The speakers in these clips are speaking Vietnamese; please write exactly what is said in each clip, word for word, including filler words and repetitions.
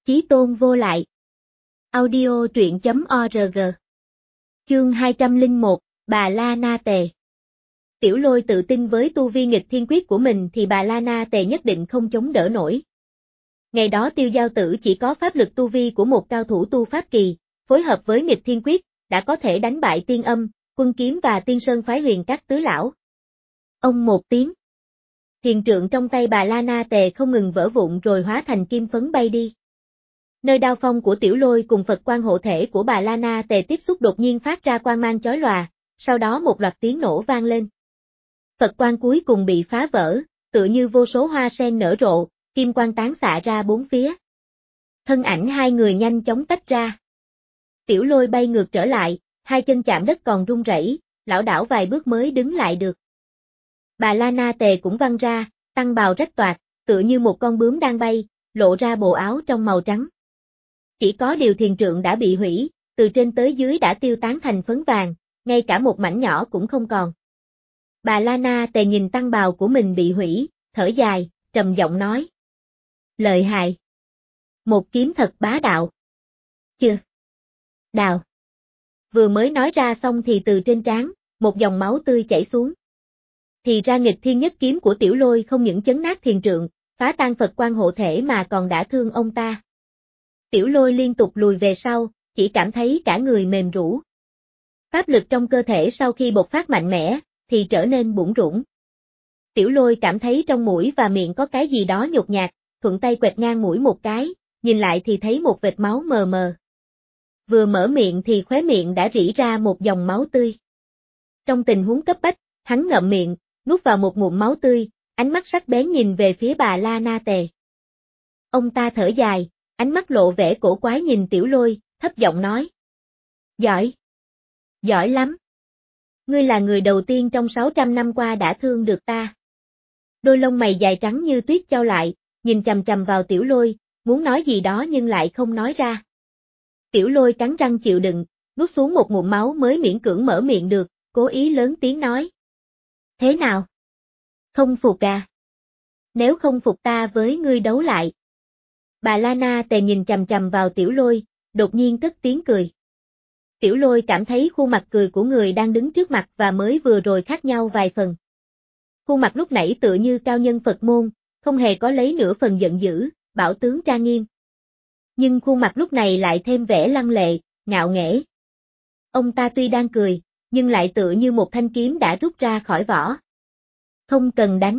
Chí tôn vô lại. Audio truyện chấm org. Chương hai trăm lẻ một, Bà La Na Tề. Tiểu Lôi tự tin với tu vi nghịch thiên quyết của mình thì bà La Na Tề nhất định không chống đỡ nổi. Ngày đó Tiêu Giao Tử chỉ có pháp lực tu vi của một cao thủ tu pháp kỳ, phối hợp với nghịch thiên quyết, đã có thể đánh bại Tiên Âm, Quân Kiếm và Tiên Sơn phái Huyền Các tứ lão. Ông một tiếng. Thiền trượng trong tay bà La Na Tề không ngừng vỡ vụn rồi hóa thành kim phấn bay đi. Nơi đao phong của Tiểu Lôi cùng Phật quan hộ thể của bà La Na Tề tiếp xúc đột nhiên phát ra quang mang chói lòa, sau đó một loạt tiếng nổ vang lên. Phật quan cuối cùng bị phá vỡ, tựa như vô số hoa sen nở rộ, kim quang tán xạ ra bốn phía. Thân ảnh hai người nhanh chóng tách ra. Tiểu Lôi bay ngược trở lại, hai chân chạm đất còn run rẩy, lảo đảo vài bước mới đứng lại được. Bà La Na Tề cũng văng ra, tăng bào rách toạc, tựa như một con bướm đang bay, lộ ra bộ áo trong màu trắng. Chỉ có điều thiền trượng đã bị hủy, từ trên tới dưới đã tiêu tán thành phấn vàng, ngay cả một mảnh nhỏ cũng không còn. Bà La Na Tề nhìn tăng bào của mình bị hủy, thở dài, trầm giọng nói. Lợi hại. Một kiếm thật bá đạo. Chưa. Đào. Vừa mới nói ra xong thì từ trên trán, một dòng máu tươi chảy xuống. Thì ra nghịch thiên nhất kiếm của Tiểu Lôi không những chấn nát thiền trượng, phá tan Phật quan hộ thể mà còn đã thương ông ta. Tiểu Lôi liên tục lùi về sau, chỉ cảm thấy cả người mềm rũ. Pháp lực trong cơ thể sau khi bộc phát mạnh mẽ, thì trở nên bủn rủn. Tiểu Lôi cảm thấy trong mũi và miệng có cái gì đó nhột nhạt, thuận tay quẹt ngang mũi một cái, nhìn lại thì thấy một vệt máu mờ mờ. Vừa mở miệng thì khóe miệng đã rỉ ra một dòng máu tươi. Trong tình huống cấp bách, hắn ngậm miệng, nuốt vào một ngụm máu tươi, ánh mắt sắc bén nhìn về phía bà La Na Tề. Ông ta thở dài, ánh mắt lộ vẻ cổ quái nhìn Tiểu Lôi, thấp giọng nói. Giỏi. Giỏi lắm. Ngươi là người đầu tiên trong sáu trăm năm qua đã thương được ta. Đôi lông mày dài trắng như tuyết chau lại, nhìn chằm chằm vào Tiểu Lôi, muốn nói gì đó nhưng lại không nói ra. Tiểu Lôi cắn răng chịu đựng, nuốt xuống một ngụm máu mới miễn cưỡng mở miệng được, cố ý lớn tiếng nói. Thế nào? Không phục à? Nếu không phục ta với ngươi đấu lại. Bà La Na Tề nhìn chằm chằm vào Tiểu Lôi, đột nhiên cất tiếng cười. Tiểu Lôi cảm thấy khuôn mặt cười của người đang đứng trước mặt và mới vừa rồi khác nhau vài phần. Khuôn mặt lúc nãy tựa như cao nhân Phật môn, không hề có lấy nửa phần giận dữ, bảo tướng trang nghiêm. Nhưng khuôn mặt lúc này lại thêm vẻ lăng lệ, ngạo nghễ. Ông ta tuy đang cười, nhưng lại tựa như một thanh kiếm đã rút ra khỏi vỏ. Không cần đánh.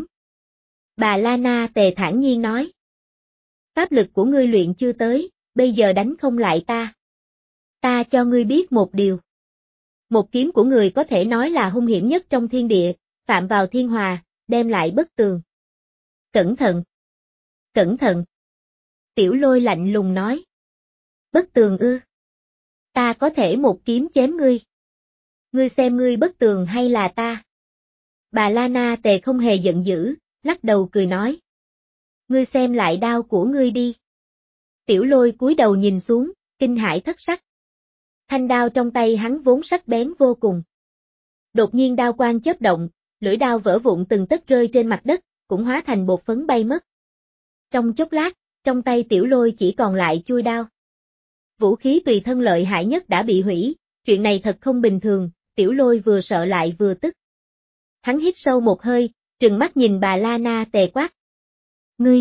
Bà La Na Tề thản nhiên nói. Pháp lực của ngươi luyện chưa tới, bây giờ đánh không lại ta. Ta cho ngươi biết một điều. Một kiếm của người có thể nói là hung hiểm nhất trong thiên địa, phạm vào thiên hòa, đem lại bất tường. Cẩn thận. Cẩn thận. Tiểu Lôi lạnh lùng nói. Bất tường ư. Ta có thể một kiếm chém ngươi. Ngươi xem ngươi bất tường hay là ta? Bà La Na Tề không hề giận dữ, lắc đầu cười nói. Ngươi xem lại đao của ngươi đi. Tiểu Lôi cúi đầu nhìn xuống, kinh hãi thất sắc. Thanh đao trong tay hắn vốn sắc bén vô cùng. Đột nhiên đao quang chớp động, lưỡi đao vỡ vụn từng tấc rơi trên mặt đất, cũng hóa thành bột phấn bay mất. Trong chốc lát, trong tay Tiểu Lôi chỉ còn lại chuôi đao. Vũ khí tùy thân lợi hại nhất đã bị hủy, chuyện này thật không bình thường, Tiểu Lôi vừa sợ lại vừa tức. Hắn hít sâu một hơi, trừng mắt nhìn bà La Na Tề quát. Ngươi!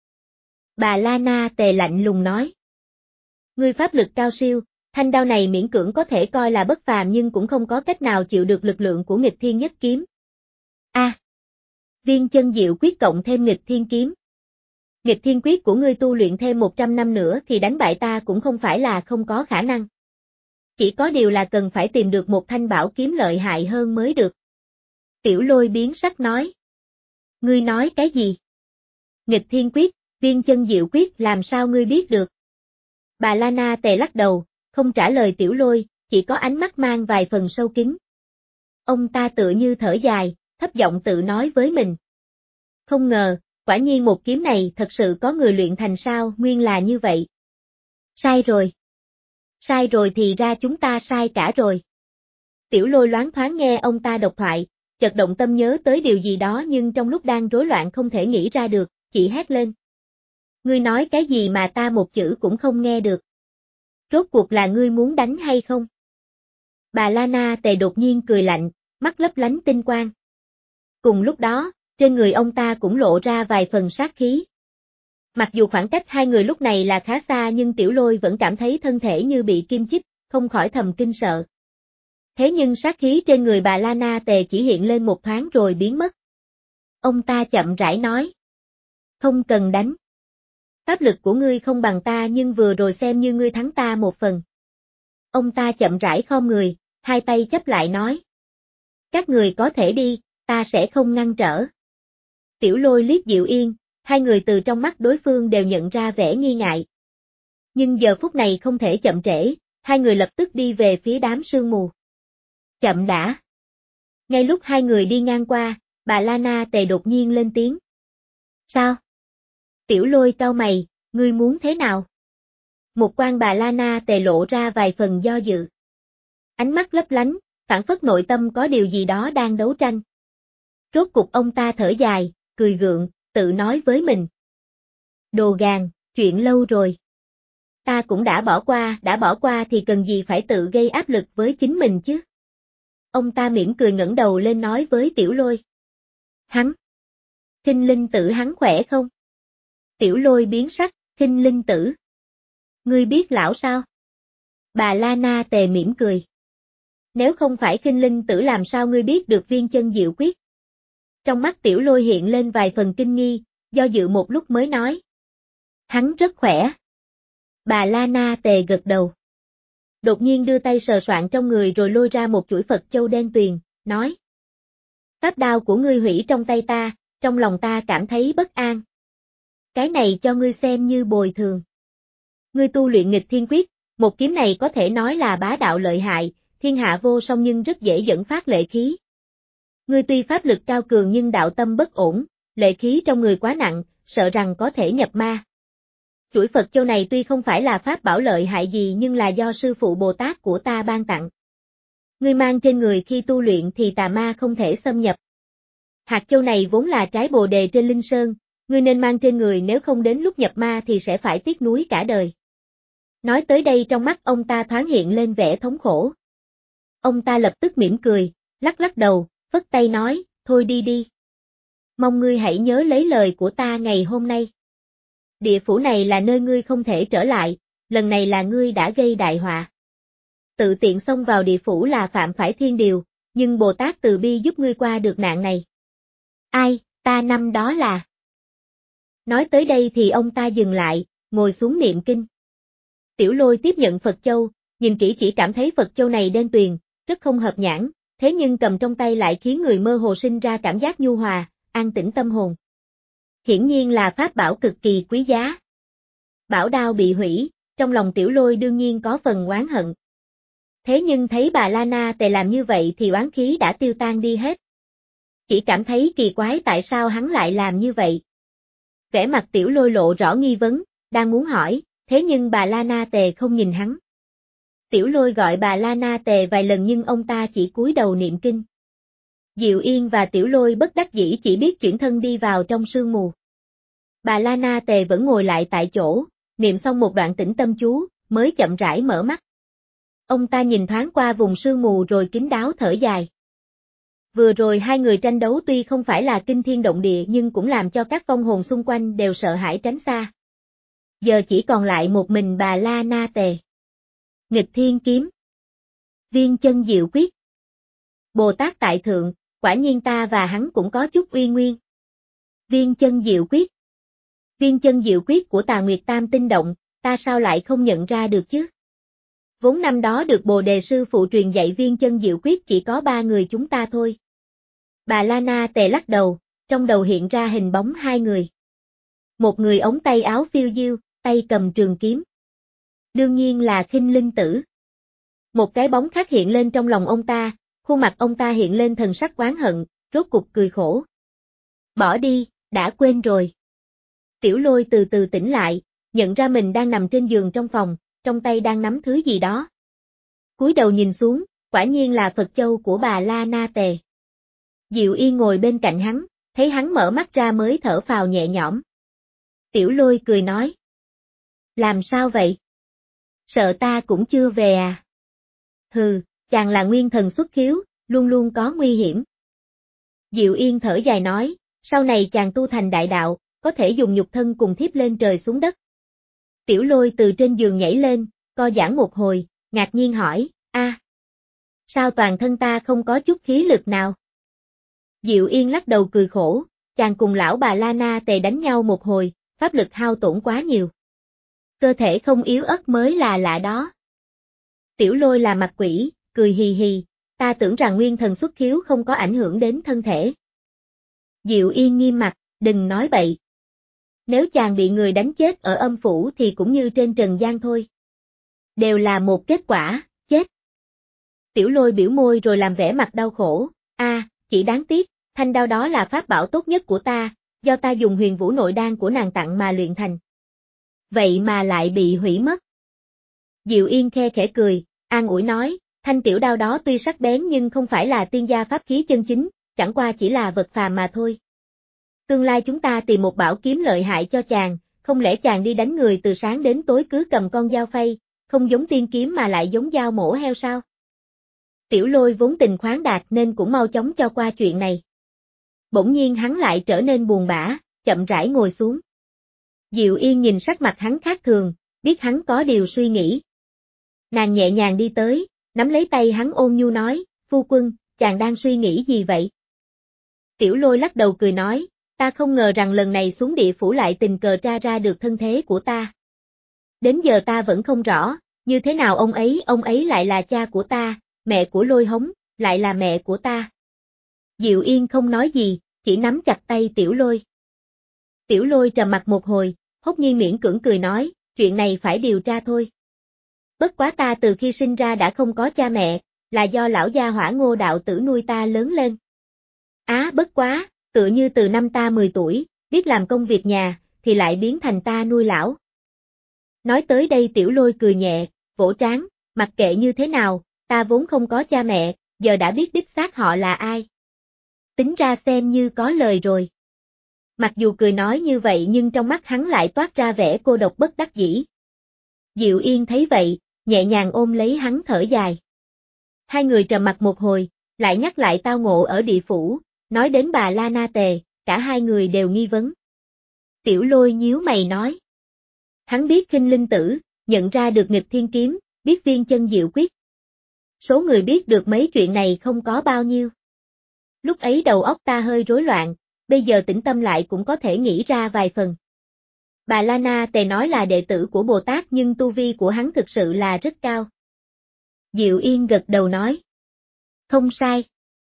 Bà La Na Tề lạnh lùng nói. Ngươi pháp lực cao siêu, thanh đao này miễn cưỡng có thể coi là bất phàm nhưng cũng không có cách nào chịu được lực lượng của nghịch thiên nhất kiếm. A. À, viên chân diệu quyết cộng thêm nghịch thiên kiếm. Nghịch thiên quyết của ngươi tu luyện thêm một trăm năm nữa thì đánh bại ta cũng không phải là không có khả năng. Chỉ có điều là cần phải tìm được một thanh bảo kiếm lợi hại hơn mới được. Tiểu Lôi biến sắc nói. Ngươi nói cái gì? Nghịch thiên quyết, viên chân diệu quyết làm sao ngươi biết được? Bà La Na Tề lắc đầu, không trả lời Tiểu Lôi, chỉ có ánh mắt mang vài phần sâu kín. Ông ta tựa như thở dài, thấp giọng tự nói với mình. Không ngờ, quả nhiên một kiếm này thật sự có người luyện thành sao, nguyên là như vậy. Sai rồi. Sai rồi thì ra chúng ta sai cả rồi. Tiểu Lôi loáng thoáng nghe ông ta độc thoại, chợt động tâm nhớ tới điều gì đó nhưng trong lúc đang rối loạn không thể nghĩ ra được, chỉ hét lên. Ngươi nói cái gì mà ta một chữ cũng không nghe được. Rốt cuộc là ngươi muốn đánh hay không? Bà La Na Tề đột nhiên cười lạnh, mắt lấp lánh tinh quang. Cùng lúc đó, trên người ông ta cũng lộ ra vài phần sát khí. Mặc dù khoảng cách hai người lúc này là khá xa nhưng Tiểu Lôi vẫn cảm thấy thân thể như bị kim chích, không khỏi thầm kinh sợ. Thế nhưng sát khí trên người bà La Na Tề chỉ hiện lên một thoáng rồi biến mất. Ông ta chậm rãi nói. Không cần đánh. Pháp lực của ngươi không bằng ta nhưng vừa rồi xem như ngươi thắng ta một phần. Ông ta chậm rãi khom người, hai tay chấp lại nói. Các người có thể đi, ta sẽ không ngăn trở. Tiểu Lôi liếc Diệu Yên, hai người từ trong mắt đối phương đều nhận ra vẻ nghi ngại. Nhưng giờ phút này không thể chậm trễ, hai người lập tức đi về phía đám sương mù. Chậm đã. Ngay lúc hai người đi ngang qua, bà La Na Tề đột nhiên lên tiếng. Sao? Tiểu Lôi cau mày, ngươi muốn thế nào? Một quan bà La Na Tề lộ ra vài phần do dự. Ánh mắt lấp lánh, phảng phất nội tâm có điều gì đó đang đấu tranh. Rốt cục ông ta thở dài, cười gượng, tự nói với mình. Đồ gàn, chuyện lâu rồi. Ta cũng đã bỏ qua, đã bỏ qua thì cần gì phải tự gây áp lực với chính mình chứ? Ông ta mỉm cười ngẩng đầu lên nói với Tiểu Lôi. Hắn. Khinh Linh Tử hắn khỏe không? Tiểu Lôi biến sắc, Khinh Linh Tử. Ngươi biết lão sao? Bà La Na Tề mỉm cười. Nếu không phải Khinh Linh Tử làm sao ngươi biết được viên chân diệu quyết? Trong mắt Tiểu Lôi hiện lên vài phần kinh nghi, do dự một lúc mới nói. Hắn rất khỏe. Bà La Na Tề gật đầu. Đột nhiên đưa tay sờ soạn trong người rồi lôi ra một chuỗi Phật châu đen tuyền, nói. Pháp đao của ngươi hủy trong tay ta, trong lòng ta cảm thấy bất an. Cái này cho ngươi xem như bồi thường. Ngươi tu luyện nghịch thiên quyết, một kiếm này có thể nói là bá đạo lợi hại, thiên hạ vô song nhưng rất dễ dẫn phát lệ khí. Ngươi tuy pháp lực cao cường nhưng đạo tâm bất ổn, lệ khí trong người quá nặng, sợ rằng có thể nhập ma. Chuỗi Phật châu này tuy không phải là pháp bảo lợi hại gì nhưng là do sư phụ Bồ Tát của ta ban tặng. Ngươi mang trên người khi tu luyện thì tà ma không thể xâm nhập. Hạt châu này vốn là trái bồ đề trên Linh Sơn, ngươi nên mang trên người nếu không đến lúc nhập ma thì sẽ phải tiếc nuối cả đời. Nói tới đây trong mắt ông ta thoáng hiện lên vẻ thống khổ. Ông ta lập tức mỉm cười, lắc lắc đầu, phất tay nói, thôi đi đi. Mong ngươi hãy nhớ lấy lời của ta ngày hôm nay. Địa phủ này là nơi ngươi không thể trở lại, lần này là ngươi đã gây đại họa. Tự tiện xông vào địa phủ là phạm phải thiên điều, nhưng Bồ Tát từ bi giúp ngươi qua được nạn này. Ai, ta năm đó là... Nói tới đây thì ông ta dừng lại, ngồi xuống niệm kinh. Tiểu Lôi tiếp nhận Phật châu, nhìn kỹ chỉ cảm thấy Phật châu này đen tuyền, rất không hợp nhãn, thế nhưng cầm trong tay lại khiến người mơ hồ sinh ra cảm giác nhu hòa, an tĩnh tâm hồn. Hiển nhiên là pháp bảo cực kỳ quý giá. Bảo đao bị hủy, trong lòng Tiểu Lôi đương nhiên có phần oán hận. Thế nhưng thấy bà La Na Tề làm như vậy thì oán khí đã tiêu tan đi hết. Chỉ cảm thấy kỳ quái tại sao hắn lại làm như vậy. Vẻ mặt Tiểu Lôi lộ rõ nghi vấn, đang muốn hỏi, thế nhưng bà La Na Tề không nhìn hắn. Tiểu Lôi gọi bà La Na Tề vài lần nhưng ông ta chỉ cúi đầu niệm kinh. Diệu Yên và Tiểu Lôi bất đắc dĩ chỉ biết chuyển thân đi vào trong sương mù. Bà La Na Tề vẫn ngồi lại tại chỗ, niệm xong một đoạn tĩnh tâm chú, mới chậm rãi mở mắt. Ông ta nhìn thoáng qua vùng sương mù rồi kín đáo thở dài. Vừa rồi hai người tranh đấu tuy không phải là kinh thiên động địa nhưng cũng làm cho các vong hồn xung quanh đều sợ hãi tránh xa. Giờ chỉ còn lại một mình bà La Na Tề. Nghịch thiên kiếm. Viên chân diệu quyết. Bồ Tát tại thượng, quả nhiên ta và hắn cũng có chút uy nguyên. Viên chân diệu quyết. Viên chân diệu quyết của Tà Nguyệt Tam Tinh Động, ta sao lại không nhận ra được chứ? Vốn năm đó được Bồ Đề sư phụ truyền dạy viên chân diệu quyết chỉ có ba người chúng ta thôi. Bà La Na Tề lắc đầu, trong đầu hiện ra hình bóng hai người. Một người ống tay áo phiêu diêu, tay cầm trường kiếm. Đương nhiên là Khinh Linh Tử. Một cái bóng khác hiện lên trong lòng ông ta, khuôn mặt ông ta hiện lên thần sắc oán hận, rốt cục cười khổ. Bỏ đi, đã quên rồi. Tiểu Lôi từ từ tỉnh lại, nhận ra mình đang nằm trên giường trong phòng, trong tay đang nắm thứ gì đó. Cúi đầu nhìn xuống, quả nhiên là Phật châu của bà La Na Tề. Diệu Yên ngồi bên cạnh hắn, thấy hắn mở mắt ra mới thở phào nhẹ nhõm. Tiểu Lôi cười nói. Làm sao vậy? Sợ ta cũng chưa về à? Hừ, chàng là nguyên thần xuất khiếu, luôn luôn có nguy hiểm. Diệu Yên thở dài nói, sau này chàng tu thành đại đạo, có thể dùng nhục thân cùng thiếp lên trời xuống đất. Tiểu Lôi từ trên giường nhảy lên, co giãn một hồi, ngạc nhiên hỏi, a, sao toàn thân ta không có chút khí lực nào? Diệu Yên lắc đầu cười khổ, chàng cùng lão bà La Na Tề đánh nhau một hồi, pháp lực hao tổn quá nhiều. Cơ thể không yếu ớt mới là lạ đó. Tiểu Lôi là mặt quỷ, cười hì hì, ta tưởng rằng nguyên thần xuất khiếu không có ảnh hưởng đến thân thể. Diệu Yên nghiêm mặt, đừng nói bậy. Nếu chàng bị người đánh chết ở âm phủ thì cũng như trên trần gian thôi. Đều là một kết quả, chết. Tiểu Lôi biểu môi rồi làm vẻ mặt đau khổ, a, à, chỉ đáng tiếc, thanh đao đó là pháp bảo tốt nhất của ta, do ta dùng huyền vũ nội đan của nàng tặng mà luyện thành. Vậy mà lại bị hủy mất. Diệu Yên khe khẽ cười, an ủi nói, thanh tiểu đao đó tuy sắc bén nhưng không phải là tiên gia pháp khí chân chính, chẳng qua chỉ là vật phàm mà thôi. Tương lai chúng ta tìm một bảo kiếm lợi hại cho chàng, không lẽ chàng đi đánh người từ sáng đến tối cứ cầm con dao phay, không giống tiên kiếm mà lại giống dao mổ heo sao? Tiểu Lôi vốn tình khoáng đạt nên cũng mau chóng cho qua chuyện này. Bỗng nhiên hắn lại trở nên buồn bã, chậm rãi ngồi xuống. Diệu Yên nhìn sắc mặt hắn khác thường, biết hắn có điều suy nghĩ. Nàng nhẹ nhàng đi tới, nắm lấy tay hắn ôn nhu nói, phu quân, chàng đang suy nghĩ gì vậy? Tiểu Lôi lắc đầu cười nói, ta không ngờ rằng lần này xuống địa phủ lại tình cờ tra ra được thân thế của ta. Đến giờ ta vẫn không rõ, như thế nào ông ấy, ông ấy lại là cha của ta, mẹ của Lôi Hống, lại là mẹ của ta. Diệu Yên không nói gì, chỉ nắm chặt tay Tiểu Lôi. Tiểu Lôi trầm mặt một hồi, hốt nhiên miễn cưỡng cười nói, chuyện này phải điều tra thôi. Bất quá ta từ khi sinh ra đã không có cha mẹ, là do lão gia Hỏa Ngô đạo tử nuôi ta lớn lên. Á bất quá, tựa như từ năm ta mười tuổi, biết làm công việc nhà, thì lại biến thành ta nuôi lão. Nói tới đây Tiểu Lôi cười nhẹ, vỗ trán, mặc kệ như thế nào, ta vốn không có cha mẹ, giờ đã biết đích xác họ là ai. Tính ra xem như có lời rồi. Mặc dù cười nói như vậy nhưng trong mắt hắn lại toát ra vẻ cô độc bất đắc dĩ. Diệu Yên thấy vậy, nhẹ nhàng ôm lấy hắn thở dài. Hai người trầm mặc một hồi, lại nhắc lại tao ngộ ở địa phủ, nói đến bà La Na Tề, cả hai người đều nghi vấn. Tiểu Lôi nhíu mày nói. Hắn biết Khinh Linh Tử, nhận ra được nghịch thiên kiếm, biết viên chân diệu quyết. Số người biết được mấy chuyện này không có bao nhiêu. Lúc ấy đầu óc ta hơi rối loạn, bây giờ tĩnh tâm lại cũng có thể nghĩ ra vài phần. Bà La Na Tề nói là đệ tử của Bồ Tát nhưng tu vi của hắn thực sự là rất cao. Diệu Yên gật đầu nói. Không sai.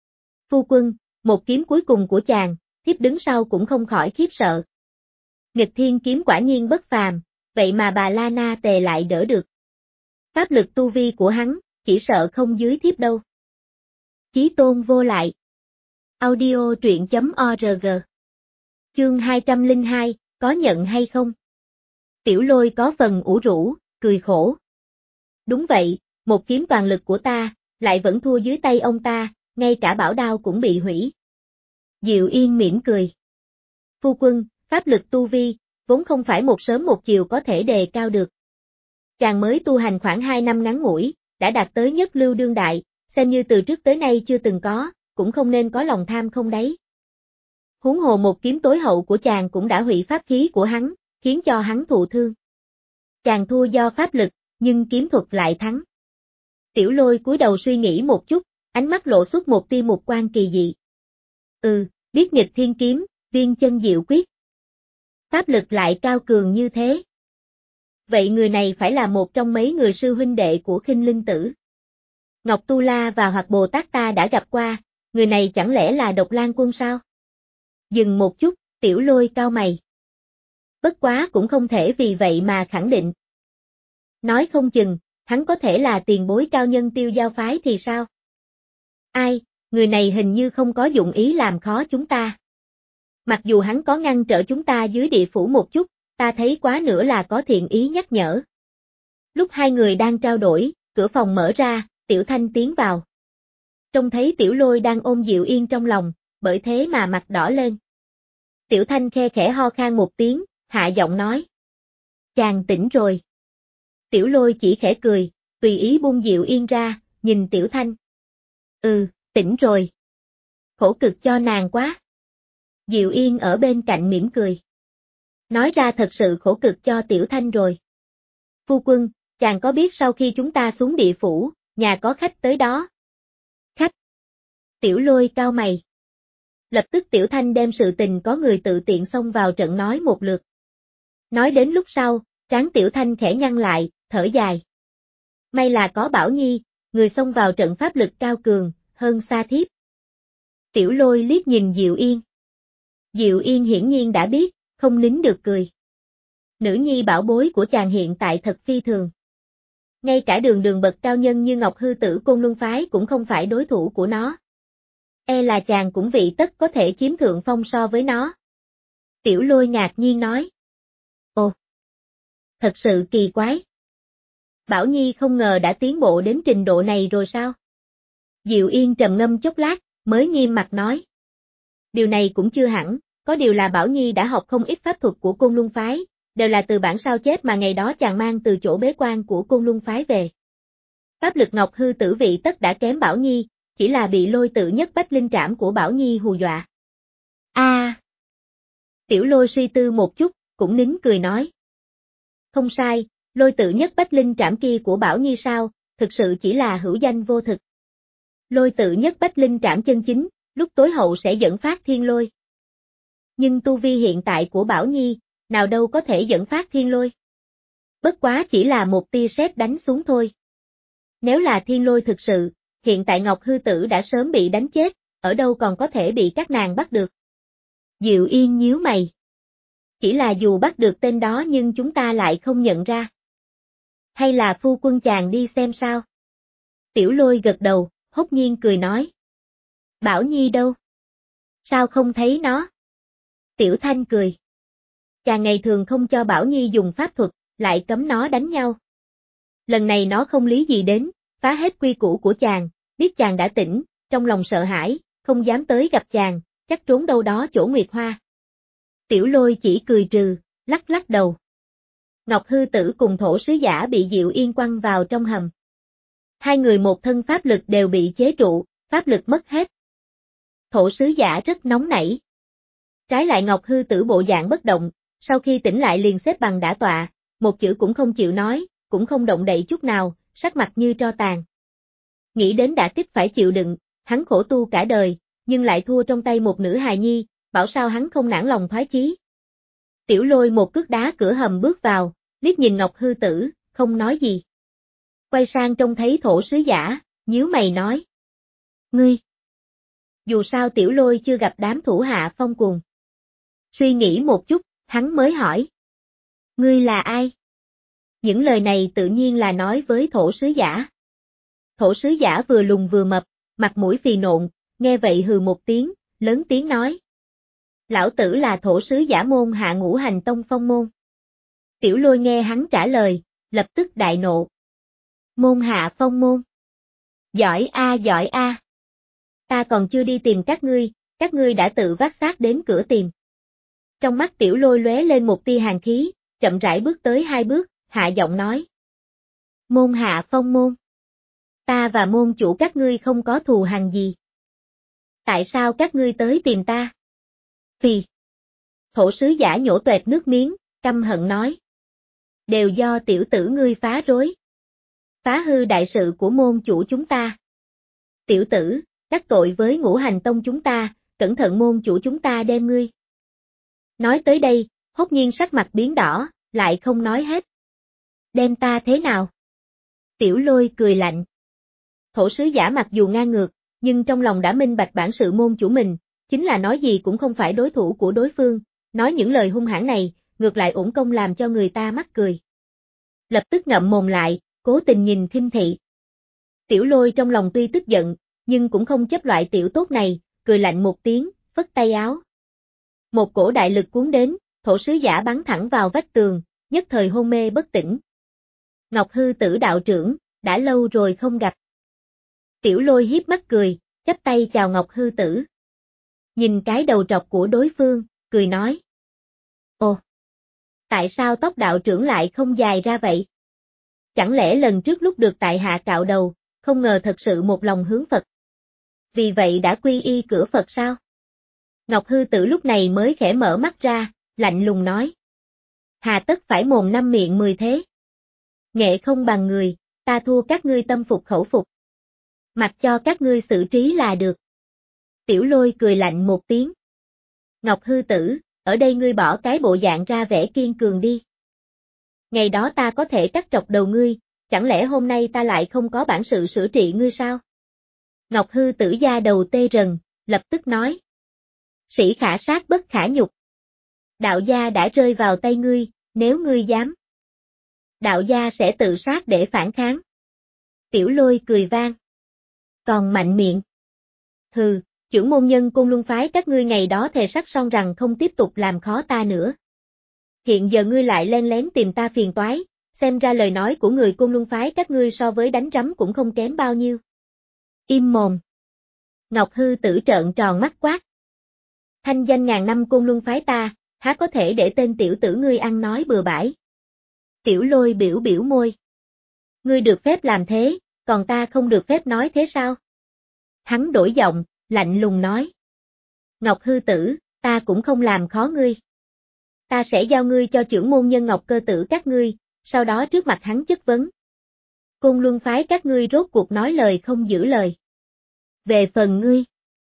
Phu quân, một kiếm cuối cùng của chàng, thiếp đứng sau cũng không khỏi khiếp sợ. Nghịch thiên kiếm quả nhiên bất phàm, vậy mà bà La Na Tề lại đỡ được. Pháp lực tu vi của hắn, chỉ sợ không dưới thiếp đâu. Chí tôn vô lại. Audio truyện chấm org. Chương hai trăm lẻ hai, có nhận hay không? Tiểu Lôi có phần ủ rũ, cười khổ. Đúng vậy, một kiếm toàn lực của ta, lại vẫn thua dưới tay ông ta, ngay cả bảo đao cũng bị hủy. Diệu Yên mỉm cười. Phu quân, pháp lực tu vi, vốn không phải một sớm một chiều có thể đề cao được. Chàng mới tu hành khoảng hai năm ngắn ngủi, đã đạt tới nhất lưu đương đại, xem như từ trước tới nay chưa từng có, cũng không nên có lòng tham không đáy. Huống hồ một kiếm tối hậu của chàng cũng đã hủy pháp khí của hắn, khiến cho hắn thụ thương. Chàng thua do pháp lực, nhưng kiếm thuật lại thắng. Tiểu Lôi cúi đầu suy nghĩ một chút, ánh mắt lộ xuất một tia mục quan kỳ dị. Ừ, biết nghịch thiên kiếm, viên chân diệu quyết. Pháp lực lại cao cường như thế. Vậy người này phải là một trong mấy người sư huynh đệ của Khinh Linh Tử. Ngọc Tu La và Hoặc Bồ Tát ta đã gặp qua, người này chẳng lẽ là Độc Lang Quân sao? Dừng một chút, Tiểu Lôi cau mày. Bất quá cũng không thể vì vậy mà khẳng định. Nói không chừng, hắn có thể là tiền bối cao nhân Tiêu Giao phái thì sao? Ai, người này hình như không có dụng ý làm khó chúng ta. Mặc dù hắn có ngăn trở chúng ta dưới địa phủ một chút, ta thấy quá nữa là có thiện ý nhắc nhở. Lúc hai người đang trao đổi, cửa phòng mở ra, Tiểu Thanh tiến vào. Trông thấy Tiểu Lôi đang ôm Diệu Yên trong lòng, bởi thế mà mặt đỏ lên. Tiểu Thanh khe khẽ ho khan một tiếng, hạ giọng nói. Chàng tỉnh rồi. Tiểu Lôi chỉ khẽ cười, tùy ý buông Diệu Yên ra, nhìn Tiểu Thanh. Ừ, tỉnh rồi. Khổ cực cho nàng quá. Diệu Yên ở bên cạnh mỉm cười. Nói ra thật sự khổ cực cho Tiểu Thanh rồi. Phu quân, chàng có biết sau khi chúng ta xuống địa phủ, nhà có khách tới đó. Khách. Tiểu Lôi cau mày. Lập tức Tiểu Thanh đem sự tình có người tự tiện xông vào trận nói một lượt. Nói đến lúc sau, trán Tiểu Thanh khẽ nhăn lại, thở dài. May là có Bảo Nhi, người xông vào trận pháp lực cao cường, hơn xa thiếp. Tiểu Lôi liếc nhìn Diệu Yên. Diệu Yên hiển nhiên đã biết, không nín được cười. Nữ nhi bảo bối của chàng hiện tại thật phi thường. Ngay cả đường đường bậc cao nhân như Ngọc Hư Tử Côn Luân Phái cũng không phải đối thủ của nó. E là chàng cũng vị tất có thể chiếm thượng phong so với nó. Tiểu Lôi ngạc nhiên nói. Ồ! Thật sự kỳ quái. Bảo Nhi không ngờ đã tiến bộ đến trình độ này rồi sao? Diệu Yên trầm ngâm chốc lát, mới nghiêm mặt nói. Điều này cũng chưa hẳn, có điều là Bảo Nhi đã học không ít pháp thuật của Côn Luân Phái, đều là từ bản sao chép mà ngày đó chàng mang từ chỗ bế quan của Côn Luân Phái về. Pháp lực Ngọc Hư Tử vị tất đã kém Bảo Nhi, chỉ là bị Lôi Tự Nhất Bách Linh Trảm của Bảo Nhi hù dọa. A. À. Tiểu Lôi suy tư một chút, cũng nín cười nói. Không sai, Lôi Tự Nhất Bách Linh Trảm kia của Bảo Nhi sao, thực sự chỉ là hữu danh vô thực. Lôi Tự Nhất Bách Linh Trảm chân chính, lúc tối hậu sẽ dẫn phát thiên lôi. Nhưng tu vi hiện tại của Bảo Nhi, nào đâu có thể dẫn phát thiên lôi. Bất quá chỉ là một tia sét đánh xuống thôi. Nếu là thiên lôi thực sự, hiện tại Ngọc Hư Tử đã sớm bị đánh chết, ở đâu còn có thể bị các nàng bắt được. Diệu Yên nhíu mày. Chỉ là dù bắt được tên đó nhưng chúng ta lại không nhận ra. Hay là phu quân chàng đi xem sao? Tiểu Lôi gật đầu, hốt nhiên cười nói. Bảo Nhi đâu? Sao không thấy nó? Tiểu Thanh cười. Chàng ngày thường không cho Bảo Nhi dùng pháp thuật, lại cấm nó đánh nhau. Lần này nó không lý gì đến, phá hết quy củ của chàng, biết chàng đã tỉnh, trong lòng sợ hãi, không dám tới gặp chàng, chắc trốn đâu đó chỗ Nguyệt Hoa. Tiểu Lôi chỉ cười trừ, lắc lắc đầu. Ngọc Hư Tử cùng thổ sứ giả bị Diệu Yên quăng vào trong hầm. Hai người một thân pháp lực đều bị chế trụ, pháp lực mất hết. Thổ sứ giả rất nóng nảy. Trái lại Ngọc Hư Tử bộ dạng bất động, sau khi tỉnh lại liền xếp bằng đả tọa, một chữ cũng không chịu nói, cũng không động đậy chút nào, sắc mặt như tro tàn. Nghĩ đến đã tích phải chịu đựng, hắn khổ tu cả đời, nhưng lại thua trong tay một nữ hài nhi, bảo sao hắn không nản lòng thoái chí. Tiểu Lôi một cước đá cửa hầm bước vào, liếc nhìn Ngọc Hư Tử, không nói gì. Quay sang trông thấy thổ sứ giả, nhíu mày nói. Ngươi! Dù sao Tiểu Lôi chưa gặp đám thủ hạ phong cuồng. Suy nghĩ một chút, hắn mới hỏi. Ngươi là ai? Những lời này tự nhiên là nói với thổ sứ giả. Thổ sứ giả vừa lùn vừa mập, mặt mũi phì nộn, nghe vậy hừ một tiếng, lớn tiếng nói. Lão tử là thổ sứ giả môn hạ Ngũ Hành Tông Phong môn. Tiểu Lôi nghe hắn trả lời, lập tức đại nộ. Môn hạ Phong môn. Giỏi a giỏi a. Ta còn chưa đi tìm các ngươi, các ngươi đã tự vác xác đến cửa tìm. Trong mắt Tiểu Lôi lóe lên một tia hàn khí, chậm rãi bước tới hai bước, hạ giọng nói. Môn hạ Phong môn. Ta và môn chủ các ngươi không có thù hằn gì. Tại sao các ngươi tới tìm ta? Phì. Thổ sứ giả nhổ toẹt nước miếng, căm hận nói. Đều do tiểu tử ngươi phá rối. Phá hư đại sự của môn chủ chúng ta. Tiểu tử, đắc tội với Ngũ Hành Tông chúng ta, cẩn thận môn chủ chúng ta đem ngươi. Nói tới đây, hốt nhiên sắc mặt biến đỏ, lại không nói hết. Đem ta thế nào? Tiểu Lôi cười lạnh. Thổ sứ giả mặc dù ngang ngược, nhưng trong lòng đã minh bạch bản sự môn chủ mình, chính là nói gì cũng không phải đối thủ của đối phương, nói những lời hung hãn này, ngược lại uổng công làm cho người ta mắc cười. Lập tức ngậm mồm lại, cố tình nhìn khinh thị. Tiểu Lôi trong lòng tuy tức giận, nhưng cũng không chấp loại tiểu tốt này, cười lạnh một tiếng, phất tay áo. Một cổ đại lực cuốn đến, thổ sứ giả bắn thẳng vào vách tường, nhất thời hôn mê bất tỉnh. Ngọc Hư Tử đạo trưởng, đã lâu rồi không gặp. Tiểu Lôi hiếp mắt cười, chắp tay chào Ngọc Hư Tử. Nhìn cái đầu trọc của đối phương, cười nói. Ồ! Tại sao tóc đạo trưởng lại không dài ra vậy? Chẳng lẽ lần trước lúc được tại hạ cạo đầu, không ngờ thật sự một lòng hướng Phật. Vì vậy đã quy y cửa Phật sao? Ngọc Hư Tử lúc này mới khẽ mở mắt ra, lạnh lùng nói. Hà tất phải mồm năm miệng mười thế. Nghệ không bằng người, ta thua các ngươi tâm phục khẩu phục. Mặc cho các ngươi xử trí là được. Tiểu Lôi cười lạnh một tiếng. Ngọc Hư Tử, ở đây ngươi bỏ cái bộ dạng ra vẻ kiên cường đi. Ngày đó ta có thể cắt trọc đầu ngươi, chẳng lẽ hôm nay ta lại không có bản sự sửa trị ngươi sao? Ngọc Hư Tử da đầu tê rần, lập tức nói. Sĩ khả sát bất khả nhục. Đạo gia đã rơi vào tay ngươi, nếu ngươi dám. Đạo gia sẽ tự sát để phản kháng. Tiểu Lôi cười vang. Còn mạnh miệng. Hừ, trưởng môn nhân Côn Luân phái các ngươi ngày đó thề sắt son rằng không tiếp tục làm khó ta nữa. Hiện giờ ngươi lại len lén tìm ta phiền toái, xem ra lời nói của người Côn Luân phái các ngươi so với đánh rắm cũng không kém bao nhiêu. Im mồm. Ngọc Hư Tử trợn tròn mắt quát. Thanh danh ngàn năm Côn Luân phái ta, há có thể để tên tiểu tử ngươi ăn nói bừa bãi. Tiểu Lôi biểu biểu môi. Ngươi được phép làm thế, còn ta không được phép nói thế sao? Hắn đổi giọng, lạnh lùng nói. Ngọc Hư Tử, ta cũng không làm khó ngươi. Ta sẽ giao ngươi cho trưởng môn nhân Ngọc Cơ Tử các ngươi, sau đó trước mặt hắn chất vấn. Côn Luân phái các ngươi rốt cuộc nói lời không giữ lời. Về phần ngươi.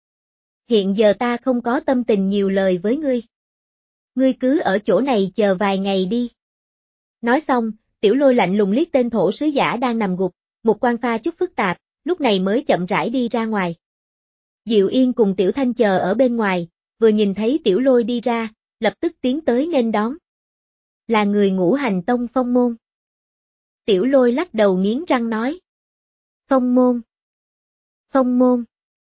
Hiện giờ ta không có tâm tình nhiều lời với ngươi. Ngươi cứ ở chỗ này chờ vài ngày đi. Nói xong, Tiểu Lôi lạnh lùng liếc tên thổ sứ giả đang nằm gục, một quan pha chút phức tạp, lúc này mới chậm rãi đi ra ngoài. Diệu Yên cùng Tiểu Thanh chờ ở bên ngoài, vừa nhìn thấy Tiểu Lôi đi ra, lập tức tiến tới nghênh đón. Là người Ngũ Hành Tông Phong Môn. Tiểu Lôi lắc đầu nghiến răng nói. Phong Môn. Phong Môn.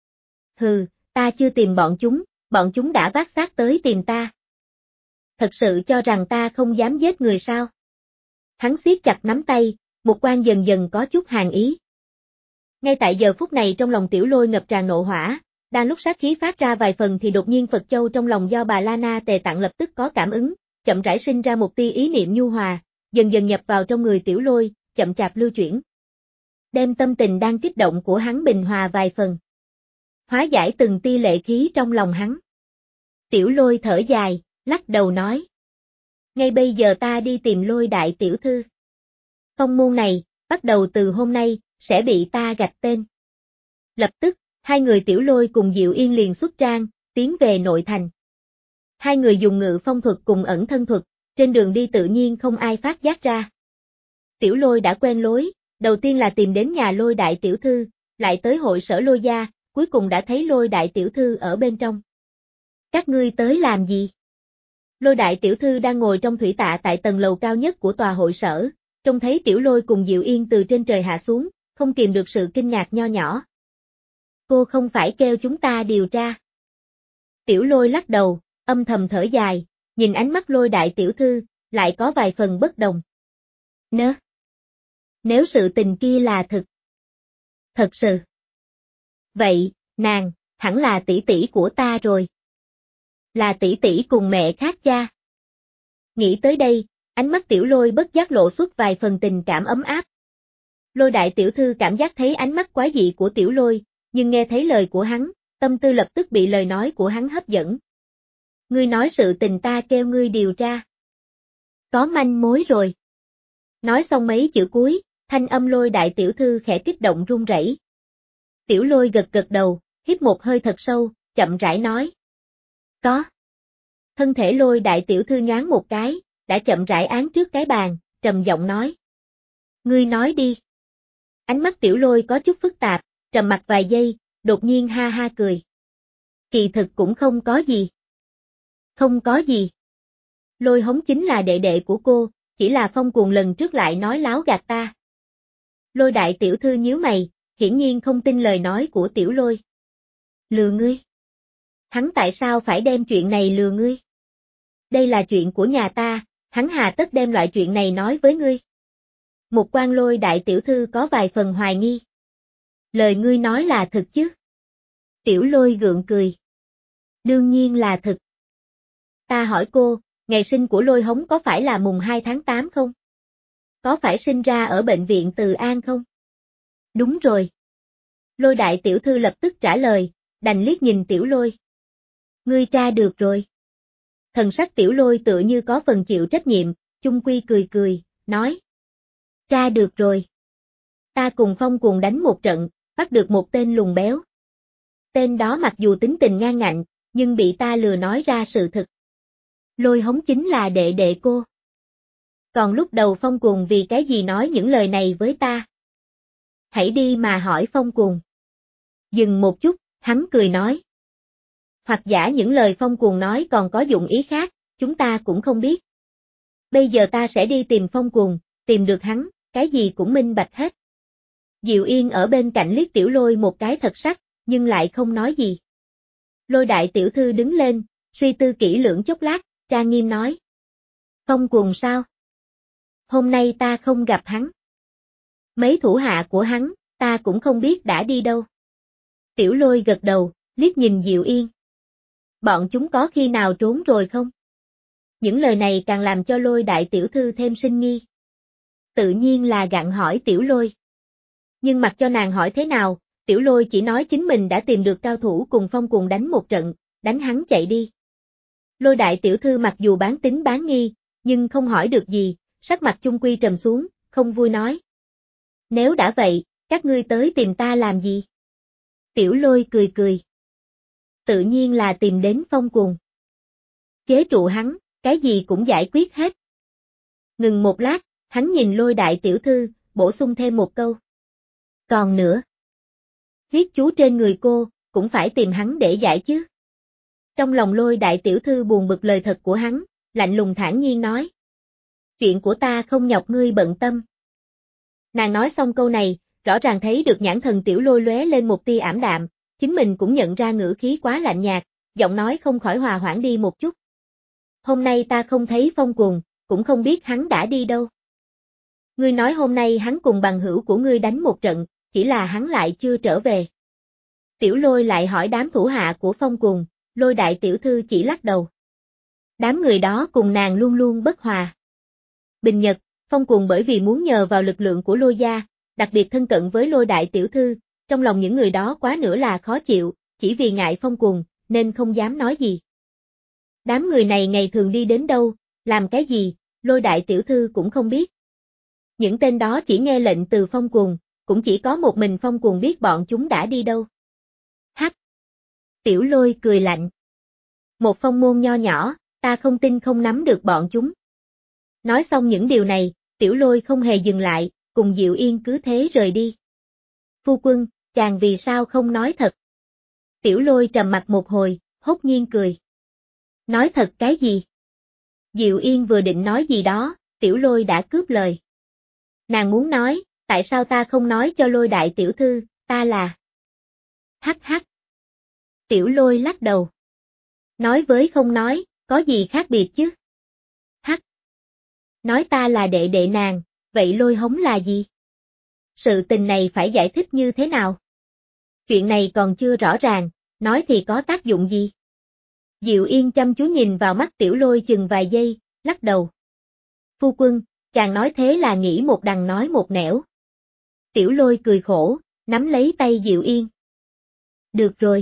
Hừ, ta chưa tìm bọn chúng, bọn chúng đã vác xác tới tìm ta. Thật sự cho rằng ta không dám giết người sao? Hắn siết chặt nắm tay, một quan dần dần có chút hàn ý. Ngay tại giờ phút này trong lòng Tiểu Lôi ngập tràn nộ hỏa, đang lúc sát khí phát ra vài phần thì đột nhiên Phật Châu trong lòng do bà La Na Tề tặng lập tức có cảm ứng, chậm rãi sinh ra một tia ý niệm nhu hòa, dần dần nhập vào trong người Tiểu Lôi, chậm chạp lưu chuyển. Đem tâm tình đang kích động của hắn bình hòa vài phần. Hóa giải từng tia lệ khí trong lòng hắn. Tiểu Lôi thở dài, lắc đầu nói. Ngay bây giờ ta đi tìm Lôi đại tiểu thư. Phong môn này, bắt đầu từ hôm nay, sẽ bị ta gạch tên. Lập tức, hai người Tiểu Lôi cùng Diệu Yên liền xuất trang, tiến về nội thành. Hai người dùng ngự phong thuật cùng ẩn thân thuật, trên đường đi tự nhiên không ai phát giác ra. Tiểu Lôi đã quen lối, đầu tiên là tìm đến nhà Lôi đại tiểu thư, lại tới hội sở Lôi gia, cuối cùng đã thấy Lôi đại tiểu thư ở bên trong. Các ngươi tới làm gì? Lôi đại tiểu thư đang ngồi trong thủy tạ tại tầng lầu cao nhất của tòa hội sở, trông thấy Tiểu Lôi cùng Diệu Yên từ trên trời hạ xuống, không kìm được sự kinh ngạc nho nhỏ. Cô không phải kêu chúng ta điều tra. Tiểu Lôi lắc đầu, âm thầm thở dài, nhìn ánh mắt Lôi đại tiểu thư, lại có vài phần bất đồng. Nớ. Nếu sự tình kia là thực. Thật sự. Vậy, nàng, hẳn là tỷ tỷ của ta rồi. Là tỷ tỷ cùng mẹ khác cha. Nghĩ tới đây, ánh mắt Tiểu Lôi bất giác lộ xuất vài phần tình cảm ấm áp. Lôi đại tiểu thư cảm giác thấy ánh mắt quái dị của Tiểu Lôi, nhưng nghe thấy lời của hắn, tâm tư lập tức bị lời nói của hắn hấp dẫn. Ngươi nói sự tình ta kêu ngươi điều tra. Có manh mối rồi. Nói xong mấy chữ cuối, thanh âm Lôi đại tiểu thư khẽ kích động run rẩy. Tiểu Lôi gật gật đầu, hít một hơi thật sâu, chậm rãi nói. Có. Thân thể Lôi đại tiểu thư nhoáng một cái, đã chậm rãi án trước cái bàn, trầm giọng nói. Ngươi nói đi. Ánh mắt Tiểu Lôi có chút phức tạp, trầm mặt vài giây, đột nhiên ha ha cười. Kỳ thực cũng không có gì. Không có gì. Lôi Hống chính là đệ đệ của cô, chỉ là Phong Cuồng lần trước lại nói láo gạt ta. Lôi đại tiểu thư nhíu mày, hiển nhiên không tin lời nói của Tiểu Lôi. Lừa ngươi. Hắn tại sao phải đem chuyện này lừa ngươi? Đây là chuyện của nhà ta, hắn hà tất đem loại chuyện này nói với ngươi. Một quan Lôi đại tiểu thư có vài phần hoài nghi. Lời ngươi nói là thật chứ? Tiểu Lôi gượng cười. Đương nhiên là thật. Ta hỏi cô, ngày sinh của Lôi Hống có phải là mùng hai tháng tám không? Có phải sinh ra ở bệnh viện Từ An không? Đúng rồi. Lôi đại tiểu thư lập tức trả lời, đành liếc nhìn Tiểu Lôi. Ngươi tra được rồi. Thần sắc Tiểu Lôi tựa như có phần chịu trách nhiệm, chung quy cười cười, nói. Tra được rồi. Ta cùng Phong Cuồng đánh một trận, bắt được một tên lùn béo. Tên đó mặc dù tính tình ngang ngạnh, nhưng bị ta lừa nói ra sự thật. Lôi Hống chính là đệ đệ cô. Còn lúc đầu Phong Cuồng vì cái gì nói những lời này với ta? Hãy đi mà hỏi Phong Cuồng. Dừng một chút, hắn cười nói. Hoặc giả những lời Phong Cuồng nói còn có dụng ý khác, chúng ta cũng không biết. Bây giờ ta sẽ đi tìm Phong Cuồng, tìm được hắn, cái gì cũng minh bạch hết. Diệu Yên ở bên cạnh liếc Tiểu Lôi một cái thật sắc, nhưng lại không nói gì. Lôi đại tiểu thư đứng lên, suy tư kỹ lưỡng chốc lát, trang nghiêm nói. Phong Cuồng sao? Hôm nay ta không gặp hắn. Mấy thủ hạ của hắn, ta cũng không biết đã đi đâu. Tiểu Lôi gật đầu, liếc nhìn Diệu Yên. Bọn chúng có khi nào trốn rồi không? Những lời này càng làm cho Lôi đại tiểu thư thêm sinh nghi. Tự nhiên là gặng hỏi Tiểu Lôi. Nhưng mặc cho nàng hỏi thế nào, Tiểu Lôi chỉ nói chính mình đã tìm được cao thủ cùng Phong Cuồng đánh một trận, đánh hắn chạy đi. Lôi đại tiểu thư mặc dù bán tín bán nghi, nhưng không hỏi được gì, sắc mặt chung quy trầm xuống, không vui nói. Nếu đã vậy, các ngươi tới tìm ta làm gì? Tiểu Lôi cười cười. Tự nhiên là tìm đến Phong Cuồng. Chế trụ hắn, cái gì cũng giải quyết hết. Ngừng một lát, hắn nhìn Lôi đại tiểu thư, bổ sung thêm một câu. Còn nữa. Huyết chú trên người cô, cũng phải tìm hắn để giải chứ. Trong lòng Lôi đại tiểu thư buồn bực lời thật của hắn, lạnh lùng thản nhiên nói. Chuyện của ta không nhọc ngươi bận tâm. Nàng nói xong câu này, rõ ràng thấy được nhãn thần Tiểu Lôi lóe lên một tia ảm đạm, chính mình cũng nhận ra ngữ khí quá lạnh nhạt, giọng nói không khỏi hòa hoãn đi một chút. Hôm nay ta không thấy Phong Cuồng, cũng không biết hắn đã đi đâu. Ngươi nói hôm nay hắn cùng bằng hữu của ngươi đánh một trận, chỉ là hắn lại chưa trở về. Tiểu Lôi lại hỏi đám thủ hạ của Phong Cuồng, Lôi đại tiểu thư chỉ lắc đầu. Đám người đó cùng nàng luôn luôn bất hòa. Bình nhật, Phong Cuồng bởi vì muốn nhờ vào lực lượng của Lôi gia, đặc biệt thân cận với Lôi đại tiểu thư, trong lòng những người đó quá nữa là khó chịu, chỉ vì ngại Phong Cuồng, nên không dám nói gì. Đám người này ngày thường đi đến đâu, làm cái gì, Lôi đại tiểu thư cũng không biết. Những tên đó chỉ nghe lệnh từ Phong Cuồng, cũng chỉ có một mình Phong Cuồng biết bọn chúng đã đi đâu. Hắc! Tiểu Lôi cười lạnh. Một phong môn nho nhỏ, ta không tin không nắm được bọn chúng. Nói xong những điều này, Tiểu Lôi không hề dừng lại, cùng Diệu Yên cứ thế rời đi. Phu quân, chàng vì sao không nói thật? Tiểu Lôi trầm mặt một hồi, hốt nhiên cười. Nói thật cái gì? Diệu Yên vừa định nói gì đó, Tiểu Lôi đã cướp lời. Nàng muốn nói, tại sao ta không nói cho Lôi đại tiểu thư, ta là... Hắc hắc. Tiểu Lôi lắc đầu. Nói với không nói, có gì khác biệt chứ? Hắc. Nói ta là đệ đệ nàng, vậy Lôi Hống là gì? Sự tình này phải giải thích như thế nào? Chuyện này còn chưa rõ ràng, nói thì có tác dụng gì? Diệu Yên chăm chú nhìn vào mắt Tiểu Lôi chừng vài giây, lắc đầu. Phu quân, chàng nói thế là nghĩ một đằng nói một nẻo. Tiểu Lôi cười khổ, nắm lấy tay Diệu Yên. Được rồi.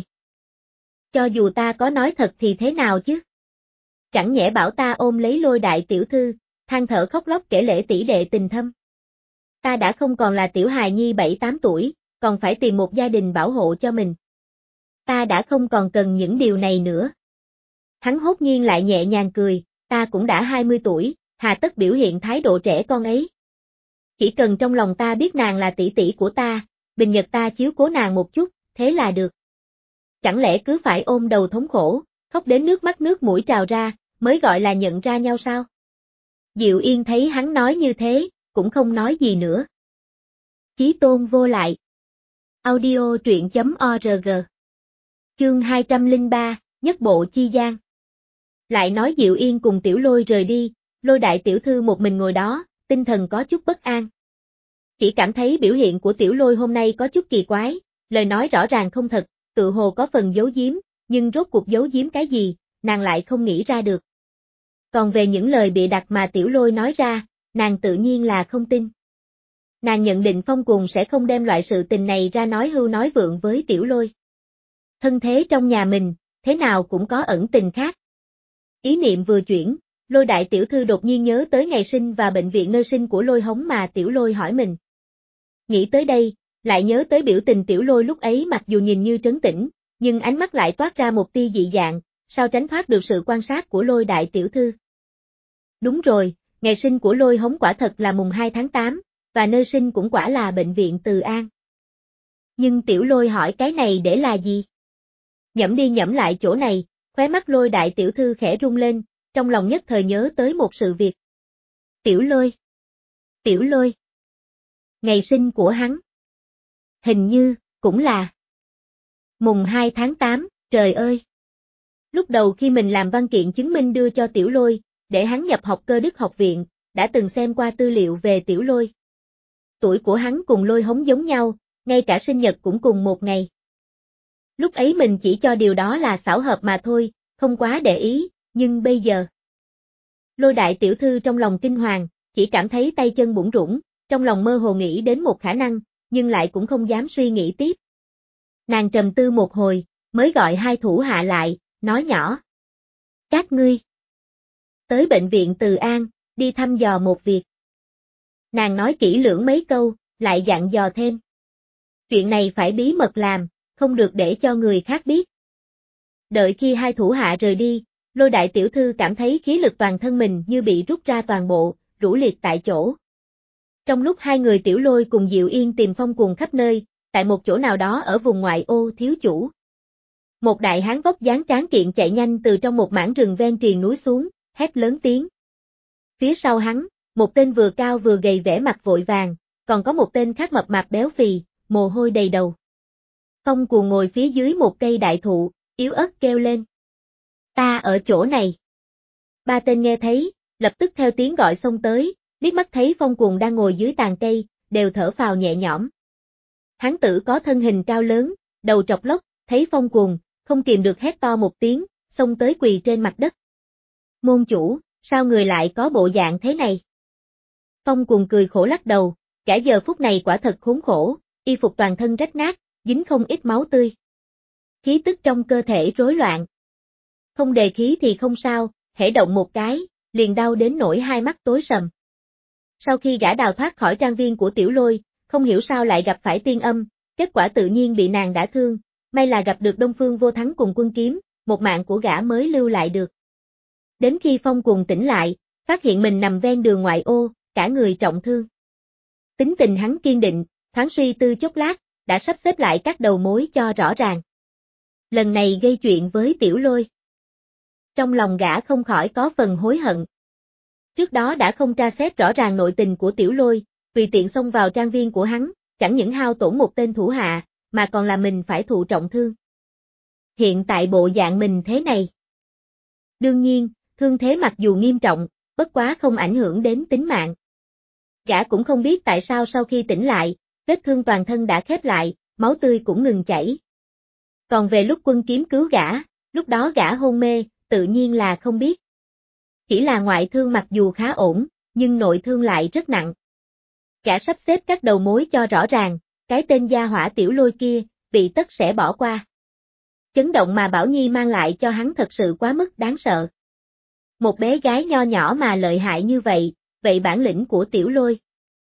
Cho dù ta có nói thật thì thế nào chứ? Chẳng nhẽ bảo ta ôm lấy Lôi đại tiểu thư, than thở khóc lóc kể lể tỷ đệ tình thâm. Ta đã không còn là tiểu hài nhi bảy tám tuổi, còn phải tìm một gia đình bảo hộ cho mình. Ta đã không còn cần những điều này nữa. Hắn hốt nhiên lại nhẹ nhàng cười, ta cũng đã hai mươi tuổi, hà tất biểu hiện thái độ trẻ con ấy. Chỉ cần trong lòng ta biết nàng là tỷ tỷ của ta, bình nhật ta chiếu cố nàng một chút, thế là được. Chẳng lẽ cứ phải ôm đầu thống khổ, khóc đến nước mắt nước mũi trào ra, mới gọi là nhận ra nhau sao? Diệu Yên thấy hắn nói như thế, cũng không nói gì nữa. Chí tôn vô lại. Audio truyện chấm org. Chương hai trăm lẻ ba, Nhất bộ chi gian. Lại nói Diệu Yên cùng Tiểu Lôi rời đi, Lôi đại tiểu thư một mình ngồi đó, tinh thần có chút bất an. Chỉ cảm thấy biểu hiện của Tiểu Lôi hôm nay có chút kỳ quái, lời nói rõ ràng không thật, tự hồ có phần giấu giếm, nhưng rốt cuộc giấu giếm cái gì, nàng lại không nghĩ ra được. Còn về những lời bịa đặt mà Tiểu Lôi nói ra, nàng tự nhiên là không tin. Nàng nhận định Phong Cuồng sẽ không đem loại sự tình này ra nói hưu nói vượng với Tiểu Lôi. Thân thế trong nhà mình, thế nào cũng có ẩn tình khác. Ý niệm vừa chuyển, Lôi đại tiểu thư đột nhiên nhớ tới ngày sinh và bệnh viện nơi sinh của Lôi Hống mà Tiểu Lôi hỏi mình. Nghĩ tới đây, lại nhớ tới biểu tình Tiểu Lôi lúc ấy mặc dù nhìn như trấn tĩnh, nhưng ánh mắt lại toát ra một tia dị dạng, sao tránh thoát được sự quan sát của Lôi đại tiểu thư. Đúng rồi, ngày sinh của Lôi Hống quả thật là mùng hai tháng tám, và nơi sinh cũng quả là bệnh viện Từ An. Nhưng Tiểu Lôi hỏi cái này để là gì? Nhẩm đi nhẩm lại chỗ này, khóe mắt Lôi đại tiểu thư khẽ rung lên, trong lòng nhất thời nhớ tới một sự việc. Tiểu Lôi. Tiểu Lôi. Ngày sinh của hắn. Hình như, cũng là mùng hai tháng tám, trời ơi. Lúc đầu khi mình làm văn kiện chứng minh đưa cho Tiểu Lôi, để hắn nhập học Cơ Đức học viện, đã từng xem qua tư liệu về Tiểu Lôi. Tuổi của hắn cùng Lôi Hống giống nhau, ngay cả sinh nhật cũng cùng một ngày. Lúc ấy mình chỉ cho điều đó là xảo hợp mà thôi, không quá để ý, nhưng bây giờ. Lôi đại tiểu thư trong lòng kinh hoàng, chỉ cảm thấy tay chân bủn rủn, trong lòng mơ hồ nghĩ đến một khả năng, nhưng lại cũng không dám suy nghĩ tiếp. Nàng trầm tư một hồi, mới gọi hai thủ hạ lại, nói nhỏ. Các ngươi tới bệnh viện Từ An, đi thăm dò một việc. Nàng nói kỹ lưỡng mấy câu, lại dặn dò thêm. Chuyện này phải bí mật làm, không được để cho người khác biết. Đợi khi hai thủ hạ rời đi, Lôi đại tiểu thư cảm thấy khí lực toàn thân mình như bị rút ra toàn bộ, rũ liệt tại chỗ. Trong lúc hai người Tiểu Lôi cùng Diệu Yên tìm Phong Cuồng khắp nơi, tại một chỗ nào đó ở vùng ngoại ô thiếu chủ. Một đại hán vóc dáng tráng kiện chạy nhanh từ trong một mảng rừng ven triền núi xuống, hét lớn tiếng. Phía sau hắn, một tên vừa cao vừa gầy vẻ mặt vội vàng, còn có một tên khác mập mạp béo phì, mồ hôi đầy đầu. Phong Cuồng ngồi phía dưới một cây đại thụ, yếu ớt kêu lên. Ta ở chỗ này. Ba tên nghe thấy, lập tức theo tiếng gọi xông tới, liếc mắt thấy Phong Cuồng đang ngồi dưới tàn cây, đều thở phào nhẹ nhõm. Hán tử có thân hình cao lớn, đầu trọc lốc, thấy Phong Cuồng, không kìm được hét to một tiếng, xông tới quỳ trên mặt đất. Môn chủ, sao người lại có bộ dạng thế này? Phong Cuồng cười khổ lắc đầu, cả giờ phút này quả thật khốn khổ, y phục toàn thân rách nát, dính không ít máu tươi. Khí tức trong cơ thể rối loạn. Không đề khí thì không sao, hễ động một cái, liền đau đến nỗi hai mắt tối sầm. Sau khi gã đào thoát khỏi trang viên của Tiểu Lôi, không hiểu sao lại gặp phải Tiên Âm, kết quả tự nhiên bị nàng đả thương, may là gặp được Đông Phương Vô Thắng cùng Quân Kiếm, một mạng của gã mới lưu lại được. Đến khi Phong Cuồng tỉnh lại, phát hiện mình nằm ven đường ngoại ô, cả người trọng thương. Tính tình hắn kiên định, thoáng suy tư chốc lát, đã sắp xếp lại các đầu mối cho rõ ràng. Lần này gây chuyện với Tiểu Lôi. Trong lòng gã không khỏi có phần hối hận. Trước đó đã không tra xét rõ ràng nội tình của Tiểu Lôi, tùy tiện xông vào trang viên của hắn, chẳng những hao tổn một tên thủ hạ, mà còn làm mình phải thụ trọng thương. Hiện tại bộ dạng mình thế này. Đương nhiên, thương thế mặc dù nghiêm trọng, bất quá không ảnh hưởng đến tính mạng. Gã cũng không biết tại sao sau khi tỉnh lại, vết thương toàn thân đã khép lại, máu tươi cũng ngừng chảy. Còn về lúc Quân Kiếm cứu gã, lúc đó gã hôn mê, tự nhiên là không biết. Chỉ là ngoại thương mặc dù khá ổn, nhưng nội thương lại rất nặng. Gã sắp xếp các đầu mối cho rõ ràng, cái tên gia hỏa Tiểu Lôi kia, bị tất sẽ bỏ qua. Chấn động mà Bảo Nhi mang lại cho hắn thật sự quá mức đáng sợ. Một bé gái nho nhỏ mà lợi hại như vậy, vậy bản lĩnh của Tiểu Lôi.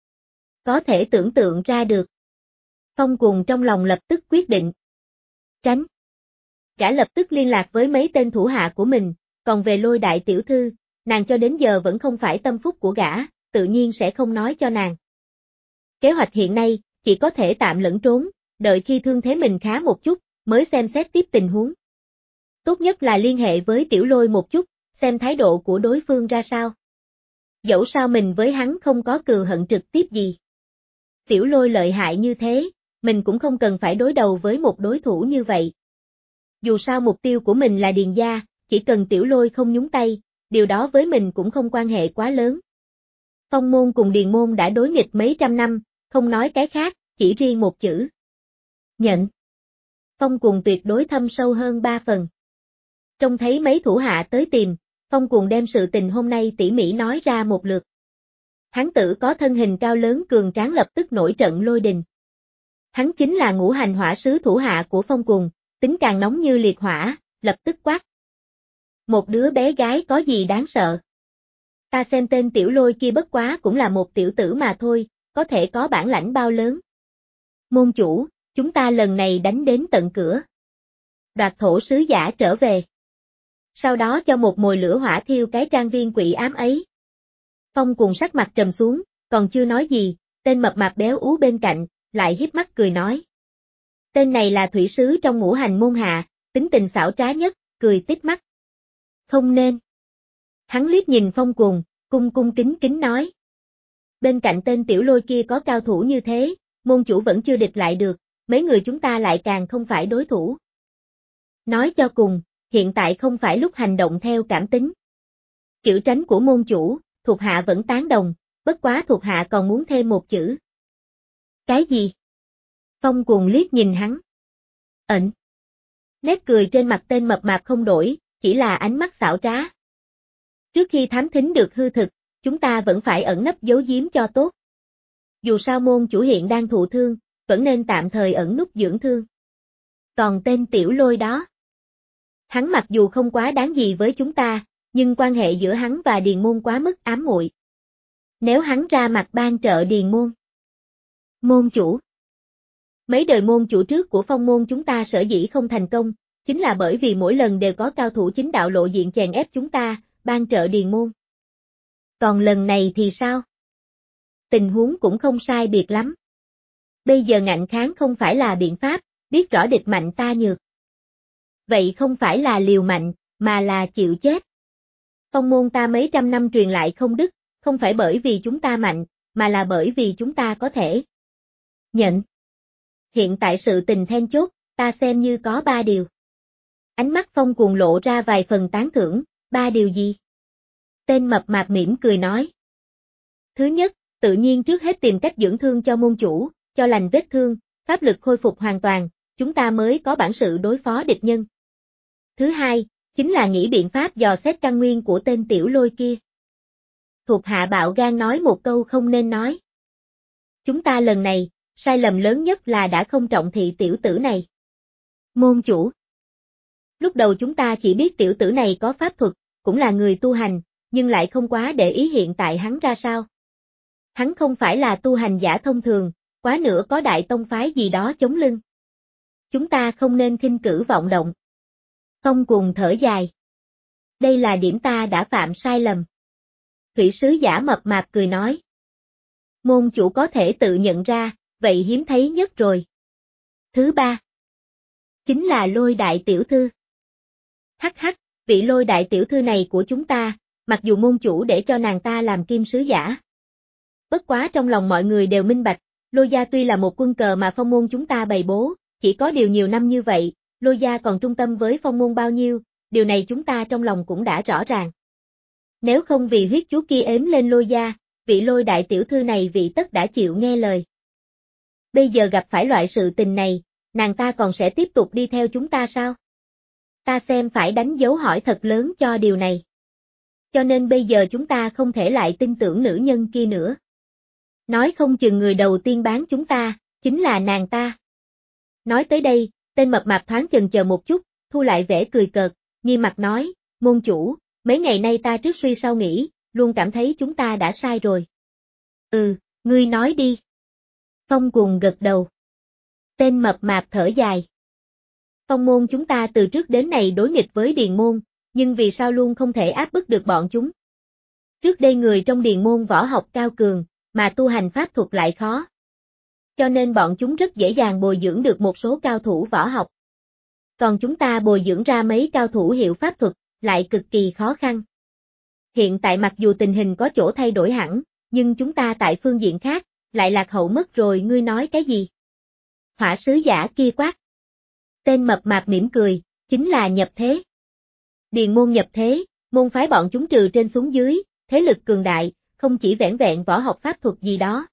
Có thể tưởng tượng ra được. Phong Cuồng trong lòng lập tức quyết định. Tránh. Gã lập tức liên lạc với mấy tên thủ hạ của mình, còn về Lôi đại tiểu thư, nàng cho đến giờ vẫn không phải tâm phúc của gã, tự nhiên sẽ không nói cho nàng. Kế hoạch hiện nay, chỉ có thể tạm lẫn trốn, đợi khi thương thế mình khá một chút, mới xem xét tiếp tình huống. Tốt nhất là liên hệ với Tiểu Lôi một chút, xem thái độ của đối phương ra sao. Dẫu sao mình với hắn không có cừu hận trực tiếp gì. Tiểu Lôi lợi hại như thế, mình cũng không cần phải đối đầu với một đối thủ như vậy. Dù sao mục tiêu của mình là Điền gia, chỉ cần Tiểu Lôi không nhúng tay, điều đó với mình cũng không quan hệ quá lớn. Phong môn cùng Điền môn đã đối nghịch mấy trăm năm, không nói cái khác, chỉ riêng một chữ. Nhận. Phong cùng tuyệt đối thâm sâu hơn ba phần. Trông thấy mấy thủ hạ tới tìm, Phong Cuồng đem sự tình hôm nay tỉ mỉ nói ra một lượt. Hán tử có thân hình cao lớn cường tráng lập tức nổi trận lôi đình. Hắn chính là ngũ hành hỏa sứ thủ hạ của Phong Cuồng, tính càng nóng như liệt hỏa, lập tức quát. Một đứa bé gái có gì đáng sợ? Ta xem tên tiểu lôi kia bất quá cũng là một tiểu tử mà thôi, có thể có bản lãnh bao lớn. Môn chủ, chúng ta lần này đánh đến tận cửa. Đoạt thổ sứ giả trở về. Sau đó cho một mồi lửa hỏa thiêu cái trang viên quỷ ám ấy. Phong Cuồng sắc mặt trầm xuống, còn chưa nói gì, tên mập mạp béo ú bên cạnh, lại híp mắt cười nói. Tên này là thủy sứ trong ngũ hành môn hạ, tính tình xảo trá nhất, cười tít mắt. Không nên. Hắn liếc nhìn Phong Cuồng, cung cung kính kính nói. Bên cạnh tên tiểu lôi kia có cao thủ như thế, môn chủ vẫn chưa địch lại được, mấy người chúng ta lại càng không phải đối thủ. Nói cho cùng, hiện tại không phải lúc hành động theo cảm tính. Chữ tránh của môn chủ, thuộc hạ vẫn tán đồng, bất quá thuộc hạ còn muốn thêm một chữ. Cái gì? Phong Cuồng liếc nhìn hắn. Ẩn. Nét cười trên mặt tên mập mạp không đổi, chỉ là ánh mắt xảo trá. Trước khi thám thính được hư thực, chúng ta vẫn phải ẩn nấp giấu giếm cho tốt. Dù sao môn chủ hiện đang thụ thương, vẫn nên tạm thời ẩn núp dưỡng thương. Còn tên tiểu lôi đó. Hắn mặc dù không quá đáng gì với chúng ta, nhưng quan hệ giữa hắn và Điền môn quá mức ám muội. Nếu hắn ra mặt ban trợ Điền môn. Môn chủ. Mấy đời môn chủ trước của Phong môn chúng ta sở dĩ không thành công, chính là bởi vì mỗi lần đều có cao thủ chính đạo lộ diện chèn ép chúng ta, ban trợ Điền môn. Còn lần này thì sao? Tình huống cũng không sai biệt lắm. Bây giờ ngạnh kháng không phải là biện pháp, biết rõ địch mạnh ta nhược. Vậy không phải là liều mạnh, mà là chịu chết. Phong môn ta mấy trăm năm truyền lại không đứt, không phải bởi vì chúng ta mạnh, mà là bởi vì chúng ta có thể nhận. Hiện tại sự tình then chốt, ta xem như có ba điều. Ánh mắt Phong Cuồng lộ ra vài phần tán thưởng, ba điều gì? Tên mập mạp mỉm cười nói. Thứ nhất, tự nhiên trước hết tìm cách dưỡng thương cho môn chủ, cho lành vết thương, pháp lực khôi phục hoàn toàn, chúng ta mới có bản sự đối phó địch nhân. Thứ hai, chính là nghĩ biện pháp dò xét căn nguyên của tên tiểu lôi kia. Thuộc hạ bạo gan nói một câu không nên nói. Chúng ta lần này, sai lầm lớn nhất là đã không trọng thị tiểu tử này. Môn chủ. Lúc đầu chúng ta chỉ biết tiểu tử này có pháp thuật, cũng là người tu hành, nhưng lại không quá để ý hiện tại hắn ra sao. Hắn không phải là tu hành giả thông thường, quá nữa có đại tông phái gì đó chống lưng. Chúng ta không nên khinh cử vọng động. Phong Cuồng thở dài. Đây là điểm ta đã phạm sai lầm. Thủy sứ giả mập mạp cười nói. Môn chủ có thể tự nhận ra, vậy hiếm thấy nhất rồi. Thứ ba. Chính là lôi đại tiểu thư. Hắc hắc, vị lôi đại tiểu thư này của chúng ta, mặc dù môn chủ để cho nàng ta làm kim sứ giả. Bất quá trong lòng mọi người đều minh bạch, Lôi gia tuy là một quân cờ mà phong môn chúng ta bày bố, chỉ có điều nhiều năm như vậy, Lôi gia còn trung tâm với phong môn bao nhiêu, điều này chúng ta trong lòng cũng đã rõ ràng. Nếu không vì huyết chú kia ếm lên Lôi gia, vị Lôi đại tiểu thư này vị tất đã chịu nghe lời. Bây giờ gặp phải loại sự tình này, nàng ta còn sẽ tiếp tục đi theo chúng ta sao? Ta xem phải đánh dấu hỏi thật lớn cho điều này. Cho nên bây giờ chúng ta không thể lại tin tưởng nữ nhân kia nữa. Nói không chừng người đầu tiên bán chúng ta, chính là nàng ta. Nói tới đây, tên mập mạp thoáng chần chờ một chút, thu lại vẻ cười cợt, nghiêm mặt nói, môn chủ, mấy ngày nay ta trước suy sau nghĩ, luôn cảm thấy chúng ta đã sai rồi. Ừ, ngươi nói đi. Phong Cuồng gật đầu. Tên mập mạp thở dài. Phong môn chúng ta từ trước đến nay đối nghịch với điền môn, nhưng vì sao luôn không thể áp bức được bọn chúng. Trước đây người trong điền môn võ học cao cường, mà tu hành pháp thuật lại khó. Cho nên bọn chúng rất dễ dàng bồi dưỡng được một số cao thủ võ học. Còn chúng ta bồi dưỡng ra mấy cao thủ hiệu pháp thuật, lại cực kỳ khó khăn. Hiện tại mặc dù tình hình có chỗ thay đổi hẳn, nhưng chúng ta tại phương diện khác, lại lạc hậu mất rồi. Ngươi nói cái gì? Hỏa sứ giả kia quát. Tên mập mạp mỉm cười, chính là nhập thế. Điền môn nhập thế, môn phái bọn chúng trừ trên xuống dưới, thế lực cường đại, không chỉ vẻn vẹn võ học pháp thuật gì đó,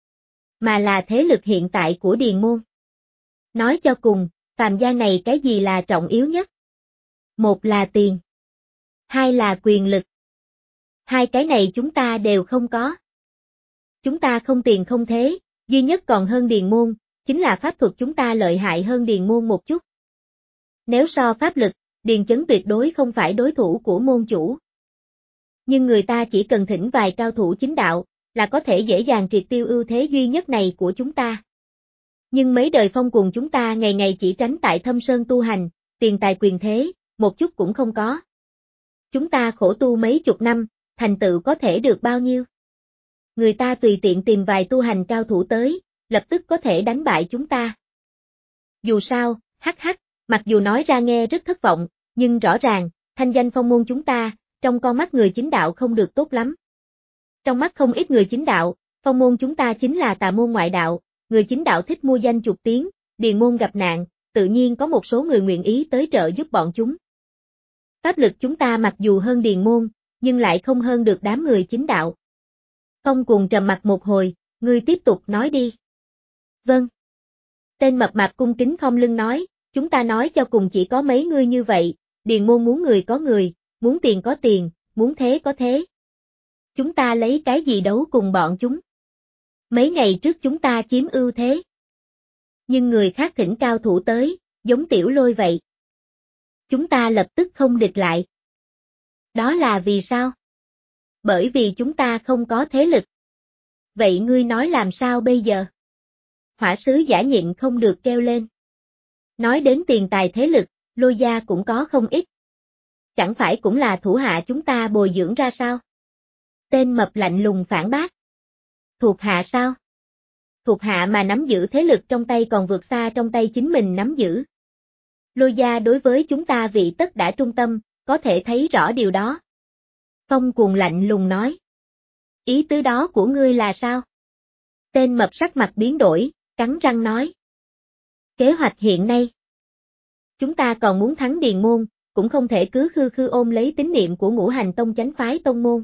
mà là thế lực hiện tại của điền môn. Nói cho cùng, phàm gian này cái gì là trọng yếu nhất? Một là tiền, hai là quyền lực. Hai cái này chúng ta đều không có. Chúng ta không tiền không thế, duy nhất còn hơn Điền môn, chính là pháp thuật chúng ta lợi hại hơn Điền môn một chút. Nếu so pháp lực, Điền Chấn tuyệt đối không phải đối thủ của môn chủ. Nhưng người ta chỉ cần thỉnh vài cao thủ chính đạo, là có thể dễ dàng triệt tiêu ưu thế duy nhất này của chúng ta. Nhưng mấy đời phong cuồng chúng ta ngày ngày chỉ tránh tại thâm sơn tu hành, tiền tài quyền thế, một chút cũng không có. Chúng ta khổ tu mấy chục năm, thành tựu có thể được bao nhiêu? Người ta tùy tiện tìm vài tu hành cao thủ tới, lập tức có thể đánh bại chúng ta. Dù sao, hắc hắc, mặc dù nói ra nghe rất thất vọng, nhưng rõ ràng, thanh danh phong môn chúng ta, trong con mắt người chính đạo không được tốt lắm. Trong mắt không ít người chính đạo, phong môn chúng ta chính là tà môn ngoại đạo, người chính đạo thích mua danh chuột tiếng, Điền môn gặp nạn, tự nhiên có một số người nguyện ý tới trợ giúp bọn chúng. Pháp lực chúng ta mặc dù hơn Điền môn, nhưng lại không hơn được đám người chính đạo. Phong Cuồng trầm mặt một hồi, ngươi tiếp tục nói đi. Vâng. Tên mập mạp cung kính khom lưng nói, chúng ta nói cho cùng chỉ có mấy ngươi như vậy, Điền môn muốn người có người, muốn tiền có tiền, muốn thế có thế. Chúng ta lấy cái gì đấu cùng bọn chúng? Mấy ngày trước chúng ta chiếm ưu thế. Nhưng người khác thỉnh cao thủ tới, giống tiểu lôi vậy. Chúng ta lập tức không địch lại. Đó là vì sao? Bởi vì chúng ta không có thế lực. Vậy ngươi nói làm sao bây giờ? Hỏa sứ giả nhịn không được kêu lên. Nói đến tiền tài thế lực, Lôi gia cũng có không ít. Chẳng phải cũng là thủ hạ chúng ta bồi dưỡng ra sao? Tên mập lạnh lùng phản bác. Thuộc hạ sao? Thuộc hạ mà nắm giữ thế lực trong tay còn vượt xa trong tay chính mình nắm giữ. Lôi gia đối với chúng ta vị tất đã trung tâm, có thể thấy rõ điều đó. Phong Cuồng lạnh lùng nói. Ý tứ đó của ngươi là sao? Tên mập sắc mặt biến đổi, cắn răng nói. Kế hoạch hiện nay. Chúng ta còn muốn thắng Điền môn, cũng không thể cứ khư khư ôm lấy tín niệm của ngũ hành tông chánh phái tông môn.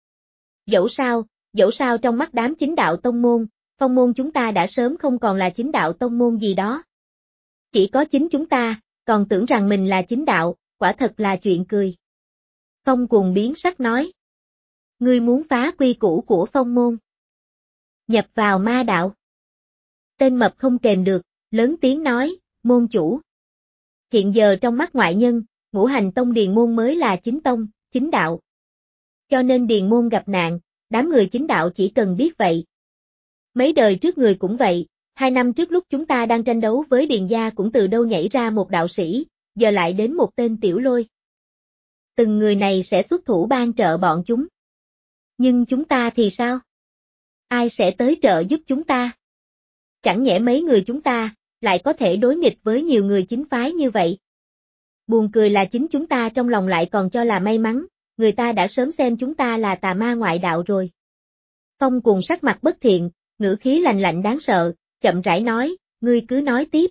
Dẫu sao, dẫu sao trong mắt đám chính đạo tông môn, phong môn chúng ta đã sớm không còn là chính đạo tông môn gì đó. Chỉ có chính chúng ta, còn tưởng rằng mình là chính đạo, quả thật là chuyện cười. Phong Cuồng biến sắc nói. Ngươi muốn phá quy củ của phong môn. Nhập vào ma đạo. Tên mập không kềm được, lớn tiếng nói, môn chủ. Hiện giờ trong mắt ngoại nhân, ngũ hành tông Điền môn mới là chính tông, chính đạo. Cho nên Điền môn gặp nạn, đám người chính đạo chỉ cần biết vậy. Mấy đời trước người cũng vậy, hai năm trước lúc chúng ta đang tranh đấu với Điền gia cũng từ đâu nhảy ra một đạo sĩ, giờ lại đến một tên tiểu lôi. Từng người này sẽ xuất thủ ban trợ bọn chúng. Nhưng chúng ta thì sao? Ai sẽ tới trợ giúp chúng ta? Chẳng nhẽ mấy người chúng ta, lại có thể đối nghịch với nhiều người chính phái như vậy? Buồn cười là chính chúng ta trong lòng lại còn cho là may mắn, người ta đã sớm xem chúng ta là tà ma ngoại đạo rồi. Phong Cuồng sắc mặt bất thiện, ngữ khí lạnh lạnh đáng sợ, chậm rãi nói, ngươi cứ nói tiếp.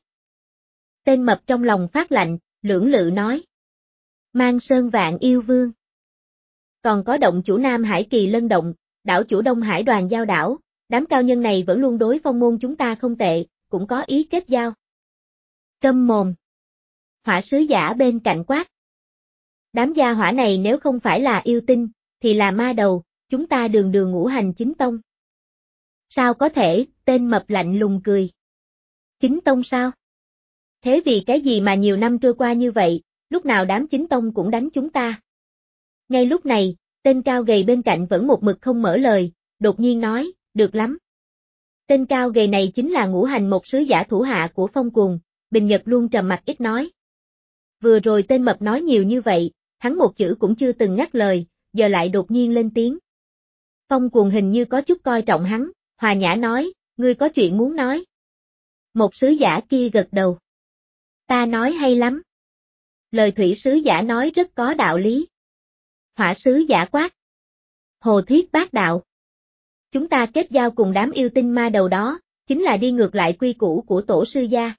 Tên mập trong lòng phát lạnh, lưỡng lự nói. Mang Sơn Vạn Yêu Vương. Còn có động chủ Nam Hải Kỳ Lân Động, đảo chủ Đông Hải Đoàn Giao Đảo, đám cao nhân này vẫn luôn đối phong môn chúng ta không tệ, cũng có ý kết giao. Câm mồm. Hỏa sứ giả bên cạnh quát. Đám gia hỏa này nếu không phải là yêu tinh, thì là ma đầu, chúng ta đường đường ngũ hành chính tông. Sao có thể, tên mập lạnh lùng cười. Chính tông sao? Thế vì cái gì mà nhiều năm trôi qua như vậy, lúc nào đám chính tông cũng đánh chúng ta? Ngay lúc này, tên cao gầy bên cạnh vẫn một mực không mở lời, đột nhiên nói, được lắm. Tên cao gầy này chính là ngũ hành một sứ giả thủ hạ của Phong Cuồng, Bình Nhật luôn trầm mặc ít nói. Vừa rồi tên mập nói nhiều như vậy, hắn một chữ cũng chưa từng ngắt lời, giờ lại đột nhiên lên tiếng. Phong Cuồng hình như có chút coi trọng hắn, hòa nhã nói, ngươi có chuyện muốn nói. Một sứ giả kia gật đầu. Ta nói hay lắm. Lời thủy sứ giả nói rất có đạo lý. Hỏa sứ giả quát. Hồ Thiết Bát Đạo. Chúng ta kết giao cùng đám yêu tinh ma đầu đó, chính là đi ngược lại quy củ của tổ sư gia.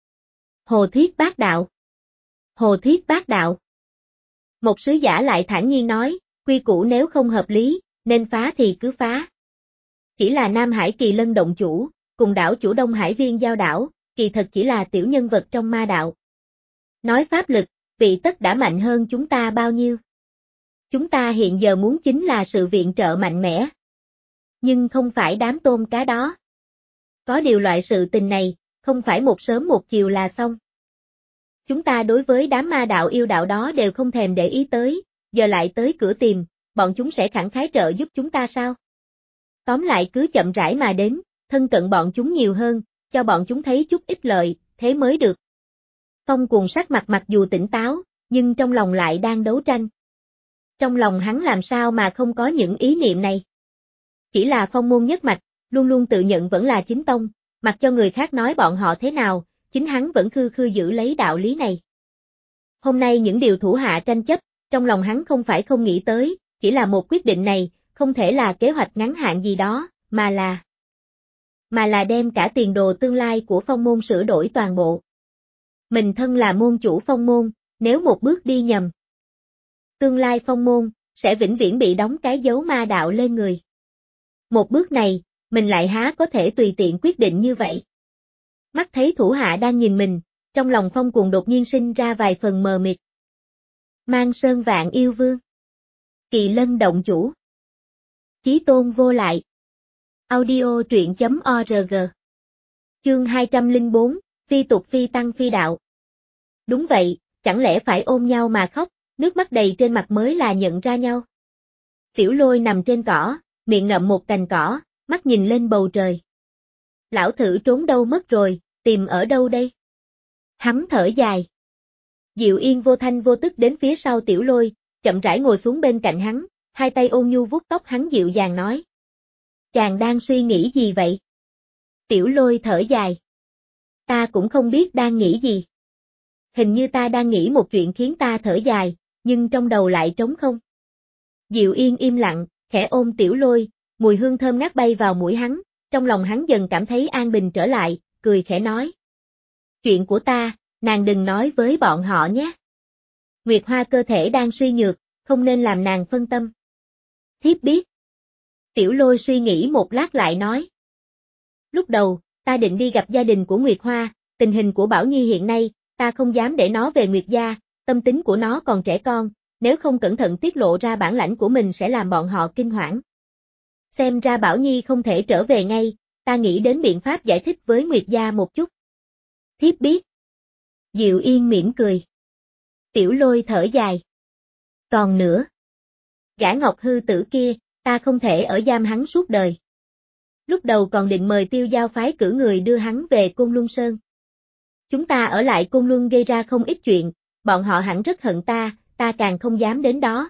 Hồ Thiết Bát Đạo. Hồ Thiết Bát Đạo. Một sứ giả lại thản nhiên nói, quy củ nếu không hợp lý, nên phá thì cứ phá. Chỉ là Nam Hải Kỳ Lân động chủ, cùng đảo chủ Đông Hải Viên Giao Đảo, kỳ thật chỉ là tiểu nhân vật trong ma đạo. Nói pháp lực, vị tất đã mạnh hơn chúng ta bao nhiêu. Chúng ta hiện giờ muốn chính là sự viện trợ mạnh mẽ. Nhưng không phải đám tôm cá đó. Có điều loại sự tình này, không phải một sớm một chiều là xong. Chúng ta đối với đám ma đạo yêu đạo đó đều không thèm để ý tới, giờ lại tới cửa tìm, bọn chúng sẽ khẳng khái trợ giúp chúng ta sao? Tóm lại cứ chậm rãi mà đến, thân cận bọn chúng nhiều hơn, cho bọn chúng thấy chút ít lợi, thế mới được. Phong Cuồng sắc mặt mặc dù tỉnh táo, nhưng trong lòng lại đang đấu tranh. Trong lòng hắn làm sao mà không có những ý niệm này? Chỉ là Phong môn nhất mạch, luôn luôn tự nhận vẫn là chính tông, mặc cho người khác nói bọn họ thế nào, chính hắn vẫn khư khư giữ lấy đạo lý này. Hôm nay những điều thủ hạ tranh chấp, trong lòng hắn không phải không nghĩ tới, chỉ là một quyết định này, không thể là kế hoạch ngắn hạn gì đó, mà là mà là đem cả tiền đồ tương lai của Phong môn sửa đổi toàn bộ. Mình thân là môn chủ Phong môn, nếu một bước đi nhầm, tương lai Phong môn sẽ vĩnh viễn bị đóng cái dấu ma đạo lên người. Một bước này, mình lại há có thể tùy tiện quyết định như vậy. Mắt thấy thủ hạ đang nhìn mình, trong lòng Phong Cuồng đột nhiên sinh ra vài phần mờ mịt. Mang Sơn Vạn Yêu Vương, Kỳ Lân Động Chủ, Chí Tôn Vô Lại. Audio truyện chấm org. Chương hai trăm lẻ bốn, Phi tục phi tăng phi đạo. Đúng vậy, chẳng lẽ phải ôm nhau mà khóc, nước mắt đầy trên mặt mới là nhận ra nhau. Tiểu Lôi nằm trên cỏ, miệng ngậm một cành cỏ, mắt nhìn lên bầu trời. Lão thử trốn đâu mất rồi, tìm ở đâu đây? Hắn thở dài. Diệu Yên vô thanh vô tức đến phía sau Tiểu Lôi, chậm rãi ngồi xuống bên cạnh hắn, hai tay ôn nhu vuốt tóc hắn dịu dàng nói. Chàng đang suy nghĩ gì vậy? Tiểu Lôi thở dài. Ta cũng không biết đang nghĩ gì. Hình như ta đang nghĩ một chuyện khiến ta thở dài, nhưng trong đầu lại trống không. Diệu Yên im lặng, khẽ ôm Tiểu Lôi, mùi hương thơm ngát bay vào mũi hắn, trong lòng hắn dần cảm thấy an bình trở lại, cười khẽ nói. Chuyện của ta, nàng đừng nói với bọn họ nhé. Nguyệt Hoa cơ thể đang suy nhược, không nên làm nàng phân tâm. Thiếp biết. Tiểu Lôi suy nghĩ một lát lại nói. Lúc đầu, ta định đi gặp gia đình của Nguyệt Hoa, tình hình của Bảo Nhi hiện nay, ta không dám để nó về Nguyệt gia, tâm tính của nó còn trẻ con, nếu không cẩn thận tiết lộ ra bản lãnh của mình sẽ làm bọn họ kinh hoảng. Xem ra Bảo Nhi không thể trở về ngay, ta nghĩ đến biện pháp giải thích với Nguyệt gia một chút. Thiếp biết. Diệu Yên mỉm cười. Tiểu Lôi thở dài. Còn nữa. Gã Ngọc Hư Tử kia, ta không thể ở giam hắn suốt đời. Lúc đầu còn định mời Tiêu Giao phái cử người đưa hắn về Côn Luân Sơn. Chúng ta ở lại Côn Luân gây ra không ít chuyện, bọn họ hẳn rất hận ta, ta càng không dám đến đó.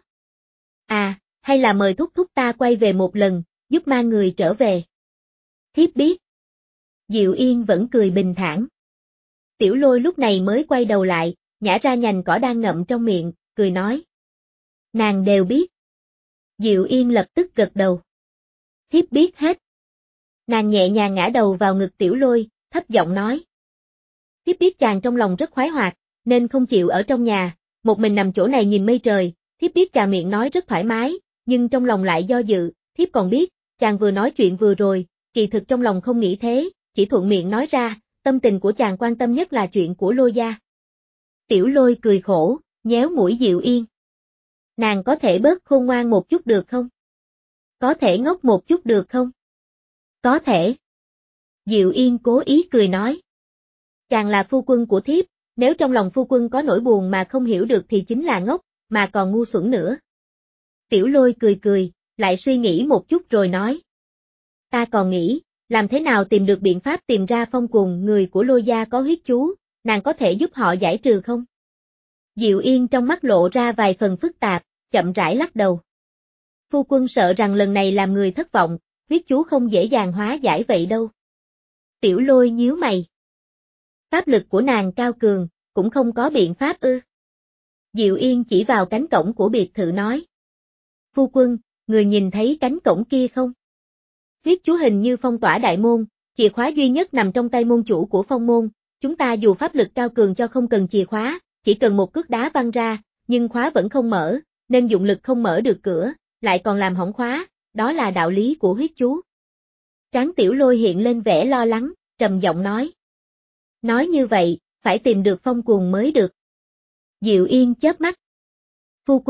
À, hay là mời thúc thúc ta quay về một lần, giúp mang người trở về. Thiếp biết. Diệu Yên vẫn cười bình thản. Tiểu Lôi lúc này mới quay đầu lại, nhả ra nhành cỏ đang ngậm trong miệng, cười nói. Nàng đều biết. Diệu Yên lập tức gật đầu. Thiếp biết hết. Nàng nhẹ nhàng ngã đầu vào ngực Tiểu Lôi, thấp giọng nói. Thiếp biết chàng trong lòng rất khoái hoạt, nên không chịu ở trong nhà, một mình nằm chỗ này nhìn mây trời, thiếp biết chàng miệng nói rất thoải mái, nhưng trong lòng lại do dự, thiếp còn biết, chàng vừa nói chuyện vừa rồi, kỳ thực trong lòng không nghĩ thế, chỉ thuận miệng nói ra, tâm tình của chàng quan tâm nhất là chuyện của Lôi gia. Tiểu Lôi cười khổ, nhéo mũi Diệu Yên. Nàng có thể bớt khôn ngoan một chút được không? Có thể ngốc một chút được không? Có thể. Diệu Yên cố ý cười nói. Chàng là phu quân của thiếp, nếu trong lòng phu quân có nỗi buồn mà không hiểu được thì chính là ngốc, mà còn ngu xuẩn nữa. Tiểu Lôi cười cười, lại suy nghĩ một chút rồi nói. Ta còn nghĩ, làm thế nào tìm được biện pháp tìm ra Phong Cuồng người của Lôi gia có huyết chú, nàng có thể giúp họ giải trừ không? Diệu Yên trong mắt lộ ra vài phần phức tạp, chậm rãi lắc đầu. Phu quân sợ rằng lần này làm người thất vọng, huyết chú không dễ dàng hóa giải vậy đâu. Tiểu Lôi nhíu mày. Pháp lực của nàng cao cường, cũng không có biện pháp ư. Diệu Yên chỉ vào cánh cổng của biệt thự nói. Phu quân, người nhìn thấy cánh cổng kia không? Huyết chú hình như phong tỏa đại môn, chìa khóa duy nhất nằm trong tay môn chủ của Phong môn, chúng ta dù pháp lực cao cường cho không cần chìa khóa, chỉ cần một cước đá văng ra, nhưng khóa vẫn không mở, nên dụng lực không mở được cửa, lại còn làm hỏng khóa, đó là đạo lý của huyết chú. Trán Tiểu Lôi hiện lên vẻ lo lắng, trầm giọng nói. Nói như vậy, phải tìm được Phong Cuồng mới được. Diệu Yên chớp mắt. Phu quân,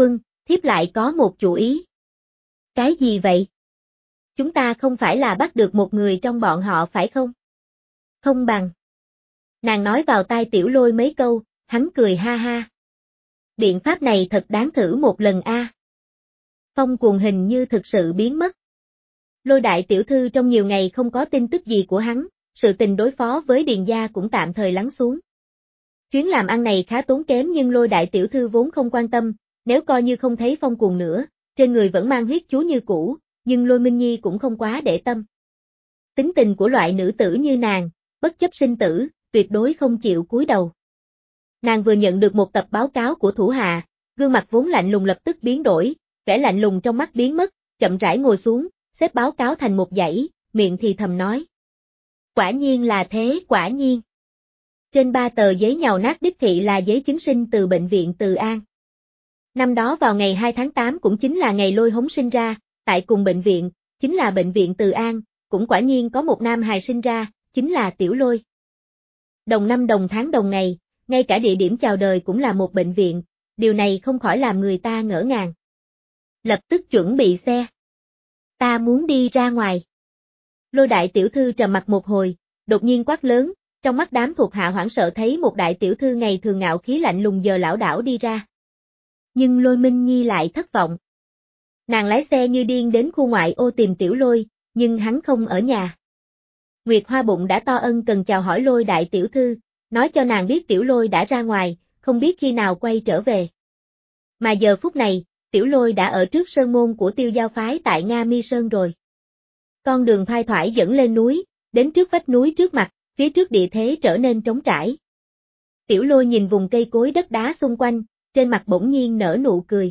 thiếp lại có một chủ ý. Cái gì vậy? Chúng ta không phải là bắt được một người trong bọn họ phải không? Không bằng. Nàng nói vào tai Tiểu Lôi mấy câu, hắn cười ha ha. Biện pháp này thật đáng thử một lần a. À. Phong Cuồng hình như thực sự biến mất. Lôi đại tiểu thư trong nhiều ngày không có tin tức gì của hắn, sự tình đối phó với Điền gia cũng tạm thời lắng xuống. Chuyến làm ăn này khá tốn kém nhưng lôi đại tiểu thư vốn không quan tâm, nếu coi như không thấy Phong Cuồng nữa, trên người vẫn mang huyết chú như cũ, nhưng Lôi Minh Nhi cũng không quá để tâm. Tính tình của loại nữ tử như nàng, bất chấp sinh tử, tuyệt đối không chịu cúi đầu. Nàng vừa nhận được một tập báo cáo của thủ hạ, gương mặt vốn lạnh lùng lập tức biến đổi, vẻ lạnh lùng trong mắt biến mất, chậm rãi ngồi xuống, xếp báo cáo thành một dãy, miệng thì thầm nói. Quả nhiên là thế, quả nhiên. Trên ba tờ giấy nhàu nát đích thị là giấy chứng sinh từ bệnh viện Từ An. Năm đó vào ngày hai tháng tám cũng chính là ngày Lôi Hống sinh ra, tại cùng bệnh viện, chính là bệnh viện Từ An, cũng quả nhiên có một nam hài sinh ra, chính là Tiểu Lôi. Đồng năm đồng tháng đồng ngày, ngay cả địa điểm chào đời cũng là một bệnh viện, điều này không khỏi làm người ta ngỡ ngàng. Lập tức chuẩn bị xe. Ta muốn đi ra ngoài. Lôi đại tiểu thư trầm mặt một hồi, đột nhiên quát lớn, trong mắt đám thuộc hạ hoảng sợ thấy một đại tiểu thư ngày thường ngạo khí lạnh lùng giờ lảo đảo đi ra. Nhưng Lôi Minh Nhi lại thất vọng. Nàng lái xe như điên đến khu ngoại ô tìm Tiểu Lôi, nhưng hắn không ở nhà. Nguyệt Hoa bụng đã to ân cần chào hỏi Lôi đại tiểu thư, nói cho nàng biết Tiểu Lôi đã ra ngoài, không biết khi nào quay trở về. Mà giờ phút này, Tiểu Lôi đã ở trước sơn môn của Tiêu Giao phái tại Nga Mi Sơn rồi. Con đường phai thoải dẫn lên núi, đến trước vách núi trước mặt, phía trước địa thế trở nên trống trải. Tiểu Lôi nhìn vùng cây cối đất đá xung quanh, trên mặt bỗng nhiên nở nụ cười.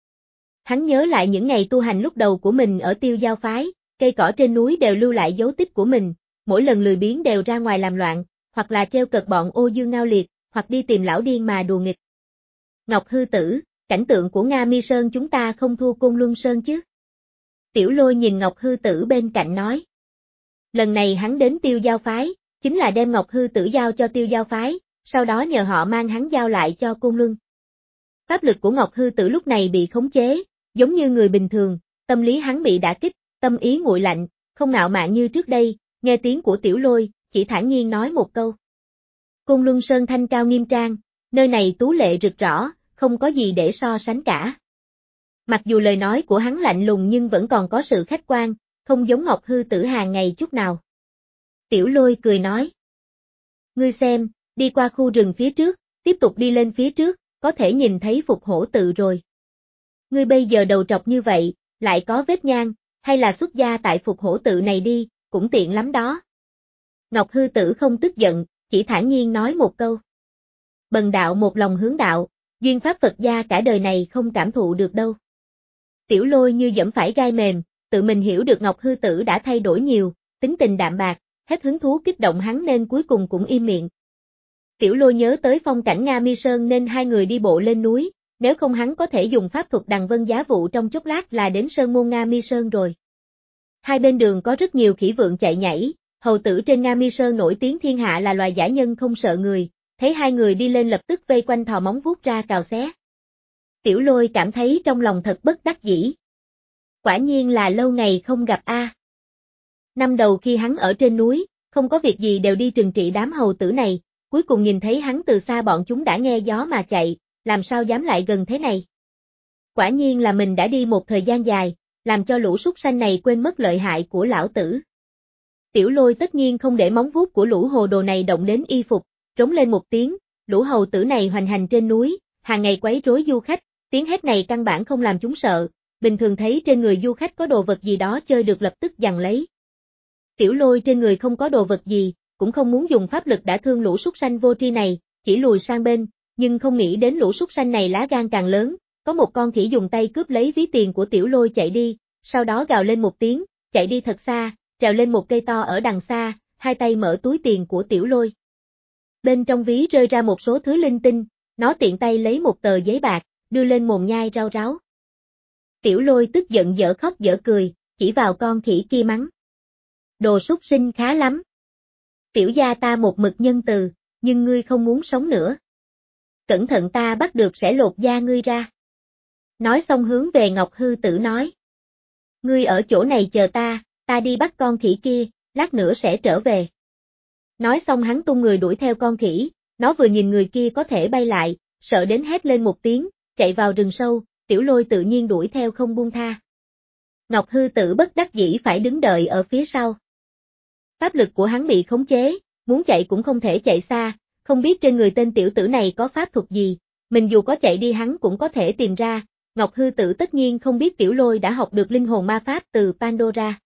Hắn nhớ lại những ngày tu hành lúc đầu của mình ở Tiêu Giao phái, cây cỏ trên núi đều lưu lại dấu tích của mình, mỗi lần lười biếng đều ra ngoài làm loạn, hoặc là treo cợt bọn ô dương ngao liệt, hoặc đi tìm lão điên mà đùa nghịch. Ngọc Hư Tử, cảnh tượng của Nga Mi Sơn chúng ta không thua Côn Luân Sơn chứ? Tiểu Lôi nhìn Ngọc Hư Tử bên cạnh nói. Lần này hắn đến Tiêu Giao phái, chính là đem Ngọc Hư Tử giao cho Tiêu Giao phái, sau đó nhờ họ mang hắn giao lại cho Côn Luân. Pháp lực của Ngọc Hư Tử lúc này bị khống chế, giống như người bình thường, tâm lý hắn bị đả kích, tâm ý nguội lạnh, không ngạo mạn như trước đây, nghe tiếng của Tiểu Lôi, chỉ thản nhiên nói một câu. Côn Luân Sơn thanh cao nghiêm trang, nơi này tú lệ rực rõ, không có gì để so sánh cả. Mặc dù lời nói của hắn lạnh lùng nhưng vẫn còn có sự khách quan, không giống Ngọc Hư Tử hàng ngày chút nào. Tiểu Lôi cười nói. Ngươi xem, đi qua khu rừng phía trước, tiếp tục đi lên phía trước, có thể nhìn thấy Phục Hổ Tự rồi. Ngươi bây giờ đầu trọc như vậy, lại có vết nhang, hay là xuất gia tại Phục Hổ Tự này đi, cũng tiện lắm đó. Ngọc Hư Tử không tức giận, chỉ thản nhiên nói một câu. Bần đạo một lòng hướng đạo, duyên pháp Phật gia cả đời này không cảm thụ được đâu. Tiểu Lôi như dẫm phải gai mềm, tự mình hiểu được Ngọc Hư Tử đã thay đổi nhiều, tính tình đạm bạc, hết hứng thú kích động hắn nên cuối cùng cũng im miệng. Tiểu Lôi nhớ tới phong cảnh Nga Mi Sơn nên hai người đi bộ lên núi, nếu không hắn có thể dùng pháp thuật đằng vân giá vụ trong chốc lát là đến sơn môn Nga Mi Sơn rồi. Hai bên đường có rất nhiều khỉ vượn chạy nhảy, hầu tử trên Nga Mi Sơn nổi tiếng thiên hạ là loài dã nhân không sợ người, thấy hai người đi lên lập tức vây quanh thò móng vuốt ra cào xé. Tiểu Lôi cảm thấy trong lòng thật bất đắc dĩ. Quả nhiên là lâu ngày không gặp a. À. Năm đầu khi hắn ở trên núi, không có việc gì đều đi trừng trị đám hầu tử này, cuối cùng nhìn thấy hắn từ xa bọn chúng đã nghe gió mà chạy, làm sao dám lại gần thế này. Quả nhiên là mình đã đi một thời gian dài, làm cho lũ súc sanh này quên mất lợi hại của lão tử. Tiểu Lôi tất nhiên không để móng vuốt của lũ hồ đồ này động đến y phục, trống lên một tiếng, lũ hầu tử này hoành hành trên núi, hàng ngày quấy rối du khách, tiếng hét này căn bản không làm chúng sợ, bình thường thấy trên người du khách có đồ vật gì đó chơi được lập tức giằng lấy. Tiểu Lôi trên người không có đồ vật gì, cũng không muốn dùng pháp lực đã thương lũ súc sanh vô tri này, chỉ lùi sang bên, nhưng không nghĩ đến lũ súc sanh này lá gan càng lớn, có một con khỉ dùng tay cướp lấy ví tiền của Tiểu Lôi chạy đi, sau đó gào lên một tiếng, chạy đi thật xa, trèo lên một cây to ở đằng xa, hai tay mở túi tiền của Tiểu Lôi. Bên trong ví rơi ra một số thứ linh tinh, nó tiện tay lấy một tờ giấy bạc, đưa lên mồm nhai rau ráo. Tiểu Lôi tức giận dở khóc dở cười, chỉ vào con khỉ kia mắng. Đồ súc sinh khá lắm. Tiểu gia ta một mực nhân từ, nhưng ngươi không muốn sống nữa. Cẩn thận ta bắt được sẽ lột da ngươi ra. Nói xong hướng về Ngọc Hư Tử nói. Ngươi ở chỗ này chờ ta, ta đi bắt con khỉ kia, lát nữa sẽ trở về. Nói xong hắn tung người đuổi theo con khỉ, nó vừa nhìn người kia có thể bay lại, sợ đến hét lên một tiếng, chạy vào rừng sâu, Tiểu Lôi tự nhiên đuổi theo không buông tha. Ngọc Hư Tử bất đắc dĩ phải đứng đợi ở phía sau. Pháp lực của hắn bị khống chế, muốn chạy cũng không thể chạy xa, không biết trên người tên tiểu tử này có pháp thuật gì, mình dù có chạy đi hắn cũng có thể tìm ra. Ngọc Hư Tử tất nhiên không biết Tiểu Lôi đã học được linh hồn ma pháp từ Pandora.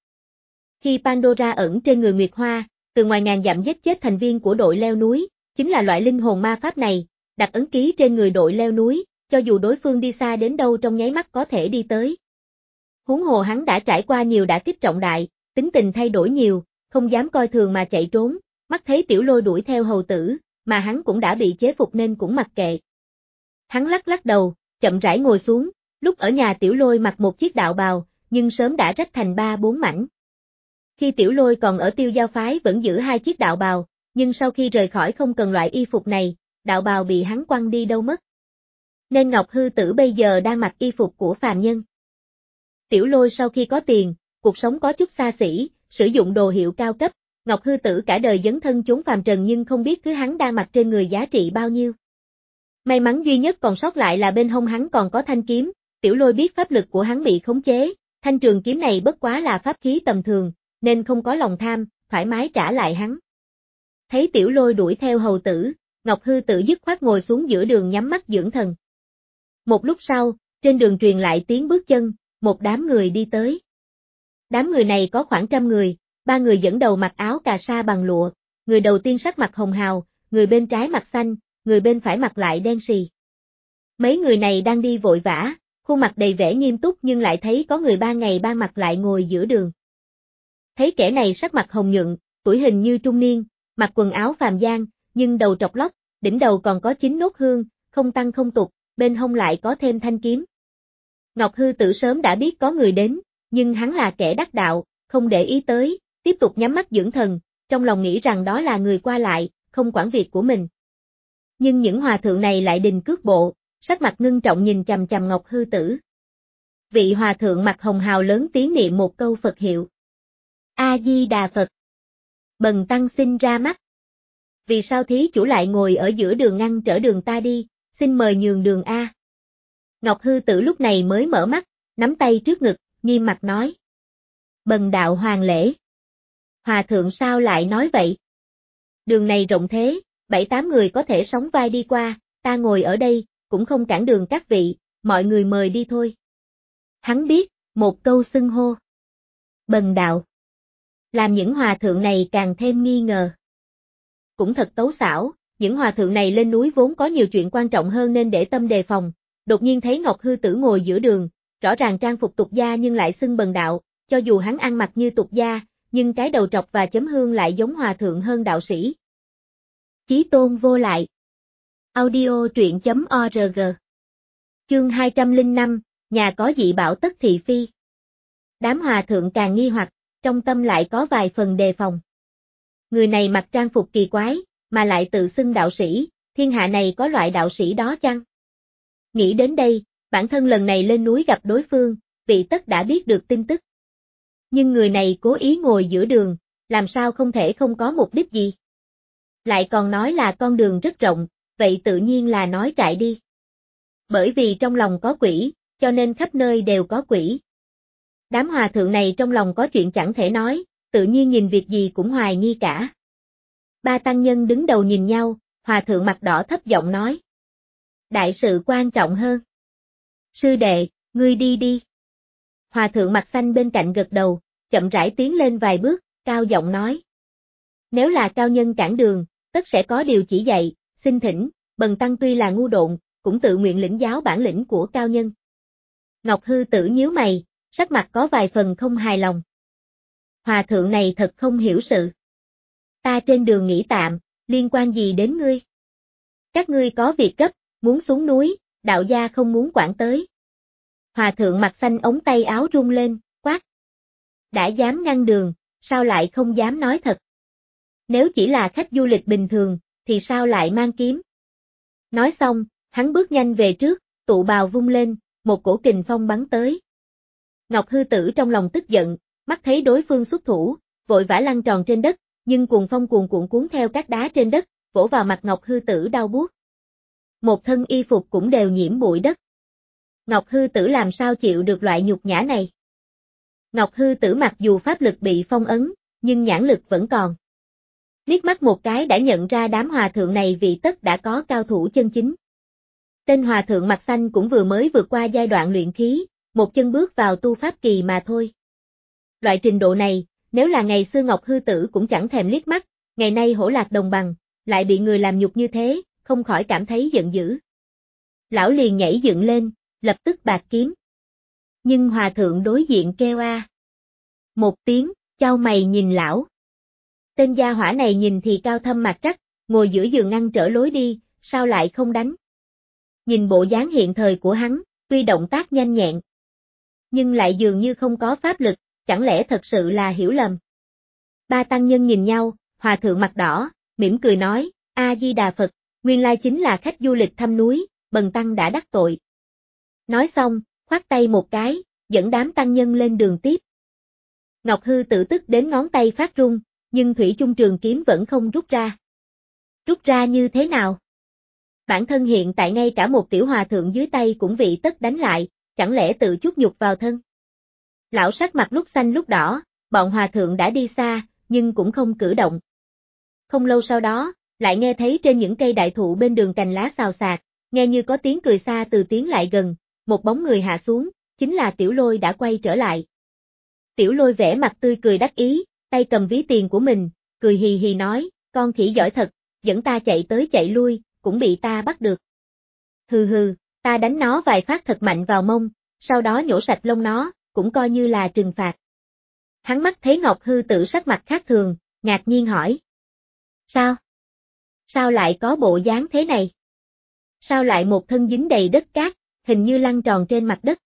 Khi Pandora ẩn trên người Nguyệt Hoa, từ ngoài ngàn dặm giết chết thành viên của đội leo núi, chính là loại linh hồn ma pháp này, đặt ấn ký trên người đội leo núi, cho dù đối phương đi xa đến đâu trong nháy mắt có thể đi tới. Huống hồ hắn đã trải qua nhiều đả kích trọng đại, tính tình thay đổi nhiều, không dám coi thường mà chạy trốn, mắt thấy Tiểu Lôi đuổi theo hầu tử, mà hắn cũng đã bị chế phục nên cũng mặc kệ. Hắn lắc lắc đầu, chậm rãi ngồi xuống, lúc ở nhà Tiểu Lôi mặc một chiếc đạo bào, nhưng sớm đã rách thành ba bốn mảnh. Khi Tiểu Lôi còn ở Tiêu Giao phái vẫn giữ hai chiếc đạo bào, nhưng sau khi rời khỏi không cần loại y phục này, đạo bào bị hắn quăng đi đâu mất. Nên Ngọc Hư Tử bây giờ đang mặc y phục của phàm nhân. Tiểu Lôi sau khi có tiền, cuộc sống có chút xa xỉ, sử dụng đồ hiệu cao cấp, Ngọc Hư Tử cả đời dấn thân chốn phàm trần nhưng không biết thứ hắn đang mặc trên người giá trị bao nhiêu. May mắn duy nhất còn sót lại là bên hông hắn còn có thanh kiếm, Tiểu Lôi biết pháp lực của hắn bị khống chế, thanh trường kiếm này bất quá là pháp khí tầm thường, nên không có lòng tham, thoải mái trả lại hắn. Thấy Tiểu Lôi đuổi theo hầu tử, Ngọc Hư Tử dứt khoát ngồi xuống giữa đường nhắm mắt dưỡng thần. Một lúc sau, trên đường truyền lại tiếng bước chân, một đám người đi tới. Đám người này có khoảng trăm người, ba người dẫn đầu mặc áo cà sa bằng lụa, người đầu tiên sắc mặt hồng hào, người bên trái mặt xanh, người bên phải mặt lại đen sì. Mấy người này đang đi vội vã, khuôn mặt đầy vẻ nghiêm túc nhưng lại thấy có người ba ngày ba mặt lại ngồi giữa đường. Thấy kẻ này sắc mặt hồng nhuận, tuổi hình như trung niên, mặc quần áo phàm gian, nhưng đầu trọc lóc, đỉnh đầu còn có chín nốt hương, không tăng không tục, bên hông lại có thêm thanh kiếm. Ngọc Hư Tử sớm đã biết có người đến, nhưng hắn là kẻ đắc đạo, không để ý tới, tiếp tục nhắm mắt dưỡng thần, trong lòng nghĩ rằng đó là người qua lại, không quản việc của mình. Nhưng những hòa thượng này lại đình cước bộ, sắc mặt ngưng trọng nhìn chằm chằm Ngọc Hư Tử. Vị hòa thượng mặt hồng hào lớn tiếng niệm một câu Phật hiệu. A-di-đà Phật. Bần tăng xin ra mắt. Vì sao thí chủ lại ngồi ở giữa đường ngăn trở đường ta đi, xin mời nhường đường A. Ngọc Hư Tử lúc này mới mở mắt, nắm tay trước ngực, nghiêm mặt nói. Bần đạo hoàng lễ. Hòa thượng sao lại nói vậy? Đường này rộng thế, bảy tám người có thể sóng vai đi qua, ta ngồi ở đây, cũng không cản đường các vị, mọi người mời đi thôi. Hắn biết, một câu xưng hô. Bần đạo. Làm những hòa thượng này càng thêm nghi ngờ. Cũng thật tấu xảo, những hòa thượng này lên núi vốn có nhiều chuyện quan trọng hơn nên để tâm đề phòng, đột nhiên thấy Ngọc Hư Tử ngồi giữa đường, rõ ràng trang phục tục gia nhưng lại xưng bần đạo, cho dù hắn ăn mặc như tục gia, nhưng cái đầu trọc và chấm hương lại giống hòa thượng hơn đạo sĩ. Chí tôn vô lại. Audio truyện chấm org. Chương hai trăm lẻ năm, nhà có dị bảo tất thị phi. Đám hòa thượng càng nghi hoặc, trong tâm lại có vài phần đề phòng. Người này mặc trang phục kỳ quái, mà lại tự xưng đạo sĩ, thiên hạ này có loại đạo sĩ đó chăng? Nghĩ đến đây, bản thân lần này lên núi gặp đối phương, vị tất đã biết được tin tức. Nhưng người này cố ý ngồi giữa đường, làm sao không thể không có mục đích gì? Lại còn nói là con đường rất rộng, vậy tự nhiên là nói trại đi. Bởi vì trong lòng có quỷ, cho nên khắp nơi đều có quỷ. Đám hòa thượng này trong lòng có chuyện chẳng thể nói, tự nhiên nhìn việc gì cũng hoài nghi cả. Ba tăng nhân đứng đầu nhìn nhau, hòa thượng mặt đỏ thấp giọng nói. Đại sự quan trọng hơn. Sư đệ, ngươi đi đi. Hòa thượng mặt xanh bên cạnh gật đầu, chậm rãi tiến lên vài bước, cao giọng nói. Nếu là cao nhân cản đường, tất sẽ có điều chỉ dạy, xin thỉnh, bần tăng tuy là ngu độn, cũng tự nguyện lĩnh giáo bản lĩnh của cao nhân. Ngọc Hư Tử nhíu mày, sắc mặt có vài phần không hài lòng. Hòa thượng này thật không hiểu sự. Ta trên đường nghỉ tạm, liên quan gì đến ngươi? Các ngươi có việc gấp, muốn xuống núi, đạo gia không muốn quản tới. Hòa thượng mặt xanh ống tay áo rung lên, quát. Đã dám ngăn đường, sao lại không dám nói thật? Nếu chỉ là khách du lịch bình thường, thì sao lại mang kiếm? Nói xong, hắn bước nhanh về trước, tụ bào vung lên, một cổ kình phong bắn tới. Ngọc Hư Tử trong lòng tức giận, mắt thấy đối phương xuất thủ, vội vã lăn tròn trên đất, nhưng cuồng phong cuồn cuộn cuốn theo các đá trên đất, vỗ vào mặt Ngọc Hư Tử đau buốt. Một thân y phục cũng đều nhiễm bụi đất. Ngọc Hư Tử làm sao chịu được loại nhục nhã này? Ngọc Hư Tử mặc dù pháp lực bị phong ấn, nhưng nhãn lực vẫn còn. Liếc mắt một cái đã nhận ra đám hòa thượng này vị tất đã có cao thủ chân chính. Tên hòa thượng mặt xanh cũng vừa mới vượt qua giai đoạn luyện khí, một chân bước vào tu pháp kỳ mà thôi. Loại trình độ này, nếu là ngày xưa Ngọc Hư Tử cũng chẳng thèm liếc mắt, ngày nay hổ lạc đồng bằng, lại bị người làm nhục như thế, không khỏi cảm thấy giận dữ. Lão liền nhảy dựng lên, lập tức bạt kiếm. Nhưng hòa thượng đối diện kêu a. Một tiếng, chau mày nhìn lão. Tên gia hỏa này nhìn thì cao thâm mặt trắc, ngồi giữa giường ngăn trở lối đi, sao lại không đánh? Nhìn bộ dáng hiện thời của hắn, tuy động tác nhanh nhẹn, nhưng lại dường như không có pháp lực, chẳng lẽ thật sự là hiểu lầm? Ba tăng nhân nhìn nhau, hòa thượng mặt đỏ, mỉm cười nói, A-di-đà Phật, nguyên lai chính là khách du lịch thăm núi, bần tăng đã đắc tội. Nói xong, khoát tay một cái, dẫn đám tăng nhân lên đường tiếp. Ngọc Hư Tử tức đến ngón tay phát run, nhưng thủy chung trường kiếm vẫn không rút ra. Rút ra như thế nào? Bản thân hiện tại ngay cả một tiểu hòa thượng dưới tay cũng vị tất đánh lại, chẳng lẽ tự chút nhục vào thân? Lão sắc mặt lúc xanh lúc đỏ, bọn hòa thượng đã đi xa, nhưng cũng không cử động. Không lâu sau đó, lại nghe thấy trên những cây đại thụ bên đường cành lá xào xạc, nghe như có tiếng cười xa từ tiếng lại gần, một bóng người hạ xuống, chính là Tiểu Lôi đã quay trở lại. Tiểu Lôi vẻ mặt tươi cười đắc ý, tay cầm ví tiền của mình, cười hì hì nói, con khỉ giỏi thật, dẫn ta chạy tới chạy lui, cũng bị ta bắt được. Hừ hừ, ta đánh nó vài phát thật mạnh vào mông, sau đó nhổ sạch lông nó, cũng coi như là trừng phạt. Hắn mắt thấy Ngọc Hư Tử sắc mặt khác thường, ngạc nhiên hỏi. Sao? Sao lại có bộ dáng thế này? Sao lại một thân dính đầy đất cát, hình như lăn tròn trên mặt đất?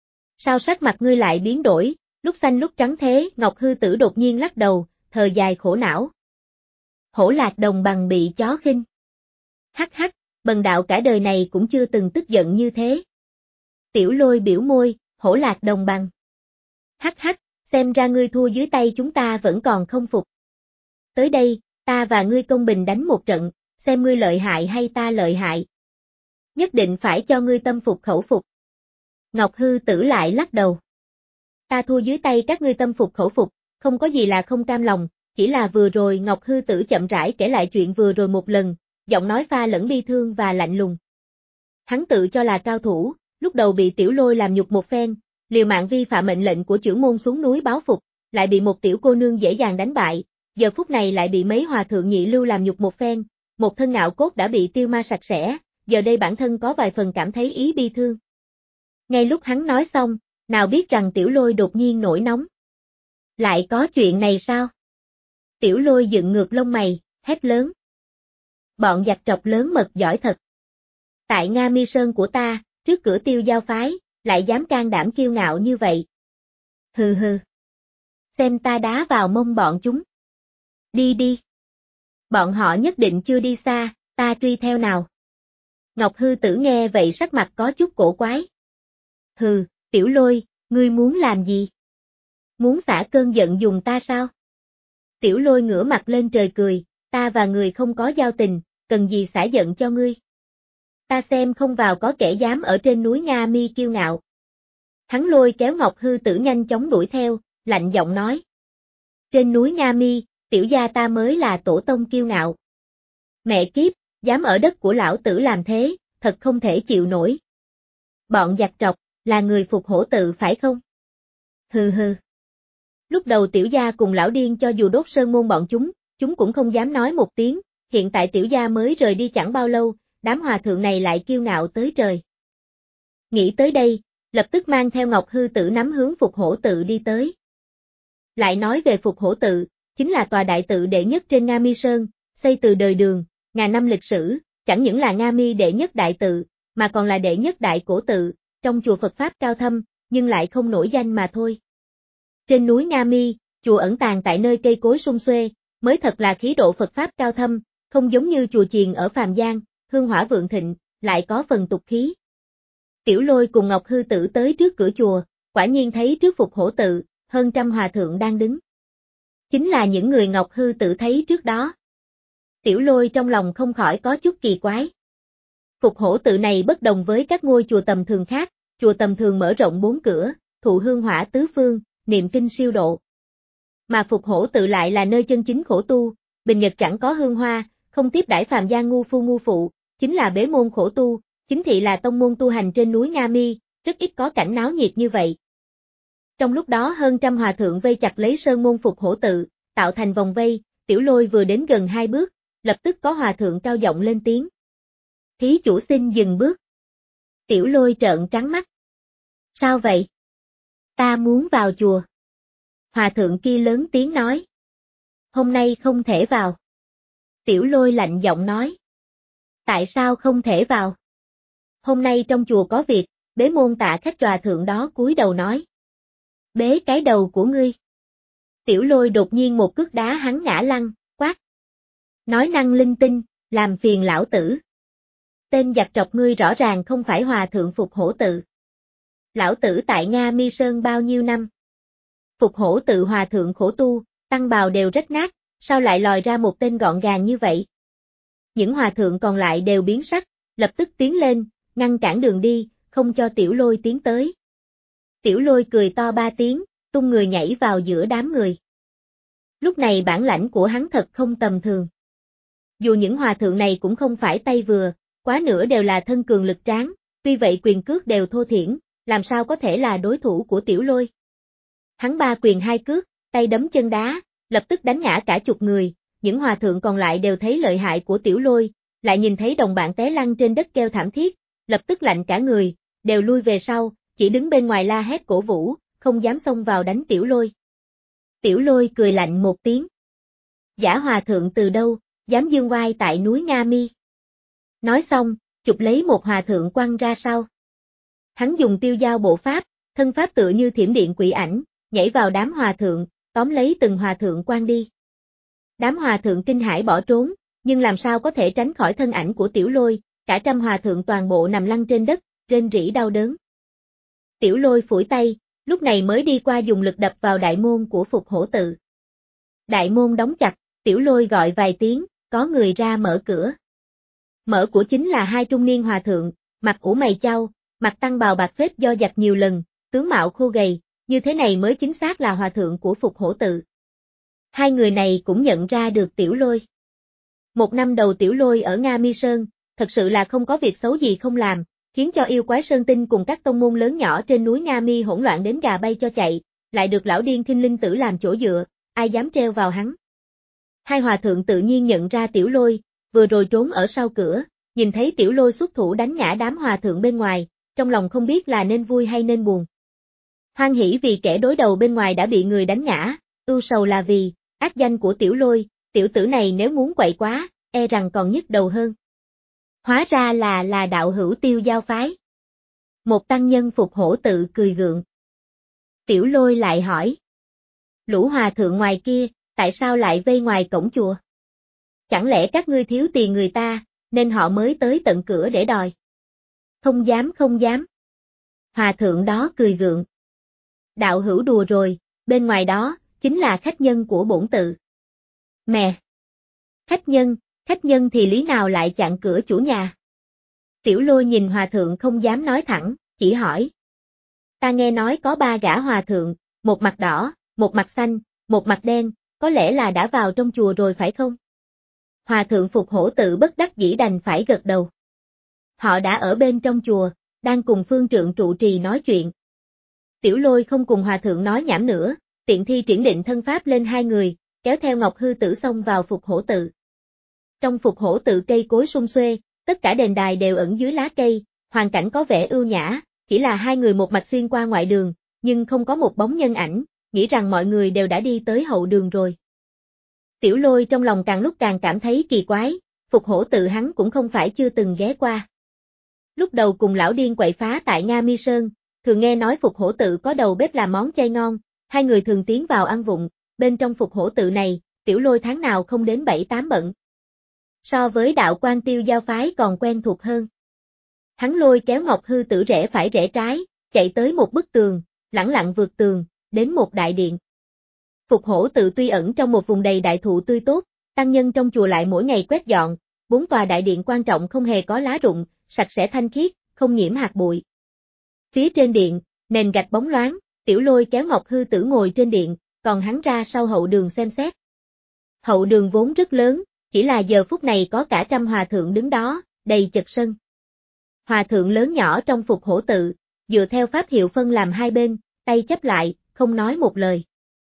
Sao sắc mặt ngươi lại biến đổi, lúc xanh lúc trắng thế? Ngọc Hư Tử đột nhiên lắc đầu, thở dài khổ não. Hổ lạc đồng bằng bị chó khinh. Hắc hắc, bần đạo cả đời này cũng chưa từng tức giận như thế. Tiểu Lôi biểu môi, hổ lạc đồng bằng. Hắc hắc, xem ra ngươi thua dưới tay chúng ta vẫn còn không phục. Tới đây, ta và ngươi công bình đánh một trận, xem ngươi lợi hại hay ta lợi hại. Nhất định phải cho ngươi tâm phục khẩu phục. Ngọc Hư Tử lại lắc đầu. Ta thua dưới tay các ngươi tâm phục khẩu phục, không có gì là không cam lòng, chỉ là vừa rồi Ngọc Hư Tử chậm rãi kể lại chuyện vừa rồi một lần, giọng nói pha lẫn bi thương và lạnh lùng. Hắn tự cho là cao thủ, lúc đầu bị Tiểu Lôi làm nhục một phen, liều mạng vi phạm mệnh lệnh của trưởng môn xuống núi báo phục, lại bị một tiểu cô nương dễ dàng đánh bại, giờ phút này lại bị mấy hòa thượng nhị lưu làm nhục một phen, một thân ngạo cốt đã bị tiêu ma sạch sẽ, giờ đây bản thân có vài phần cảm thấy ý bi thương. Ngay lúc hắn nói xong, nào biết rằng Tiểu Lôi đột nhiên nổi nóng. Lại có chuyện này sao? Tiểu Lôi dựng ngược lông mày, hét lớn. Bọn giặc trọc lớn mật giỏi thật. Tại Nga Mi Sơn của ta, trước cửa Tiêu Giao phái, lại dám can đảm kiêu ngạo như vậy. Hừ hừ. Xem ta đá vào mông bọn chúng. Đi đi. Bọn họ nhất định chưa đi xa, ta truy theo nào. Ngọc Hư Tử nghe vậy sắc mặt có chút cổ quái. Hừ, Tiểu Lôi, ngươi muốn làm gì? Muốn xả cơn giận dùng ta sao? Tiểu Lôi ngửa mặt lên trời cười, ta và người không có giao tình, cần gì xả giận cho ngươi? Ta xem không vào có kẻ dám ở trên núi Nga Mi kiêu ngạo. Hắn lôi kéo Ngọc Hư Tử nhanh chóng đuổi theo, lạnh giọng nói. Trên núi Nga Mi, tiểu gia ta mới là tổ tông kiêu ngạo. Mẹ kiếp, dám ở đất của lão tử làm thế, thật không thể chịu nổi. Bọn giặc trọc, là người phục hổ tự phải không? Hừ hừ. Lúc đầu tiểu gia cùng lão điên cho dù đốt sơn môn bọn chúng, chúng cũng không dám nói một tiếng, hiện tại tiểu gia mới rời đi chẳng bao lâu, đám hòa thượng này lại kiêu ngạo tới trời. Nghĩ tới đây, lập tức mang theo Ngọc Hư Tử nắm hướng Phục Hổ Tự đi tới. Lại nói về Phục Hổ Tự, chính là tòa đại tự đệ nhất trên Nga Mi Sơn, xây từ đời Đường, ngàn năm lịch sử, chẳng những là Nga Mi đệ nhất đại tự, mà còn là đệ nhất đại cổ tự, trong chùa Phật Pháp cao thâm, nhưng lại không nổi danh mà thôi. Trên núi Nga Mi, chùa ẩn tàng tại nơi cây cối sum xuê, mới thật là khí độ Phật Pháp cao thâm, không giống như chùa chiền ở Phàm Giang, hương hỏa vượng thịnh, lại có phần tục khí. Tiểu Lôi cùng Ngọc Hư Tử tới trước cửa chùa, quả nhiên thấy trước Phục Hổ tự, hơn trăm hòa thượng đang đứng. Chính là những người Ngọc Hư Tử thấy trước đó. Tiểu Lôi trong lòng không khỏi có chút kỳ quái. Phục Hổ tự này bất đồng với các ngôi chùa tầm thường khác, chùa tầm thường mở rộng bốn cửa, thụ hương hỏa tứ phương, niệm kinh siêu độ. Mà Phục Hổ tự lại là nơi chân chính khổ tu, bình nhật chẳng có hương hoa, không tiếp đãi phàm gian ngu phu ngu phụ, chính là bế môn khổ tu, chính thị là tông môn tu hành trên núi Nga Mi, rất ít có cảnh náo nhiệt như vậy. Trong lúc đó hơn trăm hòa thượng vây chặt lấy sơn môn Phục Hổ tự, tạo thành vòng vây, Tiểu Lôi vừa đến gần hai bước, lập tức có hòa thượng cao giọng lên tiếng. Thí chủ xin dừng bước. Tiểu Lôi trợn trắng mắt. Sao vậy? Ta muốn vào chùa. Hòa thượng kia lớn tiếng nói. Hôm nay không thể vào. Tiểu Lôi lạnh giọng nói. Tại sao không thể vào? Hôm nay trong chùa có việc, bế môn Tạ Khách hòa thượng đó cúi đầu nói. Bế cái đầu của ngươi. Tiểu Lôi đột nhiên một cước đá hắn ngã lăn, quát. Nói năng linh tinh, làm phiền lão tử. Tên giặc trọc ngươi rõ ràng không phải hòa thượng Phục Hổ tự. Lão tử tại Nga Mi Sơn bao nhiêu năm? Phục Hổ tự hòa thượng khổ tu, tăng bào đều rách nát, sao lại lòi ra một tên gọn gàng như vậy? Những hòa thượng còn lại đều biến sắc, lập tức tiến lên, ngăn cản đường đi, không cho Tiểu Lôi tiến tới. Tiểu Lôi cười to ba tiếng, tung người nhảy vào giữa đám người. Lúc này bản lãnh của hắn thật không tầm thường. Dù những hòa thượng này cũng không phải tay vừa, quá nữa đều là thân cường lực tráng, tuy vậy quyền cước đều thô thiển, làm sao có thể là đối thủ của Tiểu Lôi. Hắn ba quyền hai cước, tay đấm chân đá, lập tức đánh ngã cả chục người, những hòa thượng còn lại đều thấy lợi hại của Tiểu Lôi, lại nhìn thấy đồng bạn té lăn trên đất kêu thảm thiết, lập tức lạnh cả người, đều lui về sau, chỉ đứng bên ngoài la hét cổ vũ, không dám xông vào đánh Tiểu Lôi. Tiểu Lôi cười lạnh một tiếng. Giả hòa thượng từ đâu, dám dương oai tại núi Nga Mi. Nói xong, chụp lấy một hòa thượng quăng ra sau. Hắn dùng tiêu dao bộ pháp, thân pháp tựa như thiểm điện quỷ ảnh, nhảy vào đám hòa thượng, tóm lấy từng hòa thượng quăng đi. Đám hòa thượng kinh hãi bỏ trốn, nhưng làm sao có thể tránh khỏi thân ảnh của Tiểu Lôi, cả trăm hòa thượng toàn bộ nằm lăn trên đất, rên rỉ đau đớn. Tiểu Lôi phủi tay, lúc này mới đi qua dùng lực đập vào đại môn của Phục Hổ tự. Đại môn đóng chặt, Tiểu Lôi gọi vài tiếng, có người ra mở cửa. Mở của chính là hai trung niên hòa thượng, mặt ủ mày chau, mặt tăng bào bạc phết do giặt nhiều lần, tướng mạo khô gầy, như thế này mới chính xác là hòa thượng của Phục Hổ tự. Hai người này cũng nhận ra được Tiểu Lôi. Một năm đầu Tiểu Lôi ở Nga Mi Sơn, thật sự là không có việc xấu gì không làm, khiến cho yêu quái Sơn Tinh cùng các tông môn lớn nhỏ trên núi Nga Mi hỗn loạn đến gà bay cho chạy, lại được lão điên Kinh Linh Tử làm chỗ dựa, ai dám treo vào hắn. Hai hòa thượng tự nhiên nhận ra Tiểu Lôi, vừa rồi trốn ở sau cửa, nhìn thấy Tiểu Lôi xuất thủ đánh ngã đám hòa thượng bên ngoài, trong lòng không biết là nên vui hay nên buồn. Hoan hỉ vì kẻ đối đầu bên ngoài đã bị người đánh ngã, ưu sầu là vì ác danh của Tiểu Lôi, tiểu tử này nếu muốn quậy quá, e rằng còn nhức đầu hơn. Hóa ra là là đạo hữu Tiêu Giao phái. Một tăng nhân Phục Hổ tự cười gượng. Tiểu Lôi lại hỏi. Lũ hòa thượng ngoài kia, tại sao lại vây ngoài cổng chùa? Chẳng lẽ các ngươi thiếu tiền người ta, nên họ mới tới tận cửa để đòi? Không dám không dám. Hòa thượng đó cười gượng. Đạo hữu đùa rồi, bên ngoài đó, chính là khách nhân của bổn tự. Mẹ! Khách nhân, khách nhân thì lý nào lại chặn cửa chủ nhà? Tiểu Lôi nhìn hòa thượng không dám nói thẳng, chỉ hỏi. Ta nghe nói có ba gã hòa thượng, một mặt đỏ, một mặt xanh, một mặt đen, có lẽ là đã vào trong chùa rồi phải không? Hòa thượng Phục Hổ tự bất đắc dĩ đành phải gật đầu. Họ đã ở bên trong chùa, đang cùng phương trượng trụ trì nói chuyện. Tiểu Lôi không cùng hòa thượng nói nhảm nữa, tiện thi triển định thân pháp lên hai người, kéo theo Ngọc Hư Tử xông vào Phục Hổ tự. Trong Phục Hổ tự cây cối sum xuê, tất cả đền đài đều ẩn dưới lá cây, hoàn cảnh có vẻ ưu nhã, chỉ là hai người một mạch xuyên qua ngoại đường, nhưng không có một bóng nhân ảnh, nghĩ rằng mọi người đều đã đi tới hậu đường rồi. Tiểu Lôi trong lòng càng lúc càng cảm thấy kỳ quái, Phục Hổ tự hắn cũng không phải chưa từng ghé qua. Lúc đầu cùng lão điên quậy phá tại Nga Mi Sơn, thường nghe nói Phục Hổ tự có đầu bếp làm món chay ngon, hai người thường tiến vào ăn vụng, bên trong Phục Hổ tự này, Tiểu Lôi tháng nào không đến bảy tám bận. So với đạo quan Tiêu Giao phái còn quen thuộc hơn. Hắn lôi kéo Ngọc Hư Tử rẽ phải rẽ trái, chạy tới một bức tường, lẳng lặng vượt tường, đến một đại điện. Phục Hổ Tự tuy ẩn trong một vùng đầy đại thụ tươi tốt, tăng nhân trong chùa lại mỗi ngày quét dọn, bốn tòa đại điện quan trọng không hề có lá rụng, sạch sẽ thanh khiết, không nhiễm hạt bụi. Phía trên điện, nền gạch bóng loáng, Tiểu Lôi kéo Ngọc Hư Tử ngồi trên điện, còn hắn ra sau hậu đường xem xét. Hậu đường vốn rất lớn, chỉ là giờ phút này có cả trăm hòa thượng đứng đó, đầy chật sân. Hòa thượng lớn nhỏ trong Phục Hổ Tự, dựa theo pháp hiệu phân làm hai bên, tay chắp lại, không nói một lời.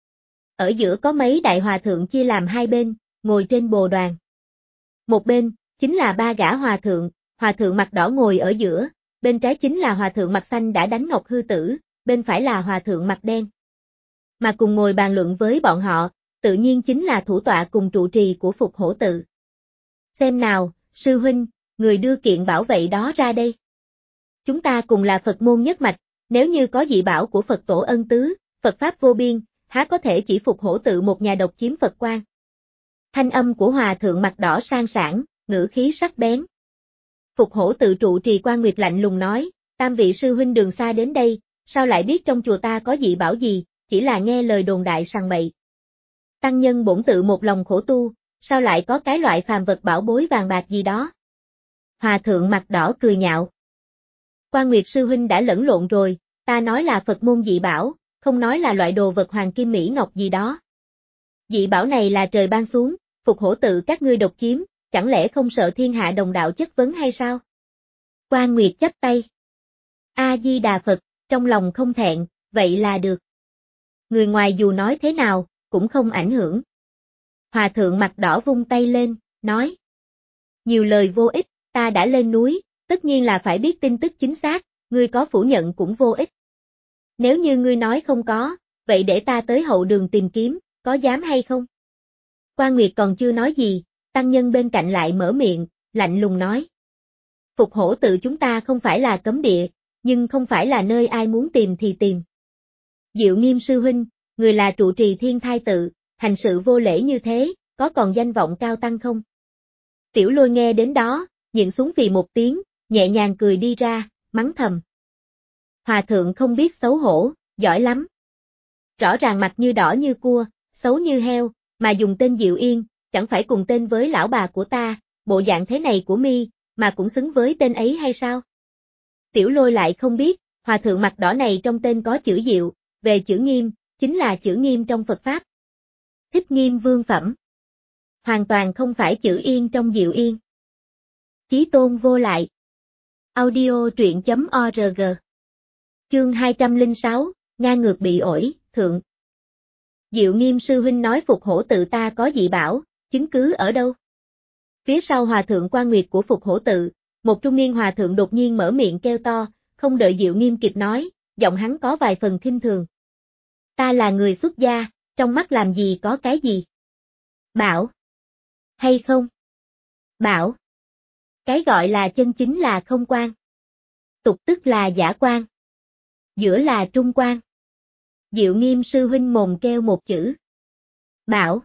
Ở giữa có mấy đại hòa thượng chia làm hai bên, ngồi trên bồ đoàn. Một bên, chính là ba gã hòa thượng, hòa thượng mặt đỏ ngồi ở giữa, bên trái chính là hòa thượng mặt xanh đã đánh Ngọc Hư Tử, bên phải là hòa thượng mặt đen. Mà cùng ngồi bàn luận với bọn họ, tự nhiên chính là thủ tọa cùng trụ trì của Phục Hổ Tự. Xem nào, sư huynh, người đưa kiện bảo vệ đó ra đây. Chúng ta cùng là Phật môn nhất mạch, nếu như có dị bảo của Phật tổ ân tứ, Phật pháp vô biên, há có thể chỉ Phục Hổ Tự một nhà độc chiếm Phật quan. Thanh âm của hòa thượng mặt đỏ sang sảng, ngữ khí sắc bén. Phục Hổ Tự trụ trì Quan Nguyệt lạnh lùng nói, tam vị sư huynh đường xa đến đây, sao lại biết trong chùa ta có dị bảo gì, chỉ là nghe lời đồn đại sằng bậy. Tăng nhân bổn tự một lòng khổ tu, sao lại có cái loại phàm vật bảo bối vàng bạc gì đó. Hòa thượng mặt đỏ cười nhạo. Quan Nguyệt sư huynh đã lẫn lộn rồi, ta nói là Phật môn dị bảo, không nói là loại đồ vật hoàng kim mỹ ngọc gì đó. Dị bảo này là trời ban xuống, Phục Hổ Tự các ngươi độc chiếm, chẳng lẽ không sợ thiên hạ đồng đạo chất vấn hay sao? Quan Nguyệt chắp tay. A-di-đà Phật, trong lòng không thẹn, vậy là được. Người ngoài dù nói thế nào, cũng không ảnh hưởng. Hòa thượng mặt đỏ vung tay lên, nói. Nhiều lời vô ích, ta đã lên núi, tất nhiên là phải biết tin tức chính xác, ngươi có phủ nhận cũng vô ích. Nếu như ngươi nói không có, vậy để ta tới hậu đường tìm kiếm, có dám hay không? Quan Nguyệt còn chưa nói gì, tăng nhân bên cạnh lại mở miệng, lạnh lùng nói. Phục Hổ Tự chúng ta không phải là cấm địa, nhưng không phải là nơi ai muốn tìm thì tìm. Diệu Nghiêm sư huynh, người là trụ trì Thiên Thai Tự, hành sự vô lễ như thế, có còn danh vọng cao tăng không? Tiểu Lôi nghe đến đó, nhịn xuống phì một tiếng, nhẹ nhàng cười đi ra, mắng thầm. Hòa thượng không biết xấu hổ, giỏi lắm. Rõ ràng mặt như đỏ như cua, xấu như heo, mà dùng tên Diệu Yên, chẳng phải cùng tên với lão bà của ta, bộ dạng thế này của mi, mà cũng xứng với tên ấy hay sao? Tiểu Lôi lại không biết, hòa thượng mặt đỏ này trong tên có chữ Diệu, về chữ Nghiêm, chính là chữ Nghiêm trong Phật Pháp. Thích Nghiêm vương phẩm. Hoàn toàn không phải chữ Yên trong Diệu Yên. Chí tôn vô lại. Audio truyện chấm org. Chương hai trăm lẻ sáu, ngang ngược bị ổi, thượng. Diệu Nghiêm sư huynh nói Phục Hổ Tự ta có dị bảo, chứng cứ ở đâu? Phía sau hòa thượng Quan Nguyệt của Phục Hổ Tự, một trung niên hòa thượng đột nhiên mở miệng kêu to, không đợi Diệu Nghiêm kịp nói, giọng hắn có vài phần khinh thường. Ta là người xuất gia, trong mắt làm gì có cái gì? Bảo. Hay không? Bảo. Cái gọi là chân chính là không quan. Tục tức là giả quan. Giữa là trung quan. Diệu Nghiêm sư huynh mồm kêu một chữ. Bảo.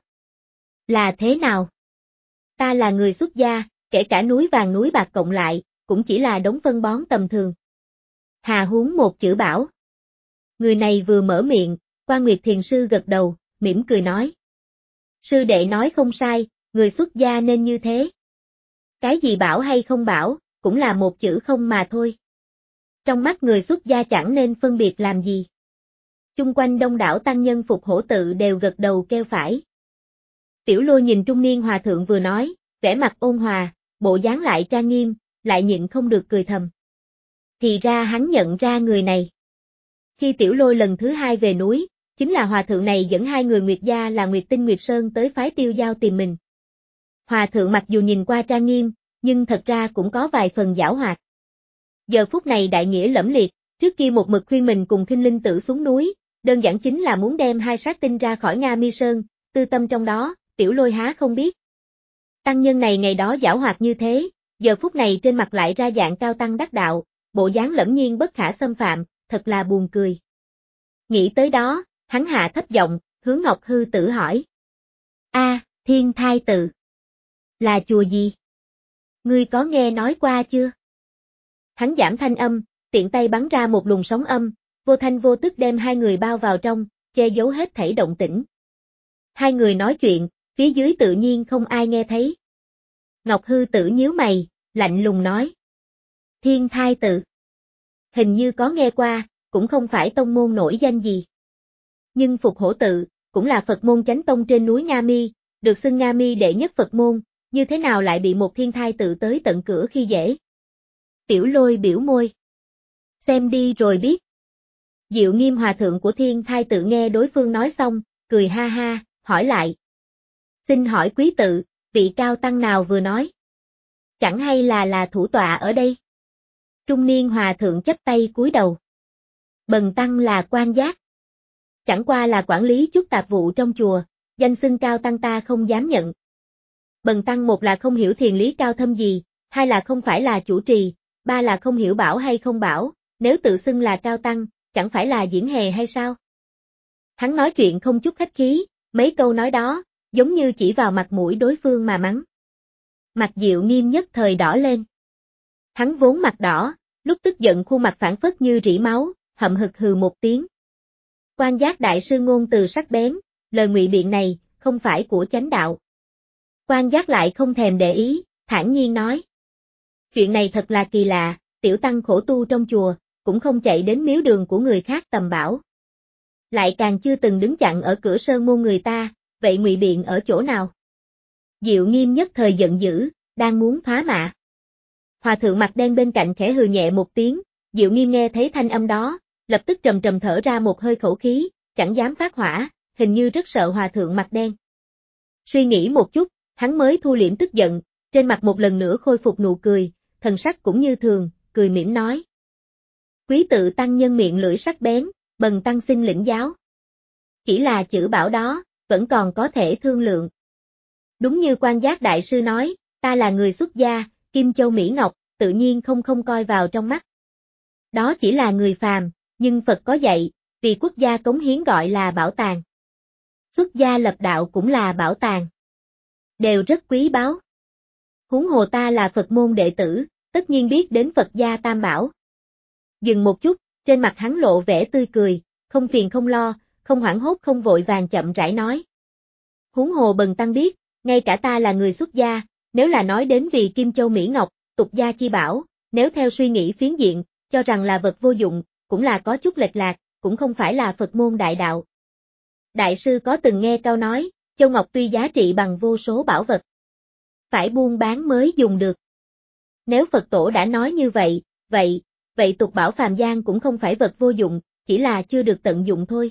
Là thế nào? Ta là người xuất gia, kể cả núi vàng núi bạc cộng lại, cũng chỉ là đống phân bón tầm thường. Hà huống một chữ bảo. Người này vừa mở miệng, Quan Nguyệt thiền sư gật đầu, mỉm cười nói. Sư đệ nói không sai, người xuất gia nên như thế. Cái gì bảo hay không bảo, cũng là một chữ không mà thôi. Trong mắt người xuất gia chẳng nên phân biệt làm gì. Chung quanh đông đảo tăng nhân Phục Hổ Tự đều gật đầu kêu phải. Tiểu Lôi nhìn trung niên hòa thượng vừa nói, vẻ mặt ôn hòa, bộ dáng lại trang nghiêm, lại nhịn không được cười thầm. Thì ra hắn nhận ra người này. Khi Tiểu Lôi lần thứ hai về núi, chính là hòa thượng này dẫn hai người Nguyệt gia là Nguyệt Tinh Nguyệt Sơn tới phái Tiêu Giao tìm mình. Hòa thượng mặc dù nhìn qua trang nghiêm, nhưng thật ra cũng có vài phần giảo hoạt. Giờ phút này đại nghĩa lẫm liệt, trước kia một mực khuyên mình cùng Khinh Linh Tử xuống núi, đơn giản chính là muốn đem hai sát tinh ra khỏi Nga Mi Sơn, tư tâm trong đó, Tiểu Lôi há không biết. Tăng nhân này ngày đó giảo hoạt như thế, giờ phút này trên mặt lại ra dạng cao tăng đắc đạo, bộ dáng lẫm nhiên bất khả xâm phạm, thật là buồn cười. Nghĩ tới đó, hắn hạ thấp giọng, hướng Ngọc Hư Tử hỏi. A, Thiên Thai Tự. Là chùa gì? Ngươi có nghe nói qua chưa? Hắn giảm thanh âm, tiện tay bắn ra một luồng sóng âm, vô thanh vô tức đem hai người bao vào trong, che giấu hết thảy động tĩnh. Hai người nói chuyện, phía dưới tự nhiên không ai nghe thấy. Ngọc Hư Tử nhíu mày, lạnh lùng nói. Thiên Thai Tự. Hình như có nghe qua, cũng không phải tông môn nổi danh gì. Nhưng Phục Hổ Tự, cũng là Phật môn chánh tông trên núi Nga Mi, được xưng Nga Mi đệ nhất Phật môn, như thế nào lại bị một thiên thai tự tới tận cửa khi dễ. Tiểu Lôi biểu môi. Xem đi rồi biết. Diệu Nghiêm hòa thượng của thiên thai tự nghe đối phương nói xong, cười ha ha, hỏi lại. Xin hỏi quý tự, vị cao tăng nào vừa nói? Chẳng hay là là thủ tọa ở đây? Trung niên hòa thượng chắp tay cúi đầu. Bần tăng là Quan Giác. Chẳng qua là quản lý chút tạp vụ trong chùa, danh xưng cao tăng ta không dám nhận. Bần tăng một là không hiểu thiền lý cao thâm gì, hai là không phải là chủ trì, ba là không hiểu bảo hay không bảo, nếu tự xưng là cao tăng, chẳng phải là diễn hề hay sao? Hắn nói chuyện không chút khách khí, mấy câu nói đó, giống như chỉ vào mặt mũi đối phương mà mắng. Mặt Diệu Nghiêm nhất thời đỏ lên. Hắn vốn mặt đỏ, lúc tức giận khuôn mặt phản phất như rỉ máu, hậm hực hừ một tiếng. Quan Giác đại sư ngôn từ sắc bén, lời ngụy biện này, không phải của chánh đạo. Quan Giác lại không thèm để ý, thản nhiên nói. Chuyện này thật là kỳ lạ, tiểu tăng khổ tu trong chùa, cũng không chạy đến miếu đường của người khác tầm bảo. Lại càng chưa từng đứng chặn ở cửa sơn môn người ta, vậy ngụy biện ở chỗ nào? Diệu Nghiêm nhất thời giận dữ, đang muốn phá mạ. Hòa thượng mặt đen bên cạnh khẽ hừ nhẹ một tiếng, Diệu Nghiêm nghe thấy thanh âm đó, lập tức trầm trầm thở ra một hơi khẩu khí, chẳng dám phát hỏa, hình như rất sợ hòa thượng mặt đen. Suy nghĩ một chút, hắn mới thu liễm tức giận, trên mặt một lần nữa khôi phục nụ cười, thần sắc cũng như thường, cười mỉm nói. Quý tự tăng nhân miệng lưỡi sắc bén, bần tăng xin lĩnh giáo. Chỉ là chữ bảo đó, vẫn còn có thể thương lượng. Đúng như Quan Giác đại sư nói, ta là người xuất gia, Kim Châu Mỹ Ngọc, tự nhiên không không coi vào trong mắt. Đó chỉ là người phàm, nhưng Phật có dạy, vì quốc gia cống hiến gọi là bảo tàng. Xuất gia lập đạo cũng là bảo tàng. Đều rất quý báu. Huống hồ ta là Phật môn đệ tử, tất nhiên biết đến Phật gia tam bảo. Dừng một chút, trên mặt hắn lộ vẻ tươi cười, không phiền không lo, không hoảng hốt không vội vàng chậm rãi nói. Huống hồ bần tăng biết, ngay cả ta là người xuất gia, nếu là nói đến vì Kim Châu Mỹ Ngọc, tục gia chi bảo, nếu theo suy nghĩ phiến diện, cho rằng là vật vô dụng, cũng là có chút lệch lạc, cũng không phải là Phật môn đại đạo. Đại sư có từng nghe câu nói, châu ngọc tuy giá trị bằng vô số bảo vật, phải buôn bán mới dùng được. Nếu Phật tổ đã nói như vậy, vậy, vậy tục bảo phàm gian cũng không phải vật vô dụng, chỉ là chưa được tận dụng thôi.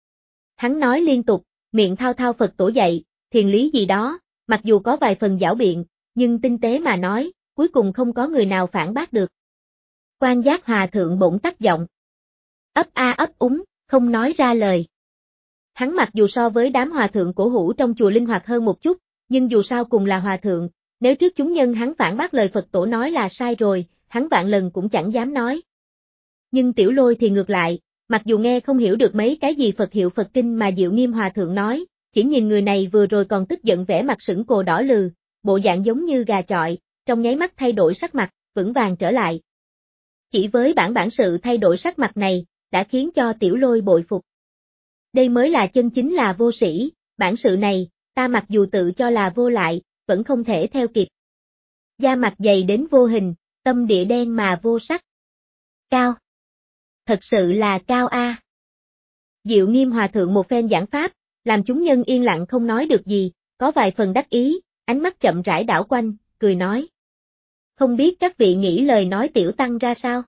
Hắn nói liên tục, miệng thao thao Phật tổ dạy, thiền lý gì đó, mặc dù có vài phần giảo biện, nhưng tinh tế mà nói, cuối cùng không có người nào phản bác được. Quan Giác hòa thượng bỗng tắt giọng. Ấp a ấp úng, không nói ra lời. Hắn mặc dù so với đám hòa thượng cổ hủ trong chùa linh hoạt hơn một chút, nhưng dù sao cùng là hòa thượng, nếu trước chúng nhân hắn phản bác lời Phật tổ nói là sai rồi, hắn vạn lần cũng chẳng dám nói. Nhưng Tiểu Lôi thì ngược lại, mặc dù nghe không hiểu được mấy cái gì Phật hiệu Phật kinh mà Diệu Nghiêm hòa thượng nói, chỉ nhìn người này vừa rồi còn tức giận vẻ mặt sững cồ đỏ lừ, bộ dạng giống như gà chọi, trong nháy mắt thay đổi sắc mặt, vững vàng trở lại. Chỉ với bản bản sự thay đổi sắc mặt này, đã khiến cho Tiểu Lôi bội phục. Đây mới là chân chính là vô sĩ, bản sự này, ta mặc dù tự cho là vô lại, vẫn không thể theo kịp. Da mặt dày đến vô hình, tâm địa đen mà vô sắc. Cao. Thật sự là cao a. À. Diệu Nghiêm hòa thượng một phen giảng pháp, làm chúng nhân yên lặng không nói được gì, có vài phần đắc ý, ánh mắt chậm rãi đảo quanh, cười nói. Không biết các vị nghĩ lời nói tiểu tăng ra sao?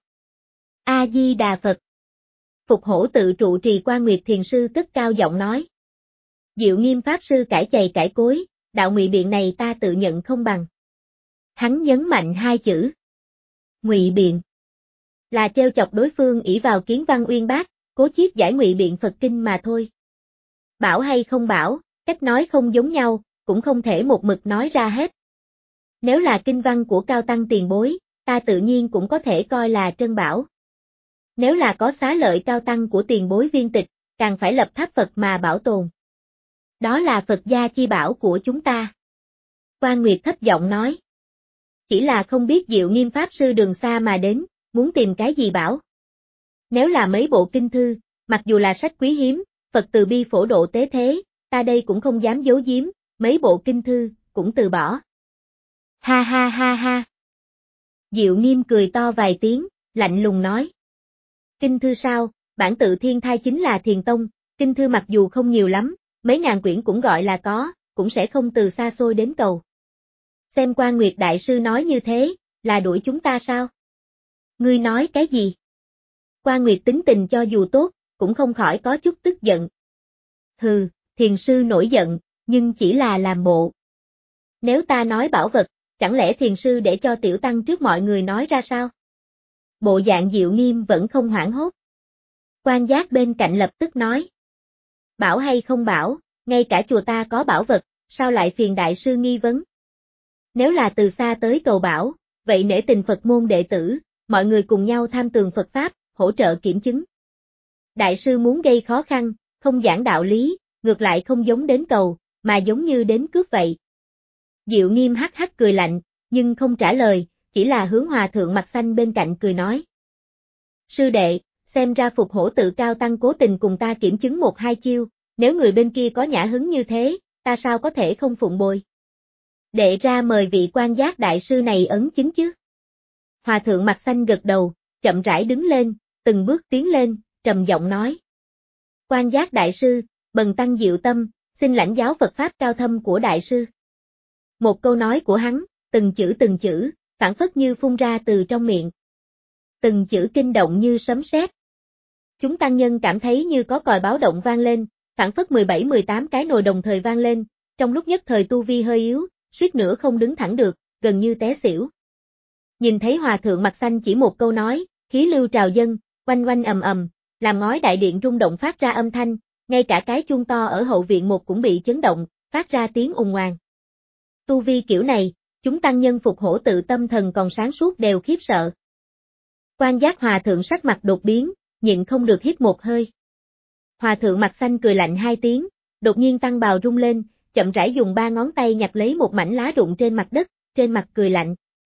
A-di-đà Phật. Phục Hổ tự trụ trì Quan Nguyệt thiền sư cất cao giọng nói. Diệu Nghiêm pháp sư cãi chày cãi cối, đạo ngụy biện này ta tự nhận không bằng. Hắn nhấn mạnh hai chữ. Ngụy biện. Là trêu chọc đối phương ỷ vào kiến văn uyên bác, cố chiết giải ngụy biện Phật kinh mà thôi. Bảo hay không bảo, cách nói không giống nhau, cũng không thể một mực nói ra hết. Nếu là kinh văn của cao tăng tiền bối, ta tự nhiên cũng có thể coi là trân bảo. Nếu là có xá lợi cao tăng của tiền bối viên tịch, càng phải lập tháp Phật mà bảo tồn. Đó là Phật gia chi bảo của chúng ta. Quan Nguyệt thấp giọng nói. Chỉ là không biết Diệu Nghiêm pháp sư đường xa mà đến, muốn tìm cái gì bảo? Nếu là mấy bộ kinh thư, mặc dù là sách quý hiếm, Phật từ bi phổ độ tế thế, ta đây cũng không dám giấu giếm, mấy bộ kinh thư, cũng từ bỏ. Ha ha ha ha. Diệu Nghiêm cười to vài tiếng, lạnh lùng nói. Kinh thư sao, bản tự thiên thai chính là thiền tông, kinh thư mặc dù không nhiều lắm, mấy ngàn quyển cũng gọi là có, cũng sẽ không từ xa xôi đến cầu. Xem Quan Nguyệt Đại Sư nói như thế, là đuổi chúng ta sao? Ngươi nói cái gì? Quan Nguyệt tính tình cho dù tốt, cũng không khỏi có chút tức giận. Hừ, thiền sư nổi giận, nhưng chỉ là làm bộ. Nếu ta nói bảo vật, chẳng lẽ thiền sư để cho tiểu tăng trước mọi người nói ra sao? Bộ dạng Diệu Nghiêm vẫn không hoảng hốt. Quan giác bên cạnh lập tức nói. Bảo hay không bảo, ngay cả chùa ta có bảo vật, sao lại phiền đại sư nghi vấn? Nếu là từ xa tới cầu bảo, vậy nể tình Phật môn đệ tử, mọi người cùng nhau tham tường Phật Pháp, hỗ trợ kiểm chứng. Đại sư muốn gây khó khăn, không giảng đạo lý, ngược lại không giống đến cầu, mà giống như đến cướp vậy. Diệu Nghiêm hắc hắc cười lạnh, nhưng không trả lời, chỉ là hướng hòa thượng mặt xanh bên cạnh cười nói. Sư đệ, xem ra Phục Hổ Tự cao tăng cố tình cùng ta kiểm chứng một hai chiêu, nếu người bên kia có nhã hứng như thế, ta sao có thể không phụng bồi. Đệ ra mời vị Quan giác đại sư này ấn chứng chứ. Hòa thượng mặt xanh gật đầu, chậm rãi đứng lên, từng bước tiến lên, trầm giọng nói. Quan giác đại sư, bần tăng Diệu Tâm, xin lãnh giáo Phật Pháp cao thâm của đại sư. Một câu nói của hắn, từng chữ từng chữ, phảng phất như phun ra từ trong miệng. Từng chữ kinh động như sấm sét. Chúng tăng nhân cảm thấy như có còi báo động vang lên, phảng phất mười bảy mười tám cái nồi đồng thời vang lên, trong lúc nhất thời tu vi hơi yếu, suýt nữa không đứng thẳng được, gần như té xỉu. Nhìn thấy hòa thượng mặt xanh chỉ một câu nói, khí lưu trào dâng, oanh oanh ầm ầm, làm ngói đại điện rung động phát ra âm thanh, ngay cả cái chuông to ở hậu viện một cũng bị chấn động, phát ra tiếng ùng oàng. Tu vi kiểu này, chúng tăng nhân Phục Hổ Tự tâm thần còn sáng suốt đều khiếp sợ. Quan giác hòa thượng sắc mặt đột biến, nhịn không được hít một hơi. Hòa thượng mặt xanh cười lạnh hai tiếng, đột nhiên tăng bào rung lên, chậm rãi dùng ba ngón tay nhặt lấy một mảnh lá rụng trên mặt đất, trên mặt cười lạnh.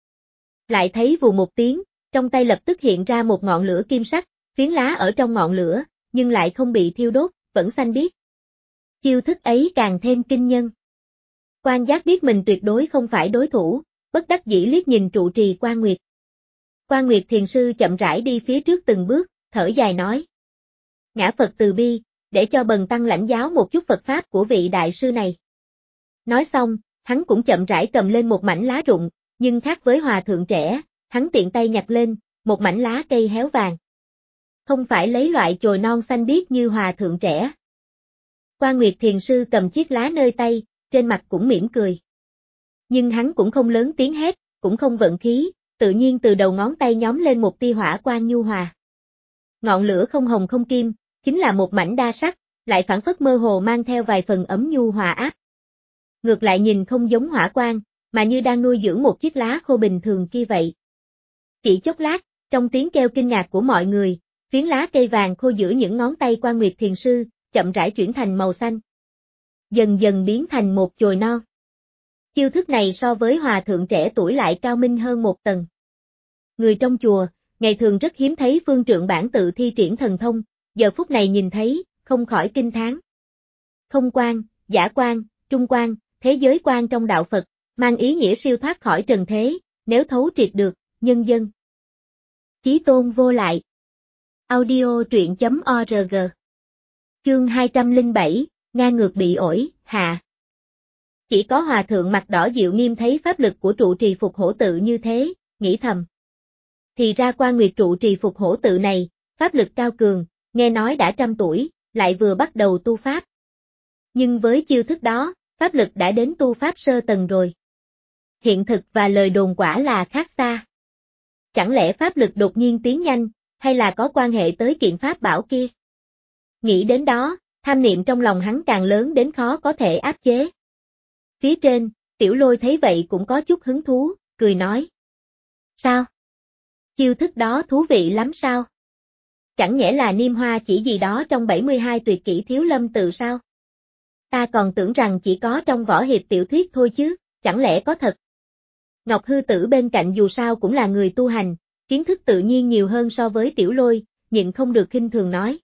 Lại thấy vù một tiếng, trong tay lập tức hiện ra một ngọn lửa kim sắc, phiến lá ở trong ngọn lửa, nhưng lại không bị thiêu đốt, vẫn xanh biếc. Chiêu thức ấy càng thêm kinh nhân. Quan giác biết mình tuyệt đối không phải đối thủ, bất đắc dĩ liếc nhìn trụ trì Quan Nguyệt. Quan Nguyệt thiền sư chậm rãi đi phía trước từng bước, thở dài nói. Ngã Phật từ bi, để cho bần tăng lãnh giáo một chút Phật Pháp của vị đại sư này. Nói xong, hắn cũng chậm rãi cầm lên một mảnh lá rụng, nhưng khác với hòa thượng trẻ, hắn tiện tay nhặt lên, một mảnh lá cây héo vàng. Không phải lấy loại chồi non xanh biếc như hòa thượng trẻ. Quan Nguyệt thiền sư cầm chiếc lá nơi tay, trên mặt cũng mỉm cười. Nhưng hắn cũng không lớn tiếng hét, cũng không vận khí, tự nhiên từ đầu ngón tay nhóm lên một tia hỏa quang nhu hòa. Ngọn lửa không hồng không kim, chính là một mảnh đa sắc, lại phảng phất mơ hồ mang theo vài phần ấm nhu hòa áp. Ngược lại nhìn không giống hỏa quang, mà như đang nuôi dưỡng một chiếc lá khô bình thường kia vậy. Chỉ chốc lát, trong tiếng kêu kinh ngạc của mọi người, phiến lá cây vàng khô giữa những ngón tay Quan Nguyệt thiền sư, chậm rãi chuyển thành màu xanh. Dần dần biến thành một chồi non. Chiêu thức này so với hòa thượng trẻ tuổi lại cao minh hơn một tầng. Người trong chùa, ngày thường rất hiếm thấy phương trượng bản tự thi triển thần thông, giờ phút này nhìn thấy, không khỏi kinh thán. Không quan, giả quan, trung quan, thế giới quan trong đạo Phật, mang ý nghĩa siêu thoát khỏi trần thế, nếu thấu triệt được, nhân dân. Chí tôn vô lại. Audio truyện chấm org. Chương hai trăm lẻ bảy, ngang ngược bị ổi, hạ. Chỉ có hòa thượng mặt đỏ Diệu Nghiêm thấy pháp lực của trụ trì Phục Hổ Tự như thế, nghĩ thầm. Thì ra Quan Nguyệt trụ trì Phục Hổ Tự này, pháp lực cao cường, nghe nói đã trăm tuổi, lại vừa bắt đầu tu pháp. Nhưng với chiêu thức đó, pháp lực đã đến tu pháp sơ tầng rồi. Hiện thực và lời đồn quả là khác xa. Chẳng lẽ pháp lực đột nhiên tiến nhanh, hay là có quan hệ tới kiện pháp bảo kia? Nghĩ đến đó, tham niệm trong lòng hắn càng lớn đến khó có thể áp chế. Phía trên, Tiểu Lôi thấy vậy cũng có chút hứng thú, cười nói. Sao? Chiêu thức đó thú vị lắm sao? Chẳng nhẽ là niêm hoa chỉ gì đó trong bảy mươi hai tuyệt kỹ Thiếu Lâm Tự sao? Ta còn tưởng rằng chỉ có trong võ hiệp tiểu thuyết thôi chứ, chẳng lẽ có thật? Ngọc Hư Tử bên cạnh dù sao cũng là người tu hành, kiến thức tự nhiên nhiều hơn so với Tiểu Lôi, nhịn không được khinh thường nói.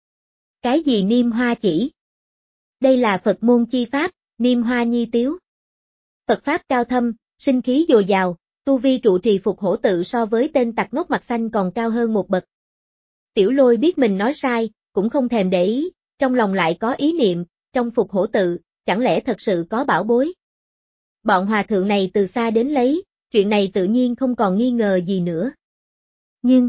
Cái gì Niêm Hoa chỉ? Đây là Phật môn chi pháp, Niêm Hoa nhi tiếu. Phật pháp cao thâm, sinh khí dồi dào, tu vi trụ trì Phục Hổ tự so với tên tặc ngốc mặt xanh còn cao hơn một bậc. Tiểu Lôi biết mình nói sai, cũng không thèm để ý, trong lòng lại có ý niệm, trong Phục Hổ tự, chẳng lẽ thật sự có bảo bối? Bọn hòa thượng này từ xa đến lấy, chuyện này tự nhiên không còn nghi ngờ gì nữa. Nhưng,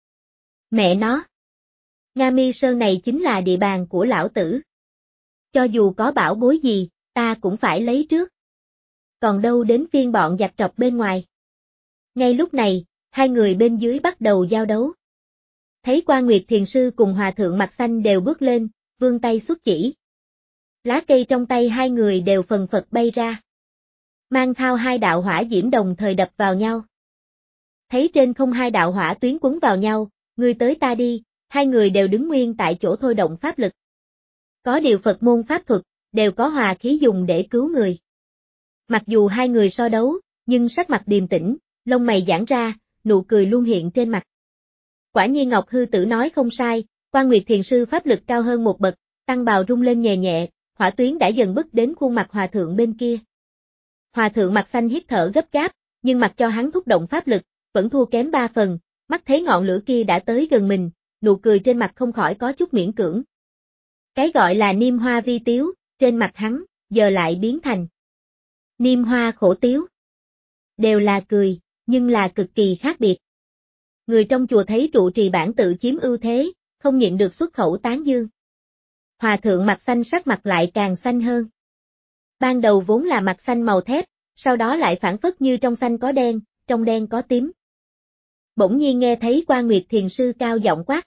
mẹ nó, Nga Mi Sơn này chính là địa bàn của lão tử. Cho dù có bảo bối gì, ta cũng phải lấy trước. Còn đâu đến phiên bọn giặc trọc bên ngoài. Ngay lúc này, hai người bên dưới bắt đầu giao đấu. Thấy Quan Nguyệt Thiền Sư cùng hòa thượng mặt xanh đều bước lên, vươn tay xuất chỉ. Lá cây trong tay hai người đều phần phật bay ra. Mang thao hai đạo hỏa diễm đồng thời đập vào nhau. Thấy trên không hai đạo hỏa tuyến quấn vào nhau, ngươi tới ta đi, hai người đều đứng nguyên tại chỗ thôi động pháp lực. Có điều Phật môn pháp thuật, đều có hòa khí dùng để cứu người. Mặc dù hai người so đấu, nhưng sắc mặt điềm tĩnh, lông mày giãn ra, nụ cười luôn hiện trên mặt. Quả nhiên Ngọc Hư Tử nói không sai, Quan Nguyệt Thiền Sư pháp lực cao hơn một bậc, tăng bào rung lên nhẹ nhẹ, hỏa tuyến đã dần bức đến khuôn mặt hòa thượng bên kia. Hòa thượng mặt xanh hít thở gấp gáp, nhưng mặc cho hắn thúc động pháp lực, vẫn thua kém ba phần, mắt thấy ngọn lửa kia đã tới gần mình, nụ cười trên mặt không khỏi có chút miễn cưỡng. Cái gọi là Niêm Hoa vi tiếu, trên mặt hắn, giờ lại biến thành Niêm Hoa khổ tiếu. Đều là cười, nhưng là cực kỳ khác biệt. Người trong chùa thấy trụ trì bản tự chiếm ưu thế, không nhịn được xuất khẩu tán dương. Hòa thượng mặt xanh sắc mặt lại càng xanh hơn. Ban đầu vốn là mặt xanh màu thép, sau đó lại phản phất như trong xanh có đen, trong đen có tím. Bỗng nhiên nghe thấy Quan Nguyệt Thiền Sư cao giọng quát.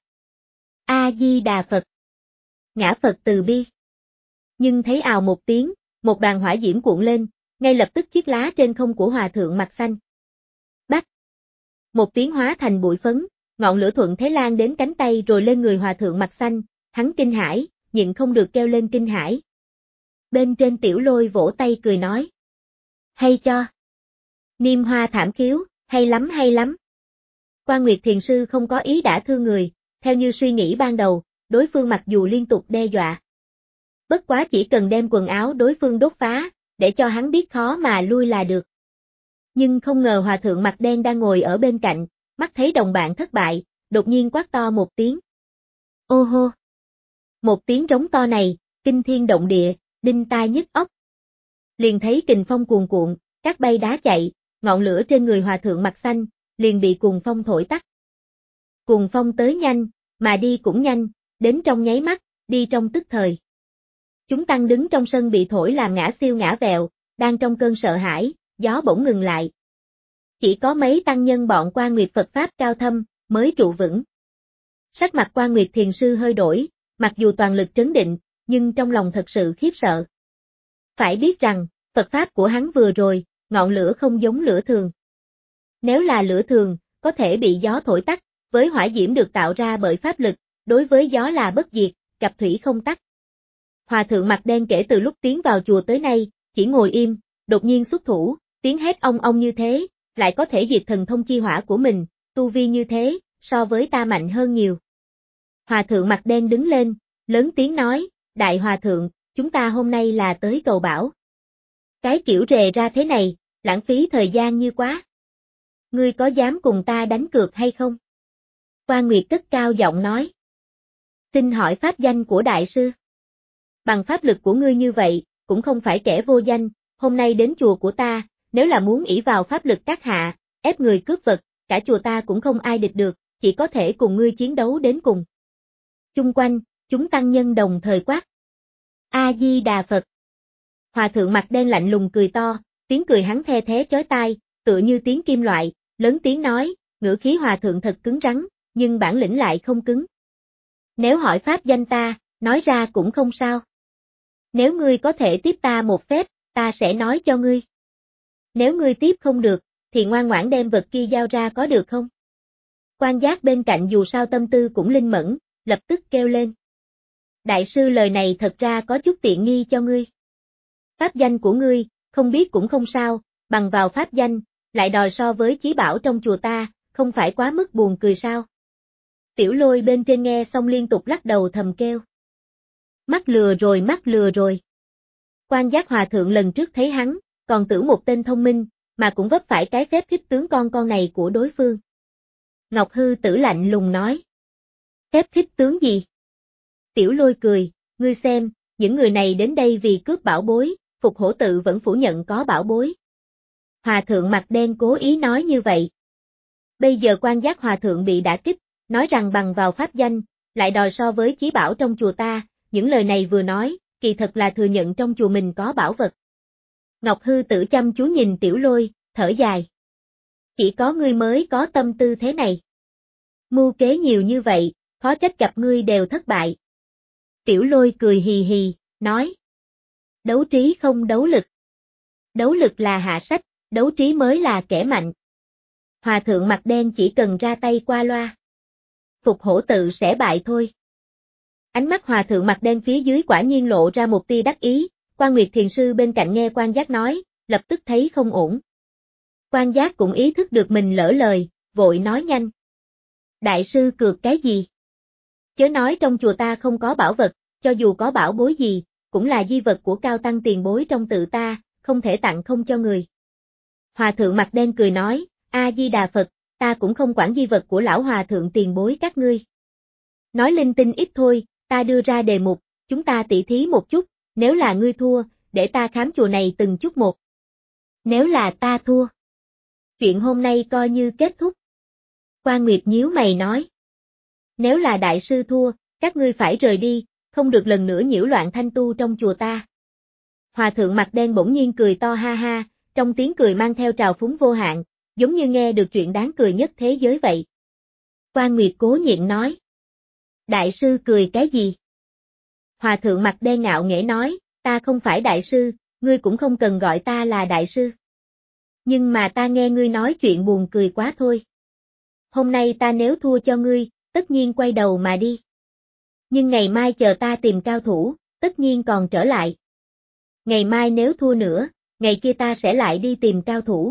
A-di-đà Phật. Ngã Phật từ bi. Nhưng thấy ào một tiếng, một đoàn hỏa diễm cuộn lên, ngay lập tức chiếc lá trên không của hòa thượng mặt xanh. Bắt. Một tiếng hóa thành bụi phấn, ngọn lửa thuận thế lan đến cánh tay rồi lên người hòa thượng mặt xanh, hắn kinh hãi, nhịn không được kêu lên kinh hãi. Bên trên Tiểu Lôi vỗ tay cười nói. Hay cho. Niêm Hoa thảm khiếu, hay lắm hay lắm. Quan Nguyệt Thiền Sư không có ý đả thương người, theo như suy nghĩ ban đầu, đối phương mặc dù liên tục đe dọa. Bất quá chỉ cần đem quần áo đối phương đốt phá, để cho hắn biết khó mà lui là được. Nhưng không ngờ hòa thượng mặt đen đang ngồi ở bên cạnh, mắt thấy đồng bạn thất bại, đột nhiên quát to một tiếng. Ô hô! Một tiếng rống to này, kinh thiên động địa, đinh tai nhức óc. Liền thấy kình phong cuồn cuộn, cát bay đá chạy, ngọn lửa trên người hòa thượng mặt xanh, liền bị cuồng phong thổi tắt. Cuồng phong tới nhanh, mà đi cũng nhanh, đến trong nháy mắt, đi trong tức thời. Chúng tăng đứng trong sân bị thổi làm ngã siêu ngã vẹo, đang trong cơn sợ hãi, gió bỗng ngừng lại. Chỉ có mấy tăng nhân bọn Quan Nguyệt Phật Pháp cao thâm, mới trụ vững. Sắc mặt Quan Nguyệt Thiền Sư hơi đổi, mặc dù toàn lực trấn định, nhưng trong lòng thật sự khiếp sợ. Phải biết rằng, Phật Pháp của hắn vừa rồi, ngọn lửa không giống lửa thường. Nếu là lửa thường, có thể bị gió thổi tắt, với hỏa diễm được tạo ra bởi pháp lực, đối với gió là bất diệt, gặp thủy không tắt. Hòa thượng mặt đen kể từ lúc tiến vào chùa tới nay, chỉ ngồi im, đột nhiên xuất thủ, tiếng hét ong ong như thế, lại có thể diệt thần thông chi hỏa của mình, tu vi như thế, so với ta mạnh hơn nhiều. Hòa thượng mặt đen đứng lên, lớn tiếng nói, Đại Hòa thượng, chúng ta hôm nay là tới cầu bảo. Cái kiểu rề ra thế này, lãng phí thời gian như quá. Ngươi có dám cùng ta đánh cược hay không? Quan Nguyệt cất cao giọng nói. Xin hỏi pháp danh của đại sư. Bằng pháp lực của ngươi như vậy, cũng không phải kẻ vô danh, hôm nay đến chùa của ta, nếu là muốn ỷ vào pháp lực các hạ, ép người cướp vật, cả chùa ta cũng không ai địch được, chỉ có thể cùng ngươi chiến đấu đến cùng. Chung quanh, chúng tăng nhân đồng thời quát. A-di-đà Phật. Hòa thượng mặt đen lạnh lùng cười to, tiếng cười hắn the thế chói tai, tựa như tiếng kim loại, lớn tiếng nói, ngữ khí hòa thượng thật cứng rắn, nhưng bản lĩnh lại không cứng. Nếu hỏi pháp danh ta, nói ra cũng không sao. Nếu ngươi có thể tiếp ta một phép, ta sẽ nói cho ngươi. Nếu ngươi tiếp không được, thì ngoan ngoãn đem vật kia giao ra có được không? Quan giác bên cạnh dù sao tâm tư cũng linh mẫn, lập tức kêu lên. Đại sư lời này thật ra có chút tiện nghi cho ngươi. Pháp danh của ngươi, không biết cũng không sao, bằng vào pháp danh, lại đòi so với chí bảo trong chùa ta, không phải quá mức buồn cười sao? Tiểu Lôi bên trên nghe xong liên tục lắc đầu thầm kêu. Mắc lừa rồi mắc lừa rồi. Quan Giác Hòa Thượng lần trước thấy hắn, còn tưởng một tên thông minh, mà cũng vấp phải cái phép khích tướng con con này của đối phương. Ngọc Hư Tử lạnh lùng nói. Phép khích tướng gì? Tiểu Lôi cười, ngươi xem, những người này đến đây vì cướp bảo bối, Phục Hổ Tự vẫn phủ nhận có bảo bối. Hòa Thượng mặt đen cố ý nói như vậy. Bây giờ Quan Giác Hòa Thượng bị đả kích, nói rằng bằng vào pháp danh, lại đòi so với chí bảo trong chùa ta, những lời này vừa nói, kỳ thật là thừa nhận trong chùa mình có bảo vật. Ngọc Hư Tử chăm chú nhìn Tiểu Lôi, thở dài. Chỉ có ngươi mới có tâm tư thế này. Mưu kế nhiều như vậy, khó trách gặp ngươi đều thất bại. Tiểu Lôi cười hì hì, nói. Đấu trí không đấu lực. Đấu lực là hạ sách, đấu trí mới là kẻ mạnh. Hòa Thượng mặt đen chỉ cần ra tay qua loa. Phục Hổ Tự sẽ bại thôi. Ánh mắt Hòa Thượng mặt đen phía dưới quả nhiên lộ ra một tia đắc ý, Quan Nguyệt Thiền Sư bên cạnh nghe Quan Giác nói, lập tức thấy không ổn. Quan Giác cũng ý thức được mình lỡ lời, vội nói nhanh. Đại sư cược cái gì? Chớ nói trong chùa ta không có bảo vật, cho dù có bảo bối gì, cũng là di vật của cao tăng tiền bối trong tự ta, không thể tặng không cho người. Hòa Thượng mặt đen cười nói, A-di-đà Phật, ta cũng không quản di vật của lão Hòa Thượng tiền bối các ngươi. Nói linh tinh ít thôi, ta đưa ra đề mục, chúng ta tỉ thí một chút, nếu là ngươi thua, để ta khám chùa này từng chút một. Nếu là ta thua, chuyện hôm nay coi như kết thúc. Quan Nguyệt nhíu mày nói. Nếu là đại sư thua, các ngươi phải rời đi, không được lần nữa nhiễu loạn thanh tu trong chùa ta. Hòa Thượng mặt đen bỗng nhiên cười to ha ha, trong tiếng cười mang theo trào phúng vô hạn, giống như nghe được chuyện đáng cười nhất thế giới vậy. Quan Nguyệt cố nhịn nói. Đại sư cười cái gì? Hòa Thượng mặt đen ngạo nghễ nói, ta không phải đại sư, ngươi cũng không cần gọi ta là đại sư. Nhưng mà ta nghe ngươi nói chuyện buồn cười quá thôi. Hôm nay ta nếu thua cho ngươi, tất nhiên quay đầu mà đi. Nhưng ngày mai chờ ta tìm cao thủ, tất nhiên còn trở lại. Ngày mai nếu thua nữa, ngày kia ta sẽ lại đi tìm cao thủ.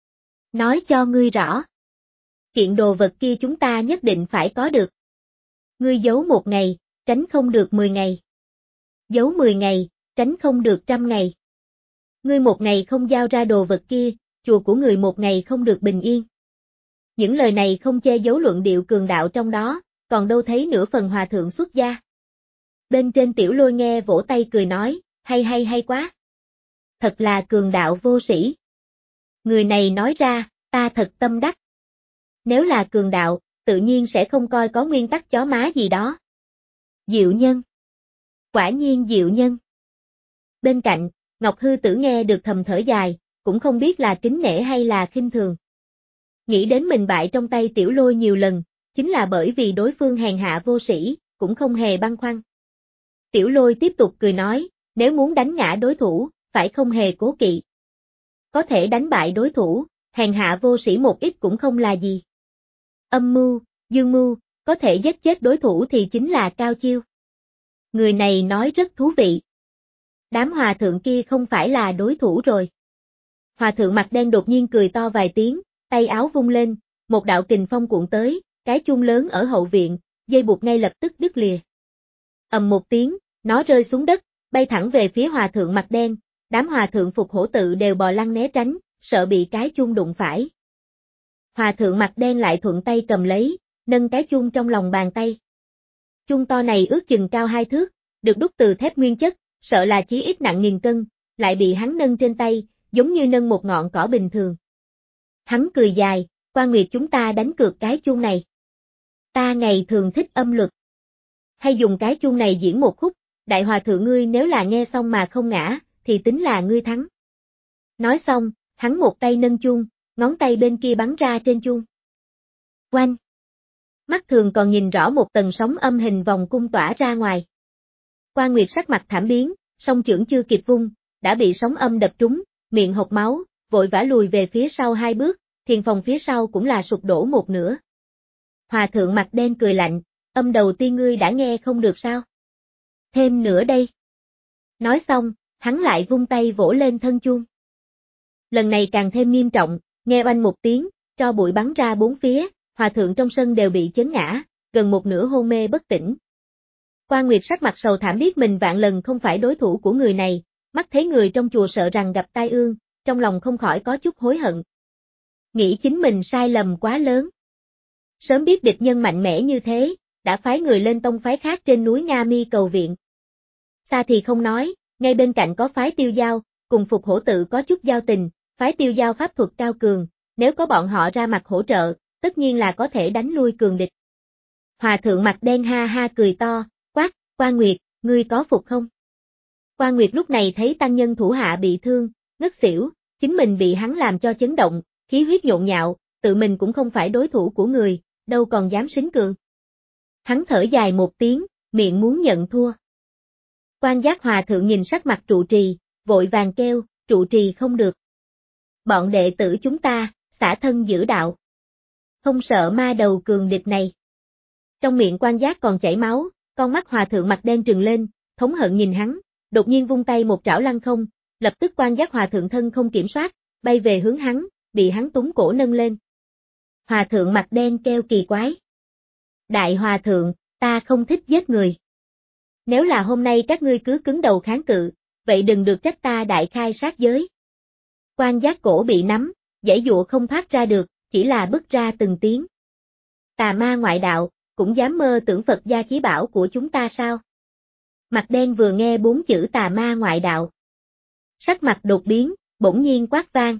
Nói cho ngươi rõ. Kiện đồ vật kia chúng ta nhất định phải có được. Ngươi giấu một ngày, tránh không được mười ngày. Giấu mười ngày, tránh không được trăm ngày. Ngươi một ngày không giao ra đồ vật kia, chùa của người một ngày không được bình yên. Những lời này không che giấu luận điệu cường đạo trong đó, còn đâu thấy nửa phần Hòa Thượng xuất gia. Bên trên Tiểu Lôi nghe vỗ tay cười nói, hay hay hay quá. Thật là cường đạo vô sĩ. Người này nói ra, ta thật tâm đắc. Nếu là cường đạo, tự nhiên sẽ không coi có nguyên tắc chó má gì đó. Diệu nhân. Quả nhiên diệu nhân. Bên cạnh, Ngọc Hư Tử nghe được thầm thở dài, cũng không biết là kính nể hay là khinh thường. Nghĩ đến mình bại trong tay Tiểu Lôi nhiều lần, chính là bởi vì đối phương hèn hạ vô sĩ, cũng không hề băn khoăn. Tiểu Lôi tiếp tục cười nói, nếu muốn đánh ngã đối thủ, phải không hề cố kỵ. Có thể đánh bại đối thủ, hèn hạ vô sĩ một ít cũng không là gì. Âm mưu, dương mưu, có thể giết chết đối thủ thì chính là cao chiêu. Người này nói rất thú vị. Đám hòa thượng kia không phải là đối thủ rồi. Hòa thượng mặt đen đột nhiên cười to vài tiếng, tay áo vung lên, một đạo kình phong cuộn tới, cái chuông lớn ở hậu viện, dây buộc ngay lập tức đứt lìa. Ầm một tiếng, nó rơi xuống đất, bay thẳng về phía hòa thượng mặt đen, đám hòa thượng Phục Hổ Tự đều bò lăn né tránh, sợ bị cái chuông đụng phải. Hòa thượng mặt đen lại thuận tay cầm lấy, nâng cái chuông trong lòng bàn tay. Chuông to này ước chừng cao hai thước, được đúc từ thép nguyên chất, sợ là chí ít nặng nghìn cân, lại bị hắn nâng trên tay, giống như nâng một ngọn cỏ bình thường. Hắn cười dài, Quan Nguyệt chúng ta đánh cược cái chuông này. Ta ngày thường thích âm luật. Hay dùng cái chuông này diễn một khúc, đại hòa thượng ngươi nếu là nghe xong mà không ngã, thì tính là ngươi thắng. Nói xong, hắn một tay nâng chuông, ngón tay bên kia bắn ra trên chuông. Oanh! Mắt thường còn nhìn rõ một tầng sóng âm hình vòng cung tỏa ra ngoài. Quan Nguyệt sắc mặt thảm biến, song chưởng chưa kịp vung, đã bị sóng âm đập trúng, miệng hộc máu, vội vã lùi về phía sau hai bước, thiền phòng phía sau cũng là sụp đổ một nửa. Hòa thượng mặt đen cười lạnh, âm đầu tiên ngươi đã nghe không được sao? Thêm nữa đây. Nói xong, hắn lại vung tay vỗ lên thân chuông. Lần này càng thêm nghiêm trọng, nghe oanh một tiếng, tro bụi bắn ra bốn phía, hòa thượng trong sân đều bị chấn ngã, gần một nửa hôn mê bất tỉnh. Quan Nguyệt sắc mặt sầu thảm biết mình vạn lần không phải đối thủ của người này, mắt thấy người trong chùa sợ rằng gặp tai ương, trong lòng không khỏi có chút hối hận. Nghĩ chính mình sai lầm quá lớn. Sớm biết địch nhân mạnh mẽ như thế, đã phái người lên tông phái khác trên núi Nga Mi cầu viện. Xa thì không nói, ngay bên cạnh có phái Tiêu Giao, cùng Phục Hổ Tự có chút giao tình, phái Tiêu Giao pháp thuật cao cường, nếu có bọn họ ra mặt hỗ trợ, tất nhiên là có thể đánh lui cường địch. Hòa thượng mặt đen ha ha cười to, quát, Quan Nguyệt, ngươi có phục không? Quan Nguyệt lúc này thấy tăng nhân thủ hạ bị thương, ngất xỉu, chính mình bị hắn làm cho chấn động, khí huyết nhộn nhạo, tự mình cũng không phải đối thủ của người, đâu còn dám xính cường. Hắn thở dài một tiếng, miệng muốn nhận thua. Quan Giác Hòa thượng nhìn sắc mặt trụ trì, vội vàng kêu, trụ trì không được. Bọn đệ tử chúng ta, xả thân giữ đạo. Không sợ ma đầu cường địch này. Trong miệng Quan Giác còn chảy máu, con mắt Hòa thượng mặt đen trừng lên, thống hận nhìn hắn, đột nhiên vung tay một trảo lăng không, lập tức Quan Giác Hòa thượng thân không kiểm soát, bay về hướng hắn, bị hắn túng cổ nâng lên. Hòa thượng mặt đen kêu kỳ quái. Đại Hòa thượng, ta không thích giết người. Nếu là hôm nay các ngươi cứ cứng đầu kháng cự, vậy đừng được trách ta đại khai sát giới. Quan Giác cổ bị nắm, giãy giụa không thoát ra được, chỉ là bứt ra từng tiếng. Tà ma ngoại đạo, cũng dám mơ tưởng Phật gia chí bảo của chúng ta sao? Mặt đen vừa nghe bốn chữ tà ma ngoại đạo. Sắc mặt đột biến, bỗng nhiên quát vang.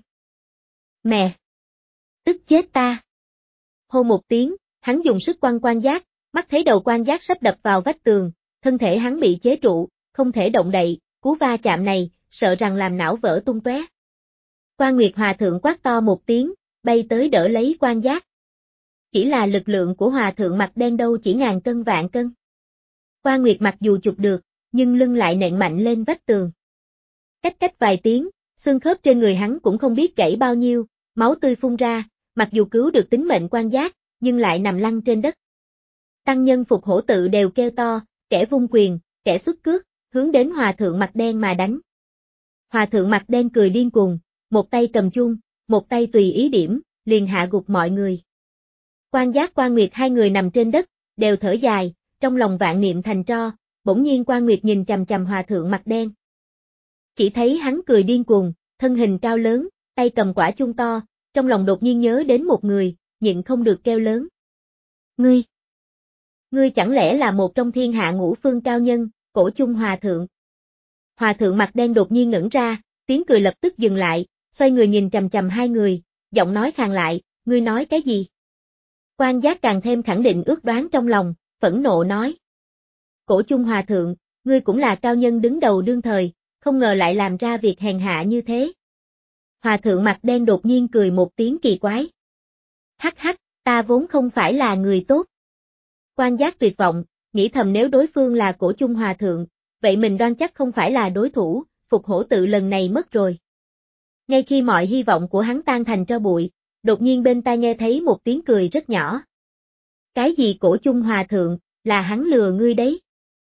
Mẹ! Tức chết ta! Hô một tiếng, hắn dùng sức quăng Quan Giác, mắt thấy đầu Quan Giác sắp đập vào vách tường, thân thể hắn bị chế trụ, không thể động đậy, cú va chạm này, sợ rằng làm não vỡ tung tóe. Quan Nguyệt Hòa thượng quát to một tiếng, bay tới đỡ lấy Quan Giác. Chỉ là lực lượng của Hòa thượng mặt đen đâu chỉ ngàn cân vạn cân. Quan Nguyệt mặc dù chụp được, nhưng lưng lại nện mạnh lên vách tường. Cách cách vài tiếng, xương khớp trên người hắn cũng không biết gãy bao nhiêu, máu tươi phun ra, mặc dù cứu được tính mệnh Quan Giác, nhưng lại nằm lăn trên đất. Tăng nhân Phục Hổ Tự đều kêu to, kẻ vung quyền, kẻ xuất cước, hướng đến Hòa thượng mặt đen mà đánh. Hòa thượng mặt đen cười điên cuồng, một tay cầm chuông, một tay tùy ý điểm, liền hạ gục mọi người. Quan Giác Quan Nguyệt hai người nằm trên đất, đều thở dài, trong lòng vạn niệm thành tro, bỗng nhiên Quan Nguyệt nhìn chằm chằm Hòa thượng mặt đen. Chỉ thấy hắn cười điên cuồng, thân hình cao lớn, tay cầm quả chuông to, trong lòng đột nhiên nhớ đến một người, nhịn không được kêu lớn. Ngươi! Ngươi chẳng lẽ là một trong thiên hạ ngũ phương cao nhân, Cổ Chung Hòa thượng? Hòa thượng mặt đen đột nhiên ngẩn ra, tiếng cười lập tức dừng lại, xoay người nhìn chằm chằm hai người, giọng nói khàn lại, ngươi nói cái gì? Quan Giác càng thêm khẳng định ước đoán trong lòng, phẫn nộ nói. Cổ Chung Hòa thượng, ngươi cũng là cao nhân đứng đầu đương thời, không ngờ lại làm ra việc hèn hạ như thế. Hòa thượng mặt đen đột nhiên cười một tiếng kỳ quái. Hắc hắc, ta vốn không phải là người tốt. Quan Giác tuyệt vọng, nghĩ thầm nếu đối phương là Cổ Chung Hòa thượng, vậy mình đoan chắc không phải là đối thủ, Phục Hổ Tự lần này mất rồi. Ngay khi mọi hy vọng của hắn tan thành tro bụi, đột nhiên bên tai nghe thấy một tiếng cười rất nhỏ. Cái gì Cổ Chung Hòa thượng, là hắn lừa ngươi đấy.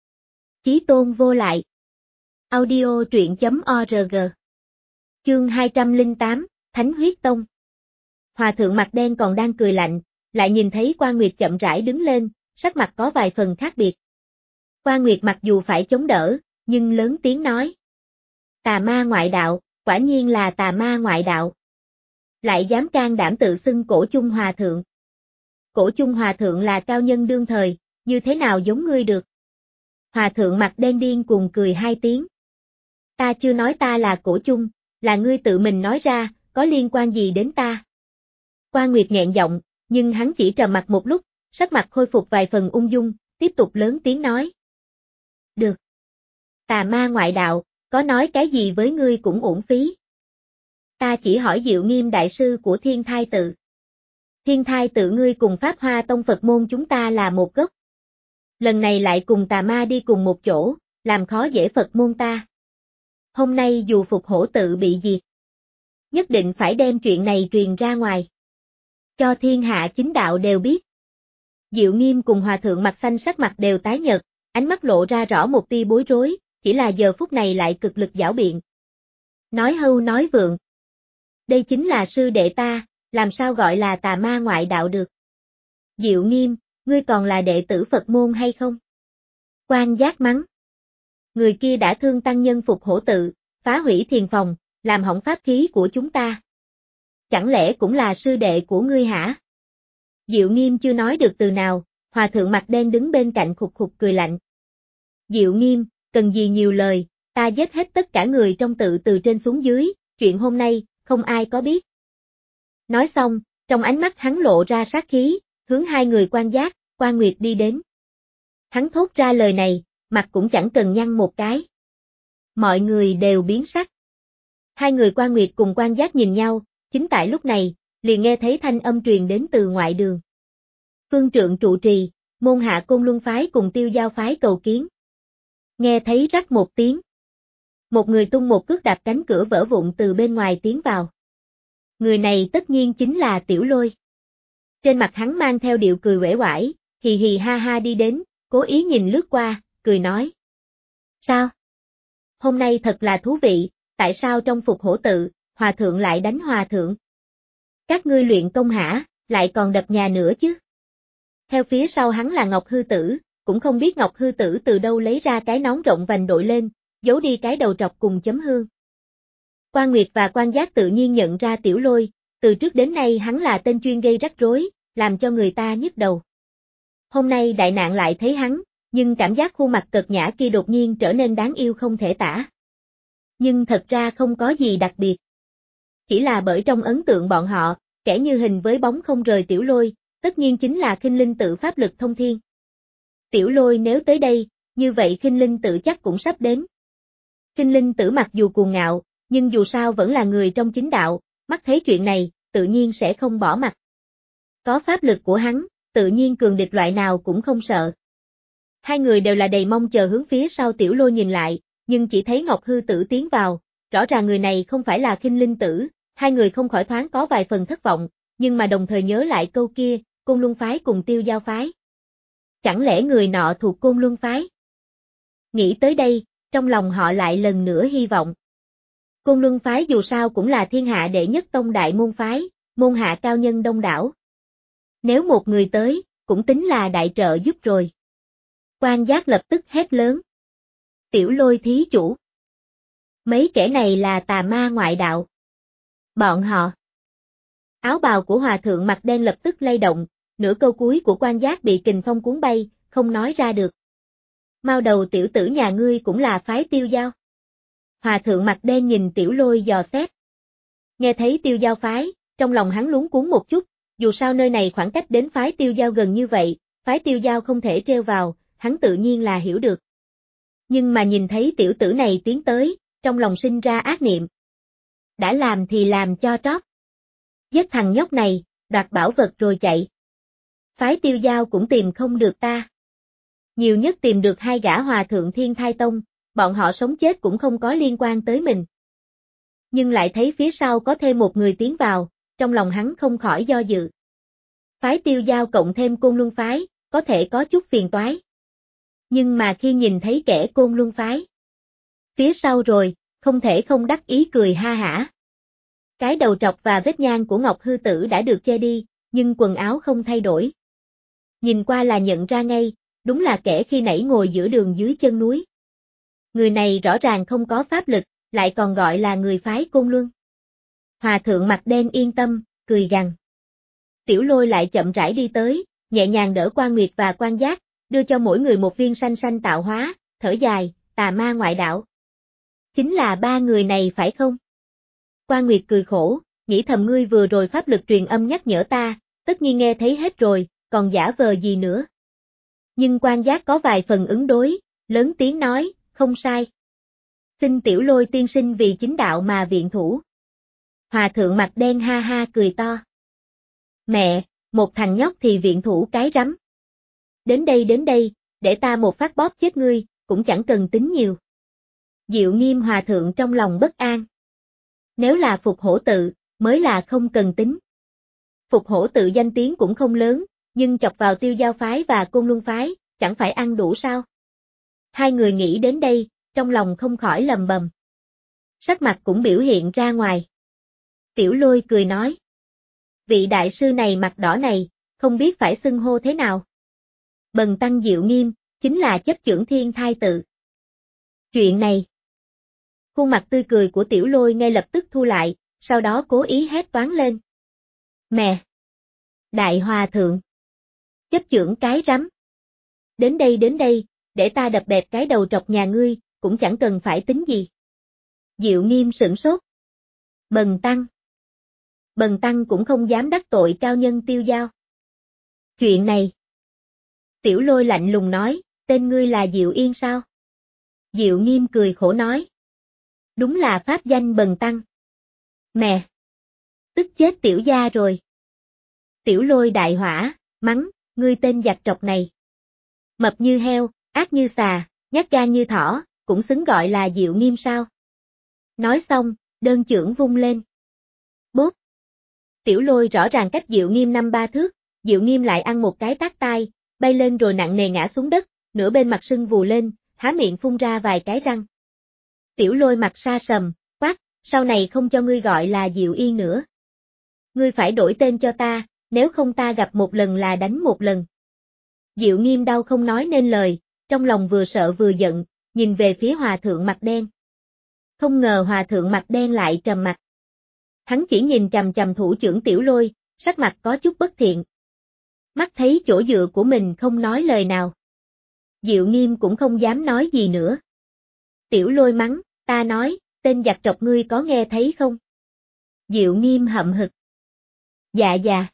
Chí Tôn vô lại. Audio truyện chấm org. Chương hai trăm lẻ tám, Thánh Huyết Tông. Hòa thượng mặt đen còn đang cười lạnh, lại nhìn thấy Quan Nguyệt chậm rãi đứng lên, sắc mặt có vài phần khác biệt. Quan Nguyệt mặc dù phải chống đỡ, nhưng lớn tiếng nói. Tà ma ngoại đạo, quả nhiên là tà ma ngoại đạo. Lại dám can đảm tự xưng Cổ Chung Hòa thượng. Cổ Chung Hòa thượng là cao nhân đương thời, như thế nào giống ngươi được? Hòa thượng mặt đen điên cuồng cười hai tiếng. Ta chưa nói ta là Cổ Chung, là ngươi tự mình nói ra, có liên quan gì đến ta? Quan Nguyệt nghẹn giọng, nhưng hắn chỉ trầm mặt một lúc, sắc mặt khôi phục vài phần ung dung, tiếp tục lớn tiếng nói. Được. Tà ma ngoại đạo, có nói cái gì với ngươi cũng uổng phí. Ta chỉ hỏi Diệu Nghiêm đại sư của Thiên Thai Tự. Thiên Thai Tự ngươi cùng Pháp Hoa Tông Phật môn chúng ta là một gốc. Lần này lại cùng tà ma đi cùng một chỗ, làm khó dễ Phật môn ta. Hôm nay dù Phục Hổ Tự bị diệt, nhất định phải đem chuyện này truyền ra ngoài. Cho thiên hạ chính đạo đều biết. Diệu Nghiêm cùng Hòa thượng mặt xanh sắc mặt đều tái nhợt, ánh mắt lộ ra rõ một tia bối rối, chỉ là giờ phút này lại cực lực giảo biện. Nói hưu nói vượng. Đây chính là sư đệ ta, làm sao gọi là tà ma ngoại đạo được. Diệu Nghiêm, ngươi còn là đệ tử Phật môn hay không? Quan Giác mắng. Người kia đã thương tăng nhân Phục Hổ tự, phá hủy thiền phòng, làm hỏng pháp khí của chúng ta. Chẳng lẽ cũng là sư đệ của ngươi hả? Diệu Nghiêm chưa nói được từ nào, hòa thượng mặt đen đứng bên cạnh khục khục cười lạnh. Diệu Nghiêm, cần gì nhiều lời, ta giết hết tất cả người trong tự từ trên xuống dưới, chuyện hôm nay, không ai có biết. Nói xong, trong ánh mắt hắn lộ ra sát khí, hướng hai người Quan Giác, Quan Nguyệt đi đến. Hắn thốt ra lời này, mặt cũng chẳng cần nhăn một cái. Mọi người đều biến sắc. Hai người Quan Nguyệt cùng Quan Giác nhìn nhau, chính tại lúc này, liền nghe thấy thanh âm truyền đến từ ngoại đường. Phương trượng trụ trì, môn hạ Côn Luân phái cùng Tiêu Giao phái cầu kiến. Nghe thấy rắc một tiếng. Một người tung một cước đạp cánh cửa vỡ vụn từ bên ngoài tiến vào. Người này tất nhiên chính là Tiểu Lôi. Trên mặt hắn mang theo điệu cười uể oải, hì hì ha ha đi đến, cố ý nhìn lướt qua, cười nói. Sao? Hôm nay thật là thú vị, tại sao trong Phục Hổ tự, hòa thượng lại đánh hòa thượng? Các ngươi luyện công hả, lại còn đập nhà nữa chứ? Theo phía sau hắn là Ngọc Hư Tử, cũng không biết Ngọc Hư Tử từ đâu lấy ra cái nón rộng vành đội lên, giấu đi cái đầu trọc cùng chấm hương. Quan Nguyệt và Quan Giác tự nhiên nhận ra Tiểu Lôi, từ trước đến nay hắn là tên chuyên gây rắc rối, làm cho người ta nhức đầu. Hôm nay đại nạn lại thấy hắn, nhưng cảm giác khuôn mặt cợt nhã kia đột nhiên trở nên đáng yêu không thể tả. Nhưng thật ra không có gì đặc biệt. Chỉ là bởi trong ấn tượng bọn họ, kẻ như hình với bóng không rời Tiểu Lôi, tất nhiên chính là Khinh Linh tự pháp lực thông thiên. Tiểu Lôi nếu tới đây, như vậy Khinh Linh tự chắc cũng sắp đến. Khinh Linh tử mặc dù cuồng ngạo, nhưng dù sao vẫn là người trong chính đạo, mắt thấy chuyện này, tự nhiên sẽ không bỏ mặt. Có pháp lực của hắn, tự nhiên cường địch loại nào cũng không sợ. Hai người đều là đầy mong chờ hướng phía sau Tiểu Lôi nhìn lại, nhưng chỉ thấy Ngọc Hư Tử tiến vào, rõ ràng người này không phải là Khinh Linh tử, hai người không khỏi thoáng có vài phần thất vọng, nhưng mà đồng thời nhớ lại câu kia, Côn Luân phái cùng Tiêu Giao phái. Chẳng lẽ người nọ thuộc Côn Luân phái? Nghĩ tới đây, trong lòng họ lại lần nữa hy vọng. Côn Luân phái dù sao cũng là thiên hạ đệ nhất tông đại môn phái, môn hạ cao nhân đông đảo. Nếu một người tới, cũng tính là đại trợ giúp rồi. Quan Giác lập tức hét lớn. Tiểu Lôi thí chủ. Mấy kẻ này là tà ma ngoại đạo. Bọn họ. Áo bào của hòa thượng mặt đen lập tức lay động, nửa câu cuối của Quan Giác bị kình phong cuốn bay, không nói ra được. Mao đầu tiểu tử nhà ngươi cũng là phái Tiêu Giao. Hòa thượng mặt đen nhìn Tiểu Lôi dò xét. Nghe thấy Tiêu Giao phái, trong lòng hắn luống cuống một chút, dù sao nơi này khoảng cách đến phái Tiêu Giao gần như vậy, phái Tiêu Giao không thể treo vào, hắn tự nhiên là hiểu được. Nhưng mà nhìn thấy tiểu tử này tiến tới, trong lòng sinh ra ác niệm. Đã làm thì làm cho trót. Giết thằng nhóc này, đoạt bảo vật rồi chạy. Phái Tiêu Giao cũng tìm không được ta. Nhiều nhất tìm được hai gã hòa thượng Thiên Thai Tông, bọn họ sống chết cũng không có liên quan tới mình. Nhưng lại thấy phía sau có thêm một người tiến vào, trong lòng hắn không khỏi do dự. Phái Tiêu Giao cộng thêm Côn Luân phái, có thể có chút phiền toái. Nhưng mà khi nhìn thấy kẻ Côn Luân phái phía sau rồi, không thể không đắc ý cười ha hả. Cái đầu trọc và vết nhang của Ngọc Hư Tử đã được che đi, nhưng quần áo không thay đổi. Nhìn qua là nhận ra ngay, đúng là kẻ khi nãy ngồi giữa đường dưới chân núi. Người này rõ ràng không có pháp lực, lại còn gọi là người phái Côn Luân. Hòa thượng mặt đen yên tâm, cười gằn. Tiểu Lôi lại chậm rãi đi tới, nhẹ nhàng đỡ Quan Nguyệt và Quan Giác, đưa cho mỗi người một viên xanh xanh tạo hóa, thở dài, tà ma ngoại đạo. Chính là ba người này phải không? Quan Nguyệt cười khổ, nghĩ thầm ngươi vừa rồi pháp lực truyền âm nhắc nhở ta, tất nhiên nghe thấy hết rồi, còn giả vờ gì nữa. Nhưng Quan Giác có vài phần ứng đối, lớn tiếng nói, không sai. Xin Tiểu Lôi tiên sinh vì chính đạo mà viện thủ. Hòa thượng mặt đen ha ha cười to. Mẹ, một thằng nhóc thì viện thủ cái rắm. Đến đây đến đây, để ta một phát bóp chết ngươi, cũng chẳng cần tính nhiều. Diệu Nghiêm hòa thượng trong lòng bất an. Nếu là Phục Hổ tự, mới là không cần tính. Phục Hổ tự danh tiếng cũng không lớn, nhưng chọc vào Tiêu Giao phái và Côn Luân phái, chẳng phải ăn đủ sao? Hai người nghĩ đến đây, trong lòng không khỏi lầm bầm. Sắc mặt cũng biểu hiện ra ngoài. Tiểu Lôi cười nói. Vị đại sư này mặt đỏ này, không biết phải xưng hô thế nào. Bần tăng Diệu Nghiêm, chính là chấp chưởng Thiên Thai tự. Chuyện này. Khuôn mặt tươi cười của Tiểu Lôi ngay lập tức thu lại, sau đó cố ý hét toáng lên. Mẹ! Đại Hòa Thượng! Chấp chưởng cái rắm! Đến đây đến đây, để ta đập bẹp cái đầu trọc nhà ngươi, cũng chẳng cần phải tính gì. Diệu Nghiêm sửng sốt. Bần tăng! Bần tăng cũng không dám đắc tội cao nhân Tiêu Dao. Chuyện này. Tiểu Lôi lạnh lùng nói, tên ngươi là Diệu Yên sao? Diệu Nghiêm cười khổ nói. Đúng là pháp danh bần tăng. Mẹ! Tức chết tiểu gia rồi. Tiểu Lôi đại hỏa, mắng, ngươi tên giặc trọc này. Mập như heo, ác như xà, nhát gan như thỏ, cũng xứng gọi là Diệu Nghiêm sao? Nói xong, đơn chưởng vung lên. Bốp! Tiểu Lôi rõ ràng cách Diệu Nghiêm năm ba thước, Diệu Nghiêm lại ăn một cái tát tai, bay lên rồi nặng nề ngã xuống đất, nửa bên mặt sưng vù lên, há miệng phun ra vài cái răng. Tiểu Lôi mặt sa sầm, quát, sau này không cho ngươi gọi là Diệu Yên nữa. Ngươi phải đổi tên cho ta, nếu không ta gặp một lần là đánh một lần. Diệu Nghiêm đau không nói nên lời, trong lòng vừa sợ vừa giận, nhìn về phía hòa thượng mặt đen. Không ngờ hòa thượng mặt đen lại trầm mặt. Hắn chỉ nhìn chằm chằm thủ trưởng Tiểu Lôi, sắc mặt có chút bất thiện. Mắt thấy chỗ dựa của mình không nói lời nào. Diệu Nghiêm cũng không dám nói gì nữa. Tiểu Lôi mắng, ta nói, tên giặc trọc ngươi có nghe thấy không? Diệu Nghiêm hậm hực. Dạ dạ.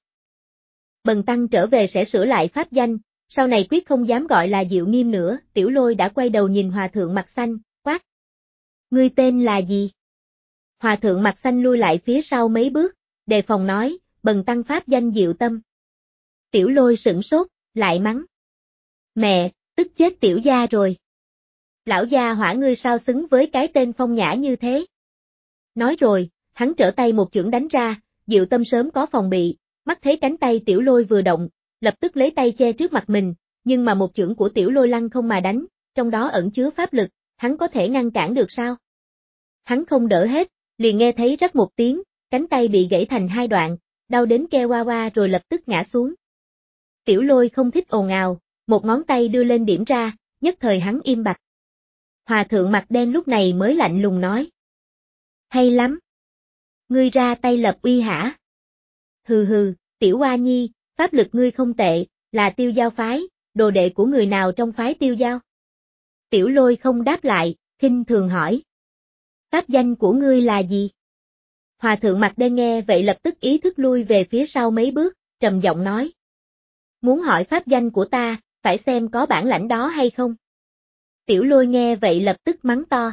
Bần tăng trở về sẽ sửa lại pháp danh, sau này quyết không dám gọi là Diệu Nghiêm nữa. Tiểu Lôi đã quay đầu nhìn hòa thượng mặt xanh, quát. Ngươi tên là gì? Hòa thượng mặt xanh lui lại phía sau mấy bước, đề phòng nói, bần tăng pháp danh Diệu Tâm. Tiểu Lôi sửng sốt, lại mắng. Mẹ, tức chết tiểu gia rồi. Lão gia hỏa ngươi sao xứng với cái tên phong nhã như thế? Nói rồi, hắn trở tay một chưởng đánh ra, Diệu Tâm sớm có phòng bị, mắt thấy cánh tay Tiểu Lôi vừa động, lập tức lấy tay che trước mặt mình, nhưng mà một chưởng của Tiểu Lôi lăng không mà đánh, trong đó ẩn chứa pháp lực, hắn có thể ngăn cản được sao? Hắn không đỡ hết, liền nghe thấy rắc một tiếng, cánh tay bị gãy thành hai đoạn, đau đến kêu oa oa rồi lập tức ngã xuống. Tiểu Lôi không thích ồn ào, một ngón tay đưa lên điểm ra, nhất thời hắn im bặt. Hòa thượng mặt đen lúc này mới lạnh lùng nói. Hay lắm. Ngươi ra tay lập uy hả? Hừ hừ, Tiểu Oa Nhi, pháp lực ngươi không tệ, là Tiêu Dao phái, đồ đệ của người nào trong phái Tiêu Dao? Tiểu Lôi không đáp lại, khinh thường hỏi. Pháp danh của ngươi là gì? Hòa thượng mặt đen nghe vậy lập tức ý thức lui về phía sau mấy bước, trầm giọng nói. Muốn hỏi pháp danh của ta, phải xem có bản lãnh đó hay không? Tiểu Lôi nghe vậy lập tức mắng to.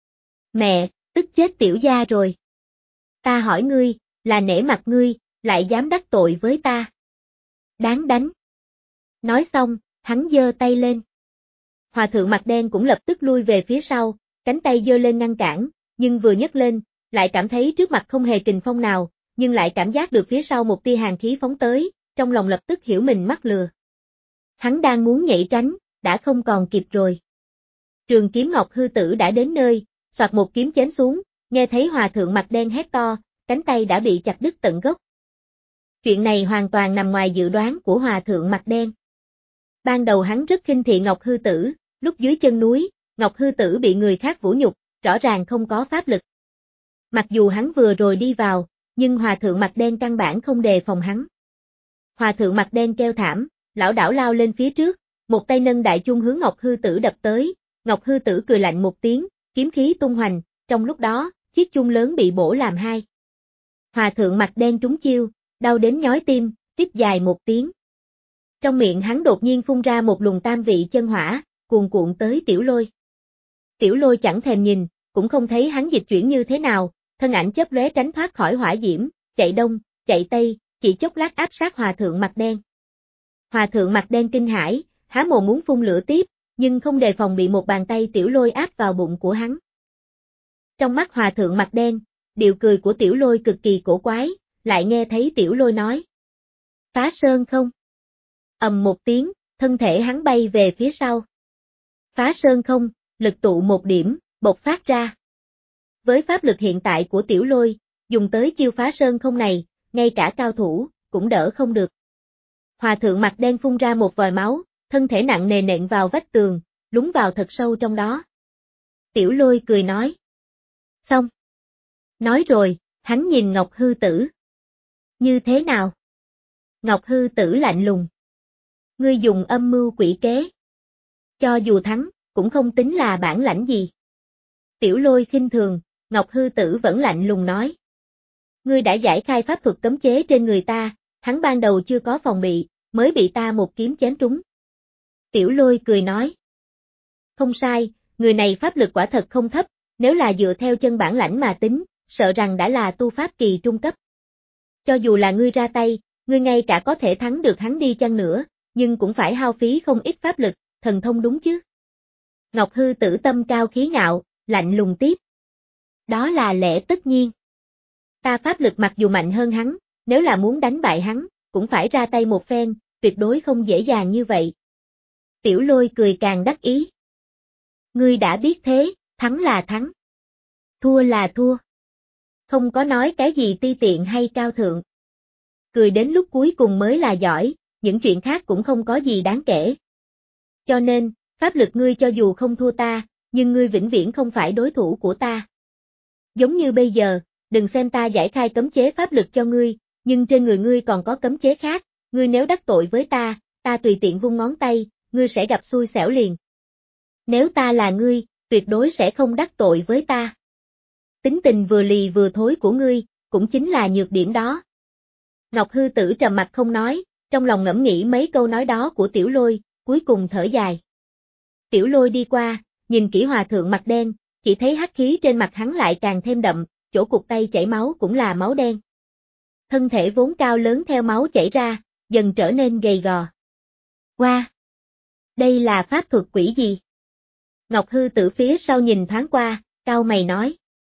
Mẹ, tức chết tiểu gia rồi. Ta hỏi ngươi, là nể mặt ngươi, lại dám đắc tội với ta. Đáng đánh. Nói xong, hắn giơ tay lên. Hòa thượng mặt đen cũng lập tức lui về phía sau, cánh tay giơ lên ngăn cản, nhưng vừa nhấc lên, lại cảm thấy trước mặt không hề kình phong nào, nhưng lại cảm giác được phía sau một tia hàn khí phóng tới, trong lòng lập tức hiểu mình mắc lừa. Hắn đang muốn nhảy tránh, đã không còn kịp rồi. Trường kiếm Ngọc Hư Tử đã đến nơi, soạt một kiếm chém xuống, nghe thấy hòa thượng mặt đen hét to, cánh tay đã bị chặt đứt tận gốc. Chuyện này hoàn toàn nằm ngoài dự đoán của hòa thượng mặt đen. Ban đầu hắn rất khinh thị Ngọc Hư Tử, lúc dưới chân núi, Ngọc Hư Tử bị người khác vũ nhục, rõ ràng không có pháp lực. Mặc dù hắn vừa rồi đi vào, nhưng hòa thượng mặt đen căn bản không đề phòng hắn. Hòa thượng mặt đen kêu thảm, lão đảo lao lên phía trước, một tay nâng đại chung hướng Ngọc Hư Tử đập tới, Ngọc Hư Tử cười lạnh một tiếng, kiếm khí tung hoành, trong lúc đó, chiếc chung lớn bị bổ làm hai. Hòa thượng mặt đen trúng chiêu, đau đến nhói tim, rít dài một tiếng. Trong miệng hắn đột nhiên phun ra một luồng tam vị chân hỏa, cuồn cuộn tới Tiểu Lôi. Tiểu Lôi chẳng thèm nhìn, cũng không thấy hắn dịch chuyển như thế nào, thân ảnh chớp lóe tránh thoát khỏi hỏa diễm, chạy đông, chạy tây, chỉ chốc lát áp sát hòa thượng mặt đen. Hòa thượng mặt đen kinh hãi, há mồm muốn phun lửa tiếp, nhưng không đề phòng bị một bàn tay Tiểu Lôi áp vào bụng của hắn. Trong mắt hòa thượng mặt đen, điệu cười của Tiểu Lôi cực kỳ cổ quái, lại nghe thấy Tiểu Lôi nói. Phá sơn không? Ầm một tiếng, thân thể hắn bay về phía sau. Phá sơn không, lực tụ một điểm, bộc phát ra. Với pháp lực hiện tại của Tiểu Lôi, dùng tới chiêu phá sơn không này, ngay cả cao thủ, cũng đỡ không được. Hòa thượng mặt đen phun ra một vòi máu, thân thể nặng nề nện vào vách tường, lún vào thật sâu trong đó. Tiểu Lôi cười nói. Xong. Nói rồi, hắn nhìn Ngọc Hư Tử. Như thế nào? Ngọc Hư Tử lạnh lùng. Ngươi dùng âm mưu quỷ kế. Cho dù thắng, cũng không tính là bản lãnh gì. Tiểu Lôi khinh thường, Ngọc Hư Tử vẫn lạnh lùng nói. Ngươi đã giải khai pháp thuật cấm chế trên người ta, hắn ban đầu chưa có phòng bị, mới bị ta một kiếm chém trúng. Tiểu Lôi cười nói. Không sai, người này pháp lực quả thật không thấp, nếu là dựa theo chân bản lãnh mà tính, sợ rằng đã là tu pháp kỳ trung cấp. Cho dù là ngươi ra tay, ngươi ngay cả có thể thắng được hắn đi chăng nữa, nhưng cũng phải hao phí không ít pháp lực, thần thông đúng chứ. Ngọc Hư Tử tâm cao khí ngạo, lạnh lùng tiếp. Đó là lẽ tất nhiên. Ta pháp lực mặc dù mạnh hơn hắn, nếu là muốn đánh bại hắn, cũng phải ra tay một phen, tuyệt đối không dễ dàng như vậy. Tiểu Lôi cười càng đắc ý. Ngươi đã biết thế, thắng là thắng. Thua là thua. Không có nói cái gì ti tiện hay cao thượng. Cười đến lúc cuối cùng mới là giỏi, những chuyện khác cũng không có gì đáng kể. Cho nên, pháp lực ngươi cho dù không thua ta, nhưng ngươi vĩnh viễn không phải đối thủ của ta. Giống như bây giờ, đừng xem ta giải khai cấm chế pháp lực cho ngươi, nhưng trên người ngươi còn có cấm chế khác, ngươi nếu đắc tội với ta, ta tùy tiện vung ngón tay, ngươi sẽ gặp xui xẻo liền. Nếu ta là ngươi, tuyệt đối sẽ không đắc tội với ta. Tính tình vừa lì vừa thối của ngươi, cũng chính là nhược điểm đó. Ngọc Hư Tử trầm mặt không nói, trong lòng ngẫm nghĩ mấy câu nói đó của Tiểu Lôi, cuối cùng thở dài. Tiểu Lôi đi qua, nhìn kỹ hòa thượng mặt đen, chỉ thấy hắc khí trên mặt hắn lại càng thêm đậm, chỗ cụt tay chảy máu cũng là máu đen. Thân thể vốn cao lớn theo máu chảy ra, dần trở nên gầy gò. Wow! Đây là pháp thuật quỷ gì? Ngọc Hư Tử phía sau nhìn thoáng qua, cau mày nói.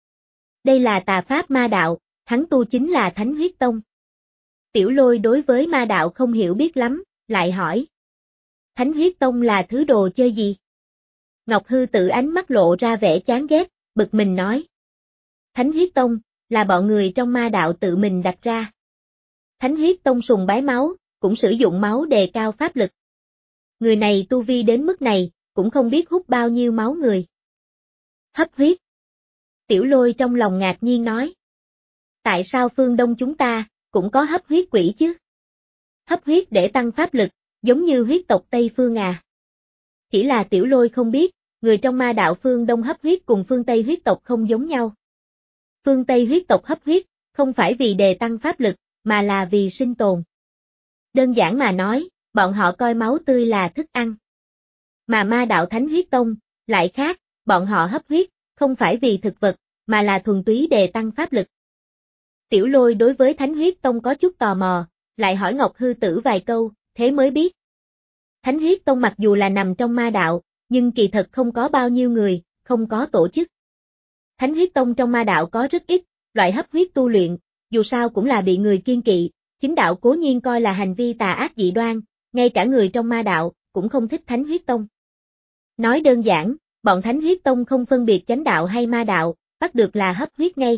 Đây là tà pháp ma đạo, hắn tu chính là Thánh Huyết Tông. Tiểu Lôi đối với ma đạo không hiểu biết lắm, lại hỏi. Thánh Huyết Tông là thứ đồ chơi gì? Ngọc Hư Tử ánh mắt lộ ra vẻ chán ghét, bực mình nói. Thánh Huyết Tông, là bọn người trong ma đạo tự mình đặt ra. Thánh Huyết Tông sùng bái máu, cũng sử dụng máu đề cao pháp lực. Người này tu vi đến mức này, cũng không biết hút bao nhiêu máu người. Hấp huyết. Tiểu Lôi trong lòng ngạc nhiên nói. Tại sao phương Đông chúng ta, cũng có hấp huyết quỷ chứ? Hấp huyết để tăng pháp lực, giống như huyết tộc Tây Phương à. Chỉ là Tiểu Lôi không biết, người trong ma đạo phương Đông hấp huyết cùng phương Tây huyết tộc không giống nhau. Phương Tây huyết tộc hấp huyết, không phải vì đề tăng pháp lực, mà là vì sinh tồn. Đơn giản mà nói, bọn họ coi máu tươi là thức ăn. Mà ma đạo Thánh Huyết Tông, lại khác, bọn họ hấp huyết, không phải vì thực vật, mà là thuần túy đề tăng pháp lực. Tiểu Lôi đối với Thánh Huyết Tông có chút tò mò, lại hỏi Ngọc Hư Tử vài câu, thế mới biết. Thánh Huyết Tông mặc dù là nằm trong ma đạo, nhưng kỳ thật không có bao nhiêu người, không có tổ chức. Thánh Huyết Tông trong ma đạo có rất ít, loại hấp huyết tu luyện, dù sao cũng là bị người kiêng kỵ, chính đạo cố nhiên coi là hành vi tà ác dị đoan, ngay cả người trong ma đạo, cũng không thích Thánh Huyết Tông. Nói đơn giản, bọn Thánh Huyết Tông không phân biệt chánh đạo hay ma đạo, bắt được là hấp huyết ngay.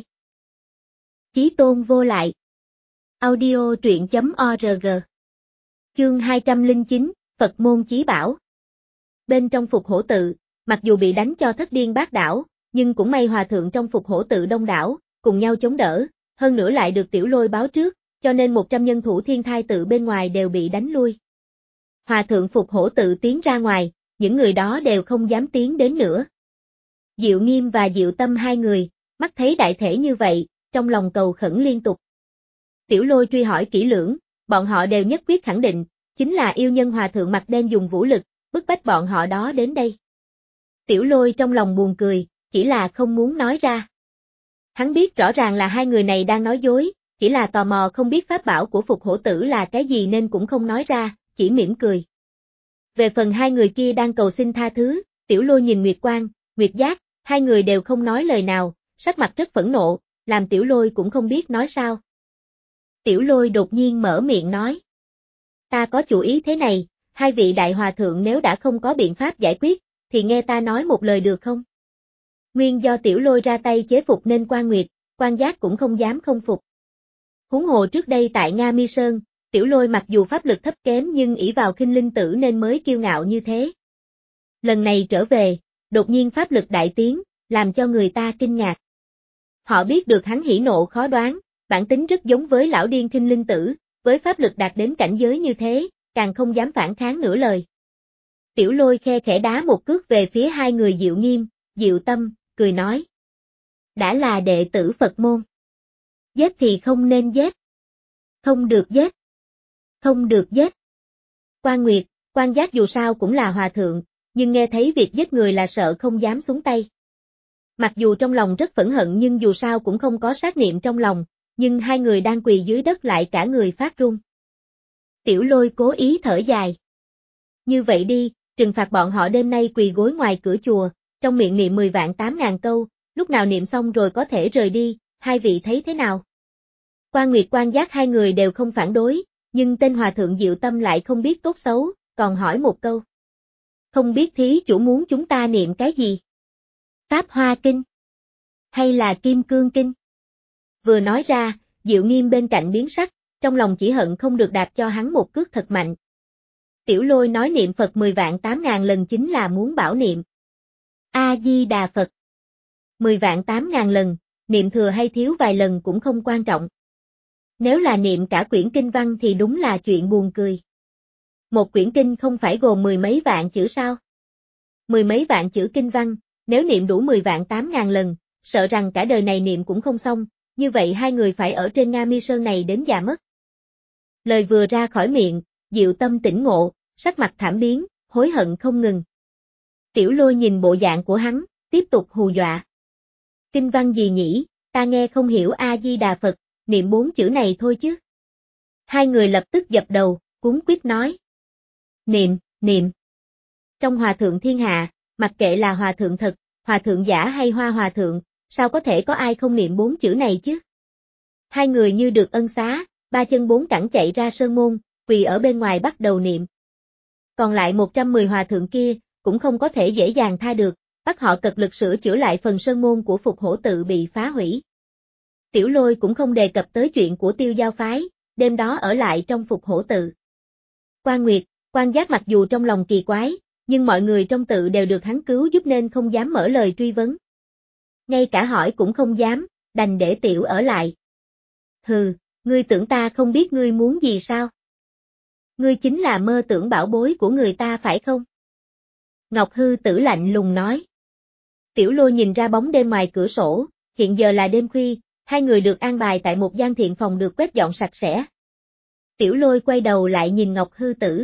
Chí tôn vô lại. Audio truyện chấm org. Chương hai trăm lẻ chín, Phật môn chí bảo. Bên trong Phục Hổ tự, mặc dù bị đánh cho thất điên bát đảo, nhưng cũng may hòa thượng trong Phục Hổ tự đông đảo, cùng nhau chống đỡ, hơn nữa lại được Tiểu Lôi báo trước, cho nên một trăm nhân thủ Thiên Thai tự bên ngoài đều bị đánh lui. Hòa thượng Phục Hổ tự tiến ra ngoài, những người đó đều không dám tiến đến nữa. Diệu Nghiêm và Diệu Tâm hai người, mắt thấy đại thể như vậy, trong lòng cầu khẩn liên tục. Tiểu Lôi truy hỏi kỹ lưỡng, bọn họ đều nhất quyết khẳng định, chính là yêu nhân hòa thượng mặt đen dùng vũ lực, bức bách bọn họ đó đến đây. Tiểu Lôi trong lòng buồn cười, chỉ là không muốn nói ra. Hắn biết rõ ràng là hai người này đang nói dối, chỉ là tò mò không biết pháp bảo của Phục Hổ tử là cái gì nên cũng không nói ra, chỉ mỉm cười. Về phần hai người kia đang cầu xin tha thứ, Tiểu Lôi nhìn Nguyệt Quang, Nguyệt Giác, hai người đều không nói lời nào, sắc mặt rất phẫn nộ, làm Tiểu Lôi cũng không biết nói sao. Tiểu Lôi đột nhiên mở miệng nói. Ta có chủ ý thế này, hai vị đại hòa thượng nếu đã không có biện pháp giải quyết, thì nghe ta nói một lời được không? Nguyên do Tiểu Lôi ra tay chế phục nên Quan Nguyệt, Quan Giác cũng không dám không phục. Huống hồ trước đây tại Nga Mi Sơn, Tiểu Lôi mặc dù pháp lực thấp kém nhưng ỷ vào khinh linh tử nên mới kiêu ngạo như thế. Lần này trở về, đột nhiên pháp lực đại tiến, làm cho người ta kinh ngạc. Họ biết được hắn hỉ nộ khó đoán, bản tính rất giống với lão điên khinh linh tử, với pháp lực đạt đến cảnh giới như thế, càng không dám phản kháng nửa lời. Tiểu Lôi khe khẽ đá một cước về phía hai người Diệu Nghiêm, Diệu Tâm, cười nói. Đã là đệ tử Phật môn. Giết thì không nên giết. Không được giết. Không được giết. Quan Nguyệt, Quan Giác dù sao cũng là hòa thượng, nhưng nghe thấy việc giết người là sợ không dám xuống tay. Mặc dù trong lòng rất phẫn hận nhưng dù sao cũng không có sát niệm trong lòng, nhưng hai người đang quỳ dưới đất lại cả người phát run. Tiểu Lôi cố ý thở dài. Như vậy đi, trừng phạt bọn họ đêm nay quỳ gối ngoài cửa chùa, trong miệng niệm mười vạn tám ngàn câu, lúc nào niệm xong rồi có thể rời đi, hai vị thấy thế nào? Quan Nguyệt Quan Giác hai người đều không phản đối, nhưng tên hòa thượng Diệu Tâm lại không biết tốt xấu, còn hỏi một câu. Không biết thí chủ muốn chúng ta niệm cái gì? Pháp Hoa Kinh? Hay là Kim Cương Kinh? Vừa nói ra, Diệu Nghiêm bên cạnh biến sắc, trong lòng chỉ hận không được đạp cho hắn một cước thật mạnh. Tiểu Lôi nói niệm Phật mười vạn tám ngàn lần chính là muốn bảo niệm. A-di-đà Phật. Mười vạn tám ngàn lần, niệm thừa hay thiếu vài lần cũng không quan trọng. Nếu là niệm cả quyển kinh văn thì đúng là chuyện buồn cười. Một quyển kinh không phải gồm mười mấy vạn chữ sao? Mười mấy vạn chữ kinh văn, nếu niệm đủ mười vạn tám ngàn lần, sợ rằng cả đời này niệm cũng không xong, như vậy hai người phải ở trên Nga Mi Sơn này đến già mất. Lời vừa ra khỏi miệng, Diệu Tâm tỉnh ngộ, sắc mặt thảm biến, hối hận không ngừng. Tiểu Lôi nhìn bộ dạng của hắn, tiếp tục hù dọa. Kinh văn gì nhỉ, ta nghe không hiểu A-di-đà Phật, niệm bốn chữ này thôi chứ. Hai người lập tức dập đầu, cuống quýt nói. Niệm, niệm. Trong hòa thượng thiên hạ, mặc kệ là hòa thượng thật, hòa thượng giả hay hoa hòa thượng, sao có thể có ai không niệm bốn chữ này chứ? Hai người như được ân xá, ba chân bốn cẳng chạy ra sơn môn, quỳ ở bên ngoài bắt đầu niệm. Còn lại một trăm mười hòa thượng kia, cũng không có thể dễ dàng tha được, bắt họ cật lực sửa chữa lại phần sơn môn của Phục Hổ tự bị phá hủy. Tiểu Lôi cũng không đề cập tới chuyện của Tiêu Giao phái, đêm đó ở lại trong Phục Hổ tự. Quan Nguyệt, Quan Giác mặc dù trong lòng kỳ quái, nhưng mọi người trong tự đều được hắn cứu giúp nên không dám mở lời truy vấn. Ngay cả hỏi cũng không dám, đành để Tiểu ở lại. Hừ, ngươi tưởng ta không biết ngươi muốn gì sao? Ngươi chính là mơ tưởng bảo bối của người ta phải không? Ngọc Hư Tử lạnh lùng nói. Tiểu Lôi nhìn ra bóng đêm ngoài cửa sổ, hiện giờ là đêm khuya, hai người được an bài tại một gian thiện phòng được quét dọn sạch sẽ. Tiểu Lôi quay đầu lại nhìn Ngọc Hư Tử.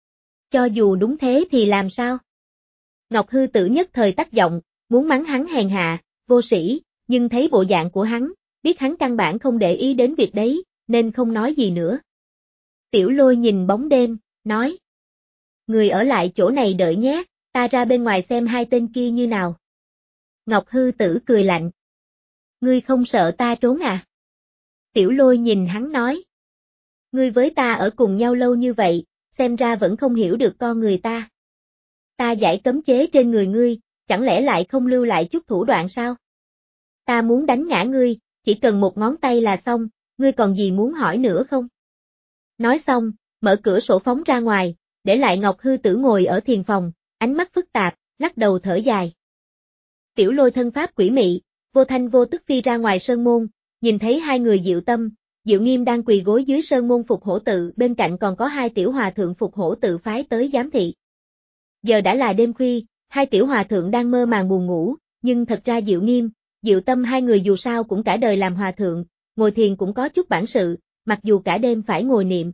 Cho dù đúng thế thì làm sao? Ngọc Hư Tử nhất thời tắt giọng, muốn mắng hắn hèn hạ, vô sĩ, nhưng thấy bộ dạng của hắn, biết hắn căn bản không để ý đến việc đấy, nên không nói gì nữa. Tiểu Lôi nhìn bóng đêm, nói. Người ở lại chỗ này đợi nhé, ta ra bên ngoài xem hai tên kia như nào. Ngọc Hư Tử cười lạnh. Ngươi không sợ ta trốn à? Tiểu Lôi nhìn hắn nói. Ngươi với ta ở cùng nhau lâu như vậy, xem ra vẫn không hiểu được con người ta. Ta giải cấm chế trên người ngươi, chẳng lẽ lại không lưu lại chút thủ đoạn sao? Ta muốn đánh ngã ngươi, chỉ cần một ngón tay là xong, ngươi còn gì muốn hỏi nữa không? Nói xong, mở cửa sổ phóng ra ngoài, để lại Ngọc Hư Tử ngồi ở thiền phòng, ánh mắt phức tạp, lắc đầu thở dài. Tiểu Lôi thân pháp quỷ mị, vô thanh vô tức phi ra ngoài sơn môn, nhìn thấy hai người Diệu Tâm, Diệu Nghiêm đang quỳ gối dưới sơn môn Phục Hổ tự, bên cạnh còn có hai tiểu hòa thượng Phục Hổ tự phái tới giám thị. Giờ đã là đêm khuya, hai tiểu hòa thượng đang mơ màng buồn ngủ, nhưng thật ra Diệu Nghiêm, Diệu Tâm hai người dù sao cũng cả đời làm hòa thượng, ngồi thiền cũng có chút bản sự, mặc dù cả đêm phải ngồi niệm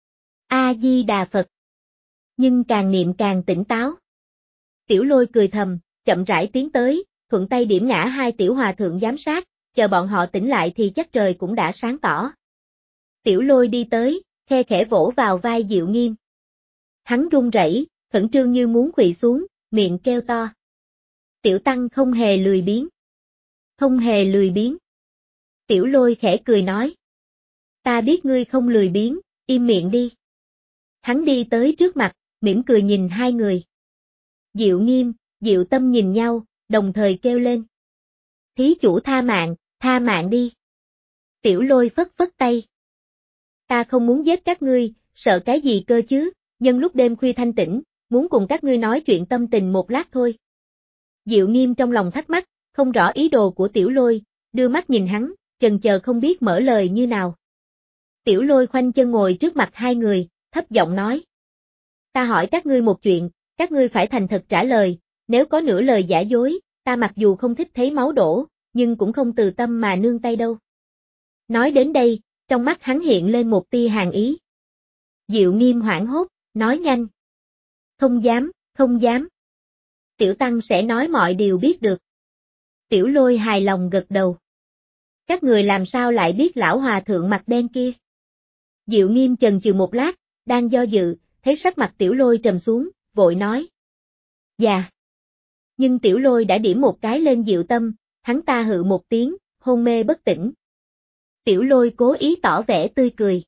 A-di-đà Phật, nhưng càng niệm càng tỉnh táo. Tiểu Lôi cười thầm, chậm rãi tiến tới, thuận tay điểm ngã hai tiểu hòa thượng giám sát, chờ bọn họ tỉnh lại thì chắc trời cũng đã sáng tỏ. Tiểu Lôi đi tới, khe khẽ vỗ vào vai Diệu Nghiêm. Hắn run rẩy, khẩn trương như muốn quỳ xuống, miệng kêu to. Tiểu Tăng không hề lười biếng. Không hề lười biếng. Tiểu Lôi khẽ cười nói. Ta biết ngươi không lười biếng, im miệng đi. Hắn đi tới trước mặt, mỉm cười nhìn hai người. Diệu Nghiêm, Diệu Tâm nhìn nhau, đồng thời kêu lên. Thí chủ tha mạng, tha mạng đi. Tiểu Lôi phất phất tay. Ta không muốn giết các ngươi, sợ cái gì cơ chứ, nhân lúc đêm khuya thanh tĩnh, muốn cùng các ngươi nói chuyện tâm tình một lát thôi. Diệu Nghiêm trong lòng thắc mắc, không rõ ý đồ của Tiểu Lôi, đưa mắt nhìn hắn, chần chờ không biết mở lời như nào. Tiểu Lôi khoanh chân ngồi trước mặt hai người, thấp giọng nói. Ta hỏi các ngươi một chuyện, các ngươi phải thành thật trả lời, nếu có nửa lời giả dối, ta mặc dù không thích thấy máu đổ, nhưng cũng không từ tâm mà nương tay đâu. Nói đến đây, trong mắt hắn hiện lên một tia hàn ý. Diệu Nghiêm hoảng hốt, nói nhanh. Không dám, không dám. Tiểu Tăng sẽ nói mọi điều biết được. Tiểu Lôi hài lòng gật đầu. Các người làm sao lại biết lão hòa thượng mặt đen kia? Diệu Nghiêm chần chừ một lát, đang do dự, thấy sắc mặt Tiểu Lôi trầm xuống, vội nói. Dạ. Nhưng Tiểu Lôi đã điểm một cái lên Diệu Tâm, hắn ta hự một tiếng, hôn mê bất tỉnh. Tiểu Lôi cố ý tỏ vẻ tươi cười.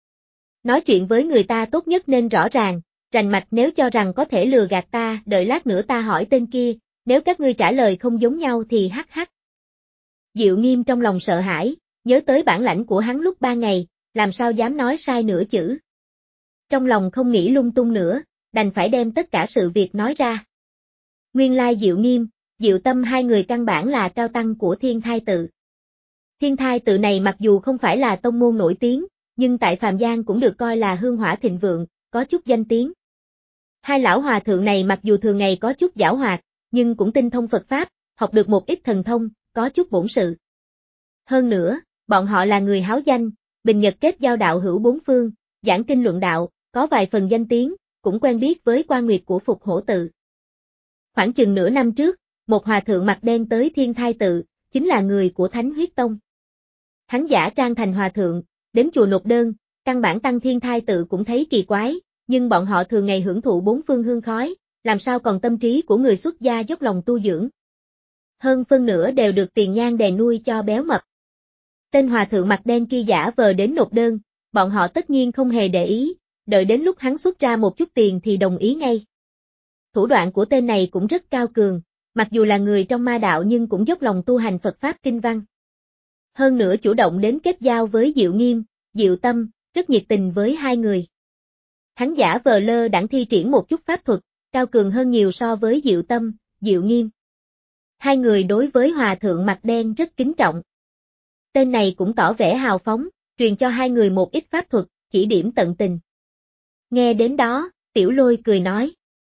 Nói chuyện với người ta tốt nhất nên rõ ràng, rành mạch, nếu cho rằng có thể lừa gạt ta, đợi lát nữa ta hỏi tên kia, nếu các ngươi trả lời không giống nhau thì hắc hắc. Diệu Nghiêm trong lòng sợ hãi, nhớ tới bản lãnh của hắn lúc ba ngày, làm sao dám nói sai nửa chữ. Trong lòng không nghĩ lung tung nữa, đành phải đem tất cả sự việc nói ra. Nguyên lai Diệu Nghiêm, Diệu Tâm hai người căn bản là cao tăng của Thiên Thai Tự. Thiên Thai Tự này mặc dù không phải là tông môn nổi tiếng, nhưng tại Phàm Giang cũng được coi là hương hỏa thịnh vượng, có chút danh tiếng. Hai lão hòa thượng này mặc dù thường ngày có chút giảo hoạt, nhưng cũng tinh thông Phật Pháp, học được một ít thần thông, có chút bổn sự. Hơn nữa, bọn họ là người háo danh, bình nhật kết giao đạo hữu bốn phương, giảng kinh luận đạo, có vài phần danh tiếng, cũng quen biết với quan nguyệt của Phục Hổ Tự. Khoảng chừng nửa năm trước, một hòa thượng mặt đen tới Thiên Thai Tự, chính là người của Thánh Huyết Tông. Hắn giả trang thành hòa thượng, đến chùa nộp đơn, căn bản tăng Thiên Thai Tự cũng thấy kỳ quái, nhưng bọn họ thường ngày hưởng thụ bốn phương hương khói, làm sao còn tâm trí của người xuất gia dốc lòng tu dưỡng. Hơn phân nửa đều được tiền nhang đè nuôi cho béo mập. Tên hòa thượng mặt đen kia giả vờ đến nộp đơn, bọn họ tất nhiên không hề để ý, đợi đến lúc hắn xuất ra một chút tiền thì đồng ý ngay. Thủ đoạn của tên này cũng rất cao cường, mặc dù là người trong ma đạo nhưng cũng dốc lòng tu hành Phật Pháp Kinh Văn. Hơn nữa chủ động đến kết giao với Diệu Nghiêm, Diệu Tâm, rất nhiệt tình với hai người. Hắn giả vờ lơ đãng thi triển một chút pháp thuật, cao cường hơn nhiều so với Diệu Tâm, Diệu Nghiêm. Hai người đối với hòa thượng mặt đen rất kính trọng. Tên này cũng tỏ vẻ hào phóng, truyền cho hai người một ít pháp thuật, chỉ điểm tận tình. Nghe đến đó, Tiểu Lôi cười nói.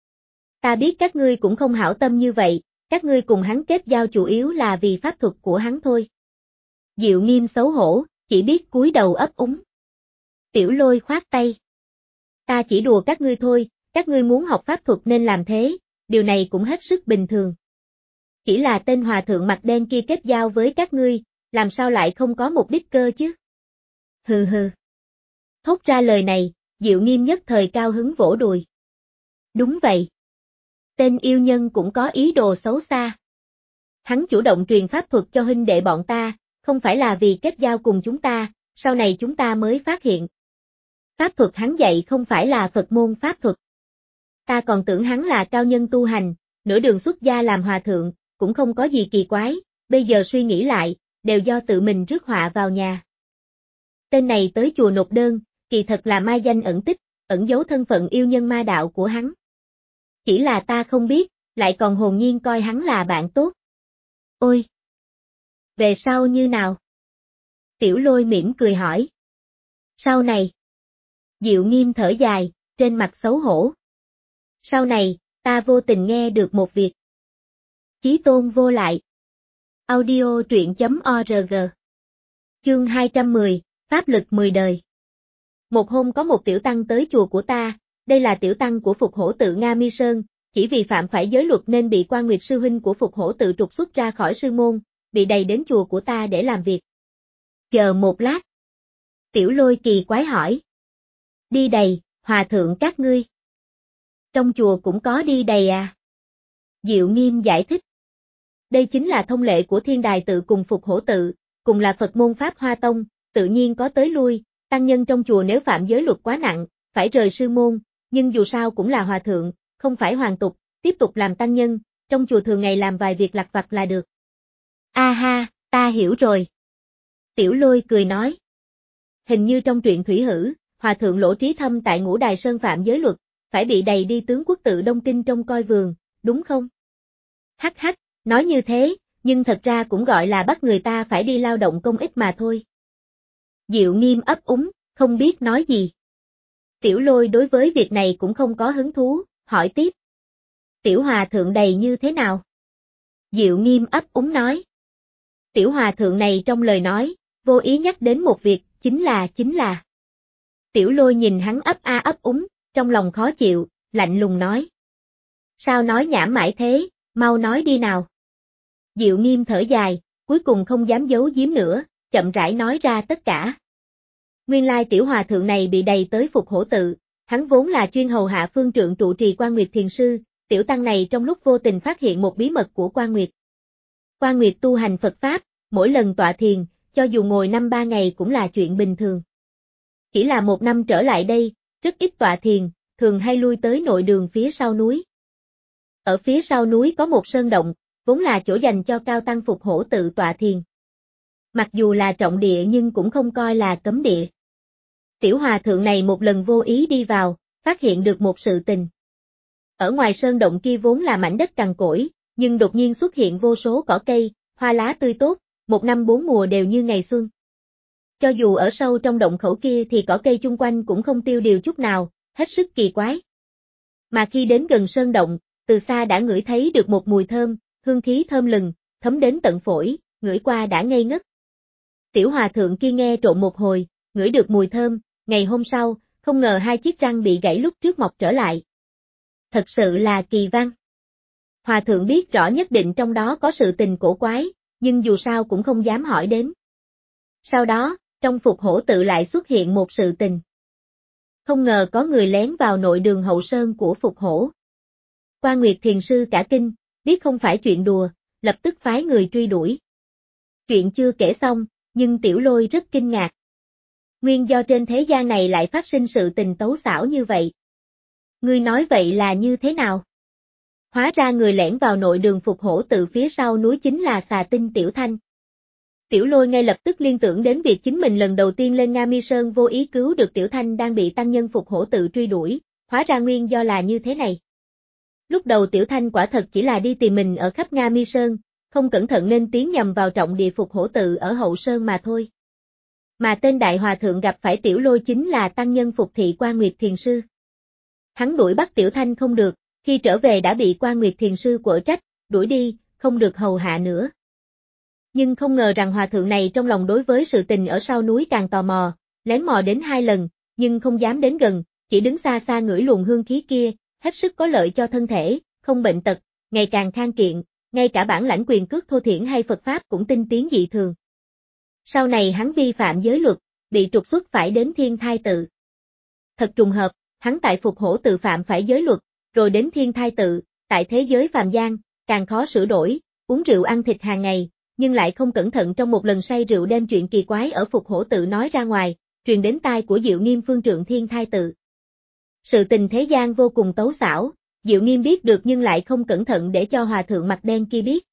Ta biết các ngươi cũng không hảo tâm như vậy, các ngươi cùng hắn kết giao chủ yếu là vì pháp thuật của hắn thôi. Diệu Nghiêm xấu hổ, chỉ biết cúi đầu ấp úng. Tiểu Lôi khoát tay. Ta chỉ đùa các ngươi thôi, các ngươi muốn học pháp thuật nên làm thế, điều này cũng hết sức bình thường. Chỉ là tên hòa thượng mặt đen kia kết giao với các ngươi, làm sao lại không có mục đích cơ chứ? Hừ hừ. Thốt ra lời này, Diệu Nghiêm nhất thời cao hứng vỗ đùi. Đúng vậy. Tên yêu nhân cũng có ý đồ xấu xa. Hắn chủ động truyền pháp thuật cho huynh đệ bọn ta, không phải là vì kết giao cùng chúng ta, sau này chúng ta mới phát hiện. Pháp thuật hắn dạy không phải là Phật môn pháp thuật. Ta còn tưởng hắn là cao nhân tu hành, nửa đường xuất gia làm hòa thượng, cũng không có gì kỳ quái, bây giờ suy nghĩ lại, đều do tự mình rước họa vào nhà. Tên này tới chùa nộp đơn, kỳ thật là mai danh ẩn tích, ẩn giấu thân phận yêu nhân ma đạo của hắn. Chỉ là ta không biết, lại còn hồn nhiên coi hắn là bạn tốt. Ôi! Về sau như nào? Tiểu Lôi mỉm cười hỏi. Sau này? Diệu Nghiêm thở dài, trên mặt xấu hổ. Sau này, ta vô tình nghe được một việc. Chí tôn vô lại. Audio truyện chấm org. Chương hai trăm mười, Pháp lực mười đời. Một hôm có một tiểu tăng tới chùa của ta, đây là tiểu tăng của Phục Hổ Tự Nga Mi Sơn, chỉ vì phạm phải giới luật nên bị Quan Nguyệt sư huynh của Phục Hổ Tự trục xuất ra khỏi sư môn, bị đày đến chùa của ta để làm việc. Chờ một lát. Tiểu Lôi kỳ quái hỏi. Đi đầy, hòa thượng các ngươi. Trong chùa cũng có đi đầy à? Diệu Nghiêm giải thích. Đây chính là thông lệ của Thiên Đài Tự cùng Phục Hổ Tự, cùng là Phật môn Pháp Hoa Tông, tự nhiên có tới lui, tăng nhân trong chùa nếu phạm giới luật quá nặng, phải rời sư môn, nhưng dù sao cũng là hòa thượng, không phải hoàng tục, tiếp tục làm tăng nhân, trong chùa thường ngày làm vài việc lặt vặt là được. A ha, ta hiểu rồi. Tiểu Lôi cười nói. hình như trong truyện Thủy Hử, hòa thượng Lỗ Trí Thâm tại Ngũ Đài Sơn phạm giới luật, phải bị đầy đi tướng quốc tự Đông Kinh trông coi vườn, đúng không? Hắc hắc, nói như thế, nhưng thật ra cũng gọi là bắt người ta phải đi lao động công ích mà thôi. Diệu Nghiêm ấp úng, không biết nói gì. Tiểu Lôi đối với việc này cũng không có hứng thú, hỏi tiếp. Tiểu hòa thượng đầy như thế nào? Diệu Nghiêm ấp úng nói. Tiểu hòa thượng này trong lời nói, vô ý nhắc đến một việc, chính là chính là. Tiểu Lôi nhìn hắn ấp a ấp úng, trong lòng khó chịu, lạnh lùng nói. Sao nói nhảm mãi thế, mau nói đi nào. Diệu Nghiêm thở dài, cuối cùng không dám giấu giếm nữa, chậm rãi nói ra tất cả. Nguyên lai tiểu hòa thượng này bị đầy tới Phục Hổ tự, hắn vốn là chuyên hầu hạ phương trượng trụ trì Quan Nguyệt Thiền Sư, tiểu tăng này trong lúc vô tình phát hiện một bí mật của Quan Nguyệt. Quan Nguyệt tu hành Phật Pháp, mỗi lần tọa thiền, cho dù ngồi năm ba ngày cũng là chuyện bình thường. Chỉ là một năm trở lại đây, rất ít tọa thiền, thường hay lui tới nội đường phía sau núi. Ở phía sau núi có một sơn động, vốn là chỗ dành cho cao tăng Phục Hổ tự tọa thiền. Mặc dù là trọng địa nhưng cũng không coi là cấm địa. Tiểu hòa thượng này một lần vô ý đi vào, phát hiện được một sự tình. Ở ngoài sơn động kia vốn là mảnh đất cằn cỗi, nhưng đột nhiên xuất hiện vô số cỏ cây, hoa lá tươi tốt, một năm bốn mùa đều như ngày xuân. Cho dù ở sâu trong động khẩu kia thì cỏ cây chung quanh cũng không tiêu điều chút nào, hết sức kỳ quái. Mà khi đến gần sơn động, từ xa đã ngửi thấy được một mùi thơm, hương khí thơm lừng, thấm đến tận phổi, ngửi qua đã ngây ngất. Tiểu hòa thượng kia nghe trộn một hồi, ngửi được mùi thơm, ngày hôm sau, không ngờ hai chiếc răng bị gãy lúc trước mọc trở lại. Thật sự là kỳ văn. Hòa thượng biết rõ nhất định trong đó có sự tình cổ quái, nhưng dù sao cũng không dám hỏi đến. Sau đó, trong Phục Hổ tự lại xuất hiện một sự tình. Không ngờ có người lén vào nội đường hậu sơn của Phục Hổ. Quan Nguyệt Thiền Sư cả kinh, biết không phải chuyện đùa, lập tức phái người truy đuổi. Chuyện chưa kể xong, nhưng Tiểu Lôi rất kinh ngạc. Nguyên do trên thế gian này lại phát sinh sự tình tấu xảo như vậy. Ngươi nói vậy là như thế nào? Hóa ra người lẻn vào nội đường Phục Hổ tự phía sau núi chính là xà tinh Tiểu Thanh. Tiểu Lôi ngay lập tức liên tưởng đến việc chính mình lần đầu tiên lên Nga Mi Sơn vô ý cứu được Tiểu Thanh đang bị tăng nhân Phục Hổ tự truy đuổi, hóa ra nguyên do là như thế này. Lúc đầu Tiểu Thanh quả thật chỉ là đi tìm mình ở khắp Nga Mi Sơn, không cẩn thận nên tiến nhầm vào trọng địa Phục Hổ tự ở hậu sơn mà thôi. Mà tên đại hòa thượng gặp phải Tiểu Lôi chính là tăng nhân Phục thị Quan Nguyệt Thiền Sư. Hắn đuổi bắt Tiểu Thanh không được, khi trở về đã bị Quan Nguyệt Thiền Sư quở trách, đuổi đi, không được hầu hạ nữa. Nhưng không ngờ rằng hòa thượng này trong lòng đối với sự tình ở sau núi càng tò mò, lén mò đến hai lần, nhưng không dám đến gần, chỉ đứng xa xa ngửi luồng hương khí kia, hết sức có lợi cho thân thể, không bệnh tật, ngày càng khang kiện, ngay cả bản lãnh quyền cước thô thiển hay Phật Pháp cũng tinh tiến dị thường. Sau này hắn vi phạm giới luật, bị trục xuất phải đến Thiên Thai tự. Thật trùng hợp, hắn tại Phục Hổ tự phạm phải giới luật, rồi đến Thiên Thai tự, tại thế giới phàm gian, càng khó sửa đổi, uống rượu ăn thịt hàng ngày, nhưng lại không cẩn thận trong một lần say rượu đem chuyện kỳ quái ở Phục Hổ tự nói ra ngoài, truyền đến tai của Diệu Nghiêm phương trượng Thiên Thai tự. Sự tình thế gian vô cùng tấu xảo, Diệu Nghiêm biết được nhưng lại không cẩn thận để cho hòa thượng mặt đen kia biết.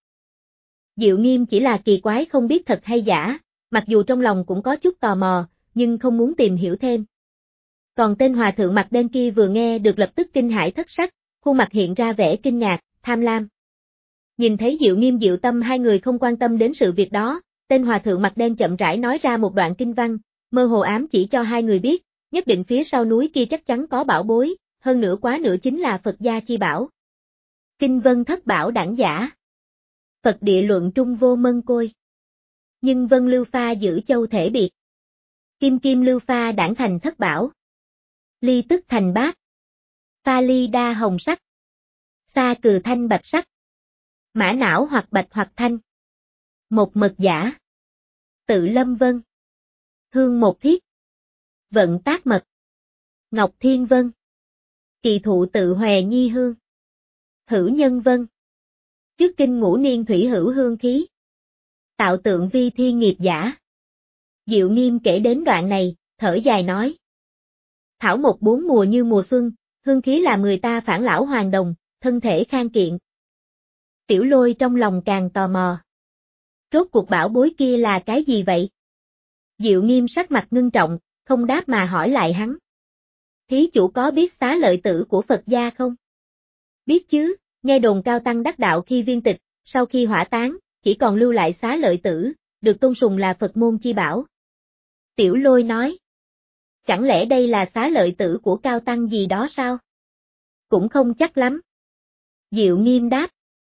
Diệu Nghiêm chỉ là kỳ quái không biết thật hay giả, mặc dù trong lòng cũng có chút tò mò, nhưng không muốn tìm hiểu thêm. Còn tên hòa thượng mặt đen kia vừa nghe được lập tức kinh hãi thất sắc, khuôn mặt hiện ra vẻ kinh ngạc, tham lam. Nhìn thấy Diệu Nghiêm Diệu Tâm hai người không quan tâm đến sự việc đó, tên hòa thượng mặt đen chậm rãi nói ra một đoạn kinh văn, mơ hồ ám chỉ cho hai người biết, nhất định phía sau núi kia chắc chắn có bảo bối, hơn nữa quá nữa chính là Phật gia chi bảo. Kinh vân thất bảo đẳng giả. Phật địa luận trung vô mân côi. Nhưng vân lưu pha giữ châu thể biệt. Kim kim lưu pha đản thành thất bảo. Ly tức thành bát. Pha ly đa hồng sắc. Sa cừ thanh bạch sắc. Mã não hoặc bạch hoặc thanh. Một mật giả. Tự lâm vân. Hương một thiết. Vận tác mật. Ngọc thiên vân. Kỳ thụ tự hòe nhi hương. Hữu nhân vân. Trước kinh ngũ niên thủy hữu hương khí. Tạo tượng vi thiên nghiệp giả. Diệu Nghiêm kể đến đoạn này, thở dài nói. Thảo một bốn mùa như mùa xuân, hương khí làm người ta phản lão hoàn đồng, thân thể khang kiện. Tiểu Lôi trong lòng càng tò mò. Rốt cuộc bảo bối kia là cái gì vậy? Diệu Nghiêm sắc mặt ngưng trọng, không đáp mà hỏi lại hắn. Thí chủ có biết xá lợi tử của Phật gia không? Biết chứ, nghe đồn Cao Tăng đắc đạo khi viên tịch, sau khi hỏa táng, chỉ còn lưu lại xá lợi tử, được tôn sùng là Phật môn chi bảo. Tiểu Lôi nói. Chẳng lẽ đây là xá lợi tử của Cao Tăng gì đó sao? Cũng không chắc lắm. Diệu Nghiêm đáp.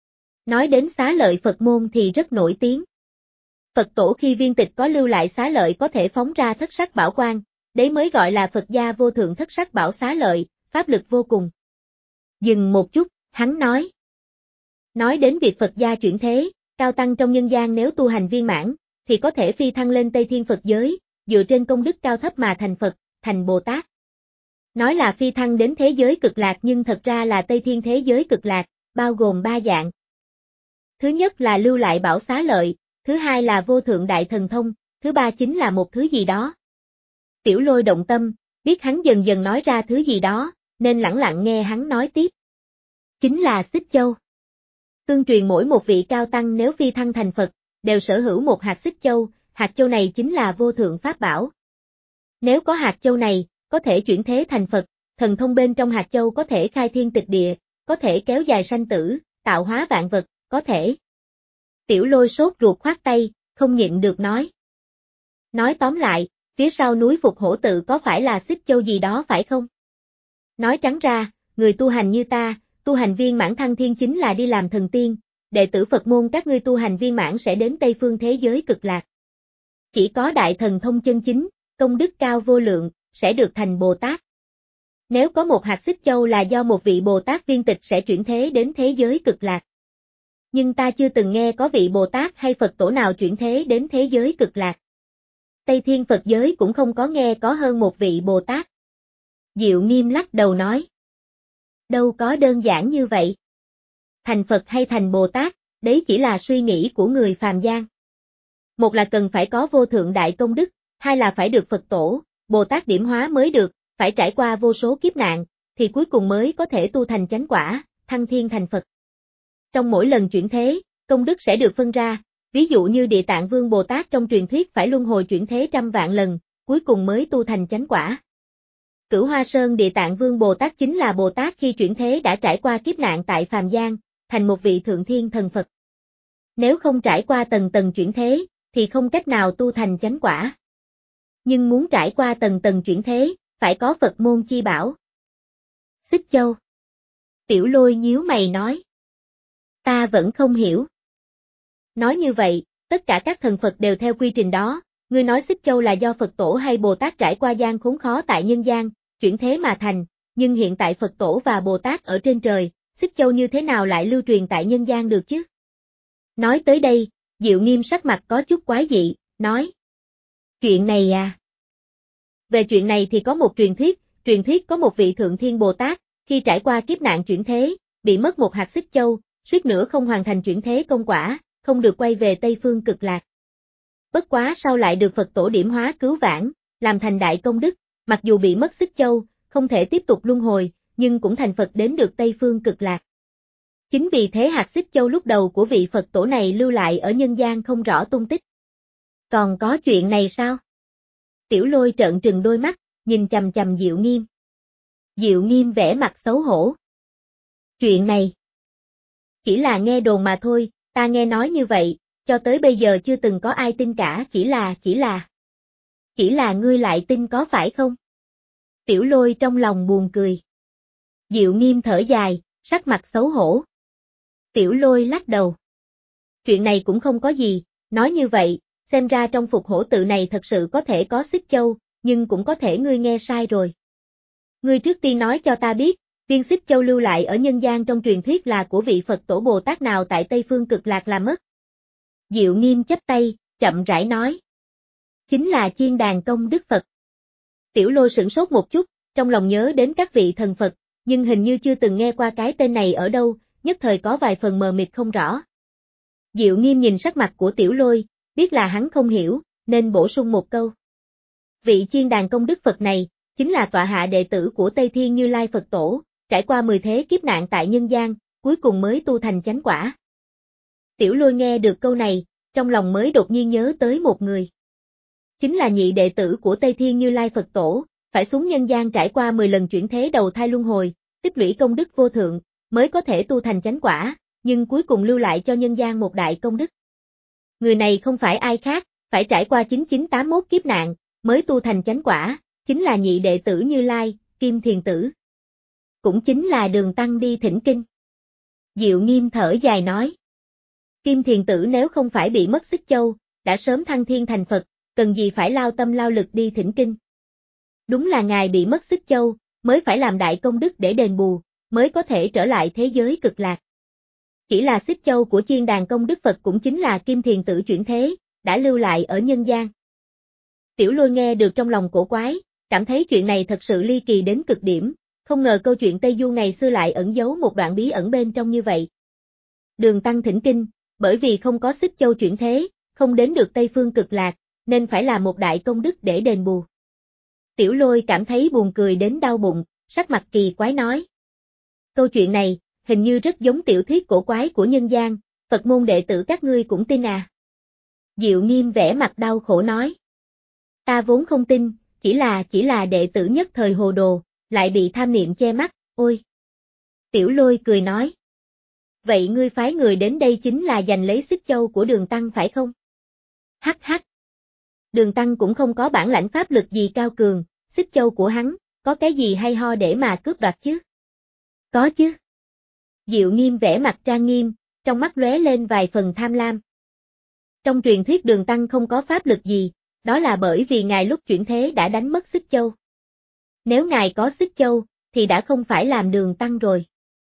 Nói đến xá lợi Phật môn thì rất nổi tiếng. Phật tổ khi viên tịch có lưu lại xá lợi có thể phóng ra thất sắc bảo quang, đấy mới gọi là Phật gia vô thượng thất sắc bảo xá lợi, pháp lực vô cùng. Dừng một chút, hắn nói. Nói đến việc Phật gia chuyển thế, Cao Tăng trong nhân gian nếu tu hành viên mãn, thì có thể phi thăng lên Tây Thiên Phật giới, dựa trên công đức cao thấp mà thành Phật, thành Bồ Tát. Nói là phi thăng đến thế giới cực lạc nhưng thật ra là Tây Thiên thế giới cực lạc, bao gồm ba dạng. Thứ nhất là lưu lại bảo xá lợi, thứ hai là vô thượng đại thần thông, thứ ba chính là một thứ gì đó. Tiểu Lôi động tâm, biết hắn dần dần nói ra thứ gì đó, nên lẳng lặng nghe hắn nói tiếp. Chính là Xích Châu. Tương truyền mỗi một vị cao tăng nếu phi thăng thành Phật, đều sở hữu một hạt Xích Châu, hạt châu này chính là vô thượng pháp bảo. Nếu có hạt châu này, có thể chuyển thế thành Phật, thần thông bên trong hạt châu có thể khai thiên tịch địa, có thể kéo dài sanh tử, tạo hóa vạn vật, có thể. Tiểu Lôi sốt ruột khoát tay, không nhịn được nói. Nói tóm lại, phía sau núi Phục Hổ Tự có phải là Xích Châu gì đó phải không? Nói trắng ra, người tu hành như ta, tu hành viên mãn thăng thiên chính là đi làm thần tiên, đệ tử Phật môn các ngươi tu hành viên mãn sẽ đến Tây phương thế giới cực lạc. Chỉ có đại thần thông chân chính, công đức cao vô lượng, sẽ được thành Bồ Tát. Nếu có một hạt Xích Châu là do một vị Bồ Tát viên tịch sẽ chuyển thế đến thế giới cực lạc. Nhưng ta chưa từng nghe có vị Bồ Tát hay Phật tổ nào chuyển thế đến thế giới cực lạc. Tây Thiên Phật giới cũng không có nghe có hơn một vị Bồ Tát. Diệu Nghiêm lắc đầu nói. Đâu có đơn giản như vậy. Thành Phật hay thành Bồ Tát, đấy chỉ là suy nghĩ của người phàm gian. Một là cần phải có vô thượng đại công đức, hai là phải được Phật tổ, Bồ Tát điểm hóa mới được, phải trải qua vô số kiếp nạn, thì cuối cùng mới có thể tu thành chánh quả, thăng thiên thành Phật. Trong mỗi lần chuyển thế, công đức sẽ được phân ra, ví dụ như Địa Tạng Vương Bồ Tát trong truyền thuyết phải luân hồi chuyển thế trăm vạn lần, cuối cùng mới tu thành chánh quả. Cửu Hoa Sơn Địa Tạng Vương Bồ Tát chính là Bồ Tát khi chuyển thế đã trải qua kiếp nạn tại phàm gian, thành một vị thượng thiên thần Phật. Nếu không trải qua tầng tầng chuyển thế, thì không cách nào tu thành chánh quả. Nhưng muốn trải qua tầng tầng chuyển thế, phải có Phật môn chi bảo. Xích Châu. Tiểu Lôi nhíu mày nói. Ta vẫn không hiểu. Nói như vậy, tất cả các thần Phật đều theo quy trình đó, ngươi nói Xích Châu là do Phật tổ hay Bồ Tát trải qua gian khốn khó tại nhân gian, chuyển thế mà thành, nhưng hiện tại Phật tổ và Bồ Tát ở trên trời, Xích Châu như thế nào lại lưu truyền tại nhân gian được chứ? Nói tới đây, Diệu Nghiêm sắc mặt có chút quái dị, nói. Chuyện này à? Về chuyện này thì có một truyền thuyết, truyền thuyết có một vị thượng thiên Bồ Tát, khi trải qua kiếp nạn chuyển thế, bị mất một hạt Xích Châu, suýt nữa không hoàn thành chuyển thế công quả, không được quay về Tây phương cực lạc. Bất quá sau lại được Phật tổ điểm hóa cứu vãn, làm thành đại công đức, mặc dù bị mất Xích Châu, không thể tiếp tục luân hồi, nhưng cũng thành Phật đến được Tây phương cực lạc. Chính vì thế hạt Xích Châu lúc đầu của vị Phật tổ này lưu lại ở nhân gian không rõ tung tích. Còn có chuyện này sao? Tiểu Lôi trợn trừng đôi mắt, nhìn chằm chằm Diệu Nghiêm. Diệu Nghiêm vẻ mặt xấu hổ. Chuyện này chỉ là nghe đồn mà thôi, ta nghe nói như vậy, cho tới bây giờ chưa từng có ai tin cả, chỉ là, chỉ là. Chỉ là ngươi lại tin có phải không? Tiểu Lôi trong lòng buồn cười. Diệu Nghiêm thở dài, sắc mặt xấu hổ. Tiểu Lôi lắc đầu. Chuyện này cũng không có gì, nói như vậy, xem ra trong Phục Hổ Tự này thật sự có thể có Xích Châu, nhưng cũng có thể ngươi nghe sai rồi. Ngươi trước tiên nói cho ta biết, viên Xích Châu lưu lại ở nhân gian trong truyền thuyết là của vị Phật tổ Bồ Tát nào tại Tây phương cực lạc làm mất. Diệu Nghiêm chắp tay, chậm rãi nói. Chính là Chiên Đàn Công Đức Phật. Tiểu Lôi sửng sốt một chút, trong lòng nhớ đến các vị thần Phật, nhưng hình như chưa từng nghe qua cái tên này ở đâu, nhất thời có vài phần mờ mịt không rõ. Diệu Nghiêm nhìn sắc mặt của Tiểu Lôi, biết là hắn không hiểu, nên bổ sung một câu. Vị Chiên Đàn Công Đức Phật này, chính là tọa hạ đệ tử của Tây Thiên Như Lai Phật Tổ, trải qua mười thế kiếp nạn tại nhân gian, cuối cùng mới tu thành chánh quả. Tiểu Lôi nghe được câu này, trong lòng mới đột nhiên nhớ tới một người. chính là nhị đệ tử của Tây Thiên Như Lai Phật Tổ, phải xuống nhân gian trải qua mười lần chuyển thế đầu thai luân hồi, tích lũy công đức vô thượng, mới có thể tu thành chánh quả, nhưng cuối cùng lưu lại cho nhân gian một đại công đức. Người này không phải ai khác, phải trải qua chín chín tám mốt kiếp nạn, mới tu thành chánh quả, chính là nhị đệ tử Như Lai, Kim Thiền Tử. Cũng chính là Đường Tăng đi thỉnh kinh. Diệu Nghiêm thở dài nói. Kim Thiền Tử nếu không phải bị mất Xích Châu, đã sớm thăng thiên thành Phật, cần gì phải lao tâm lao lực đi thỉnh kinh. Đúng là ngài bị mất Xích Châu, mới phải làm đại công đức để đền bù, mới có thể trở lại thế giới cực lạc. Chỉ là Xích Châu của Chiên Đàn Công Đức Phật cũng chính là Kim Thiền Tử chuyển thế, đã lưu lại ở nhân gian. Tiểu Lôi nghe được trong lòng cổ quái, cảm thấy chuyện này thật sự ly kỳ đến cực điểm, không ngờ câu chuyện Tây Du ngày xưa lại ẩn giấu một đoạn bí ẩn bên trong như vậy. Đường Tăng thỉnh kinh, bởi vì không có Xích Châu chuyển thế, không đến được Tây Phương cực lạc, nên phải làm một đại công đức để đền bù. Tiểu Lôi cảm thấy buồn cười đến đau bụng, sắc mặt kỳ quái nói. Câu chuyện này, hình như rất giống tiểu thuyết cổ quái của nhân gian, Phật môn đệ tử các ngươi cũng tin à? Diệu Nghiêm vẻ mặt đau khổ nói. Ta vốn không tin, chỉ là chỉ là đệ tử nhất thời hồ đồ, lại bị tham niệm che mắt, ôi. Tiểu Lôi cười nói. Vậy ngươi phái người đến đây chính là giành lấy Xích Châu của Đường Tăng phải không? Hắc hắc. Đường Tăng cũng không có bản lãnh pháp lực gì cao cường, Xích Châu của hắn, có cái gì hay ho để mà cướp đoạt chứ? Có chứ. Diệu Nghiêm vẻ mặt trang nghiêm, trong mắt lóe lên vài phần tham lam. Trong truyền thuyết Đường Tăng không có pháp lực gì, đó là bởi vì ngài lúc chuyển thế đã đánh mất Xích Châu. Nếu ngài có Xích Châu, thì đã không phải làm Đường Tăng rồi.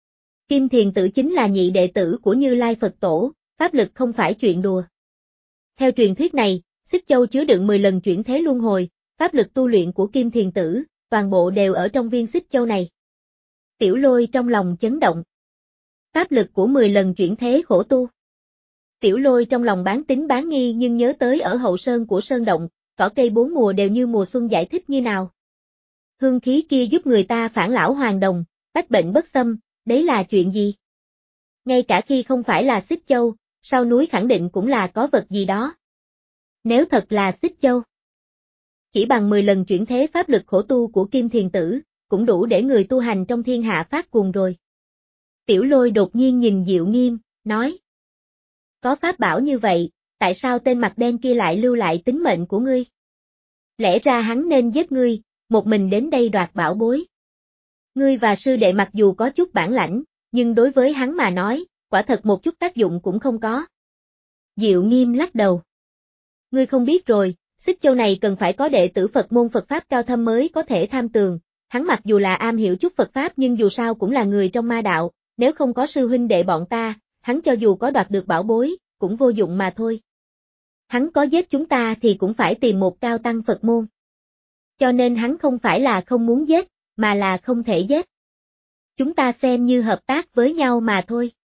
Kim Thiền Tử chính là nhị đệ tử của Như Lai Phật Tổ, pháp lực không phải chuyện đùa. Theo truyền thuyết này, Xích Châu chứa đựng mười lần chuyển thế luân hồi, pháp lực tu luyện của Kim Thiền Tử, toàn bộ đều ở trong viên Xích Châu này. Tiểu Lôi trong lòng chấn động. Pháp lực của mười lần chuyển thế khổ tu. Tiểu Lôi trong lòng bán tín bán nghi nhưng nhớ tới ở hậu sơn của sơn động, cỏ cây bốn mùa đều như mùa xuân giải thích như nào. Hương khí kia giúp người ta phản lão hoàn đồng, bách bệnh bất xâm, đấy là chuyện gì? Ngay cả khi không phải là Xích Châu, sau núi khẳng định cũng là có vật gì đó. Nếu thật là Xích Châu, chỉ bằng mười lần chuyển thế pháp lực khổ tu của Kim Thiền Tử, cũng đủ để người tu hành trong thiên hạ phát cuồng rồi. Tiểu Lôi đột nhiên nhìn Diệu Nghiêm, nói. Có pháp bảo như vậy, tại sao tên mặt đen kia lại lưu lại tính mệnh của ngươi? Lẽ ra hắn nên giết ngươi, một mình đến đây đoạt bảo bối. Ngươi và sư đệ mặc dù có chút bản lãnh, nhưng đối với hắn mà nói, quả thật một chút tác dụng cũng không có. Diệu Nghiêm lắc đầu. Ngươi không biết rồi, Xích Châu này cần phải có đệ tử Phật môn Phật Pháp cao thâm mới có thể tham tường. Hắn mặc dù là am hiểu chút Phật Pháp nhưng dù sao cũng là người trong ma đạo, nếu không có sư huynh đệ bọn ta, hắn cho dù có đoạt được bảo bối, cũng vô dụng mà thôi. Hắn có giết chúng ta thì cũng phải tìm một cao tăng Phật môn. Cho nên hắn không phải là không muốn giết, mà là không thể giết. Chúng ta xem như hợp tác với nhau mà thôi.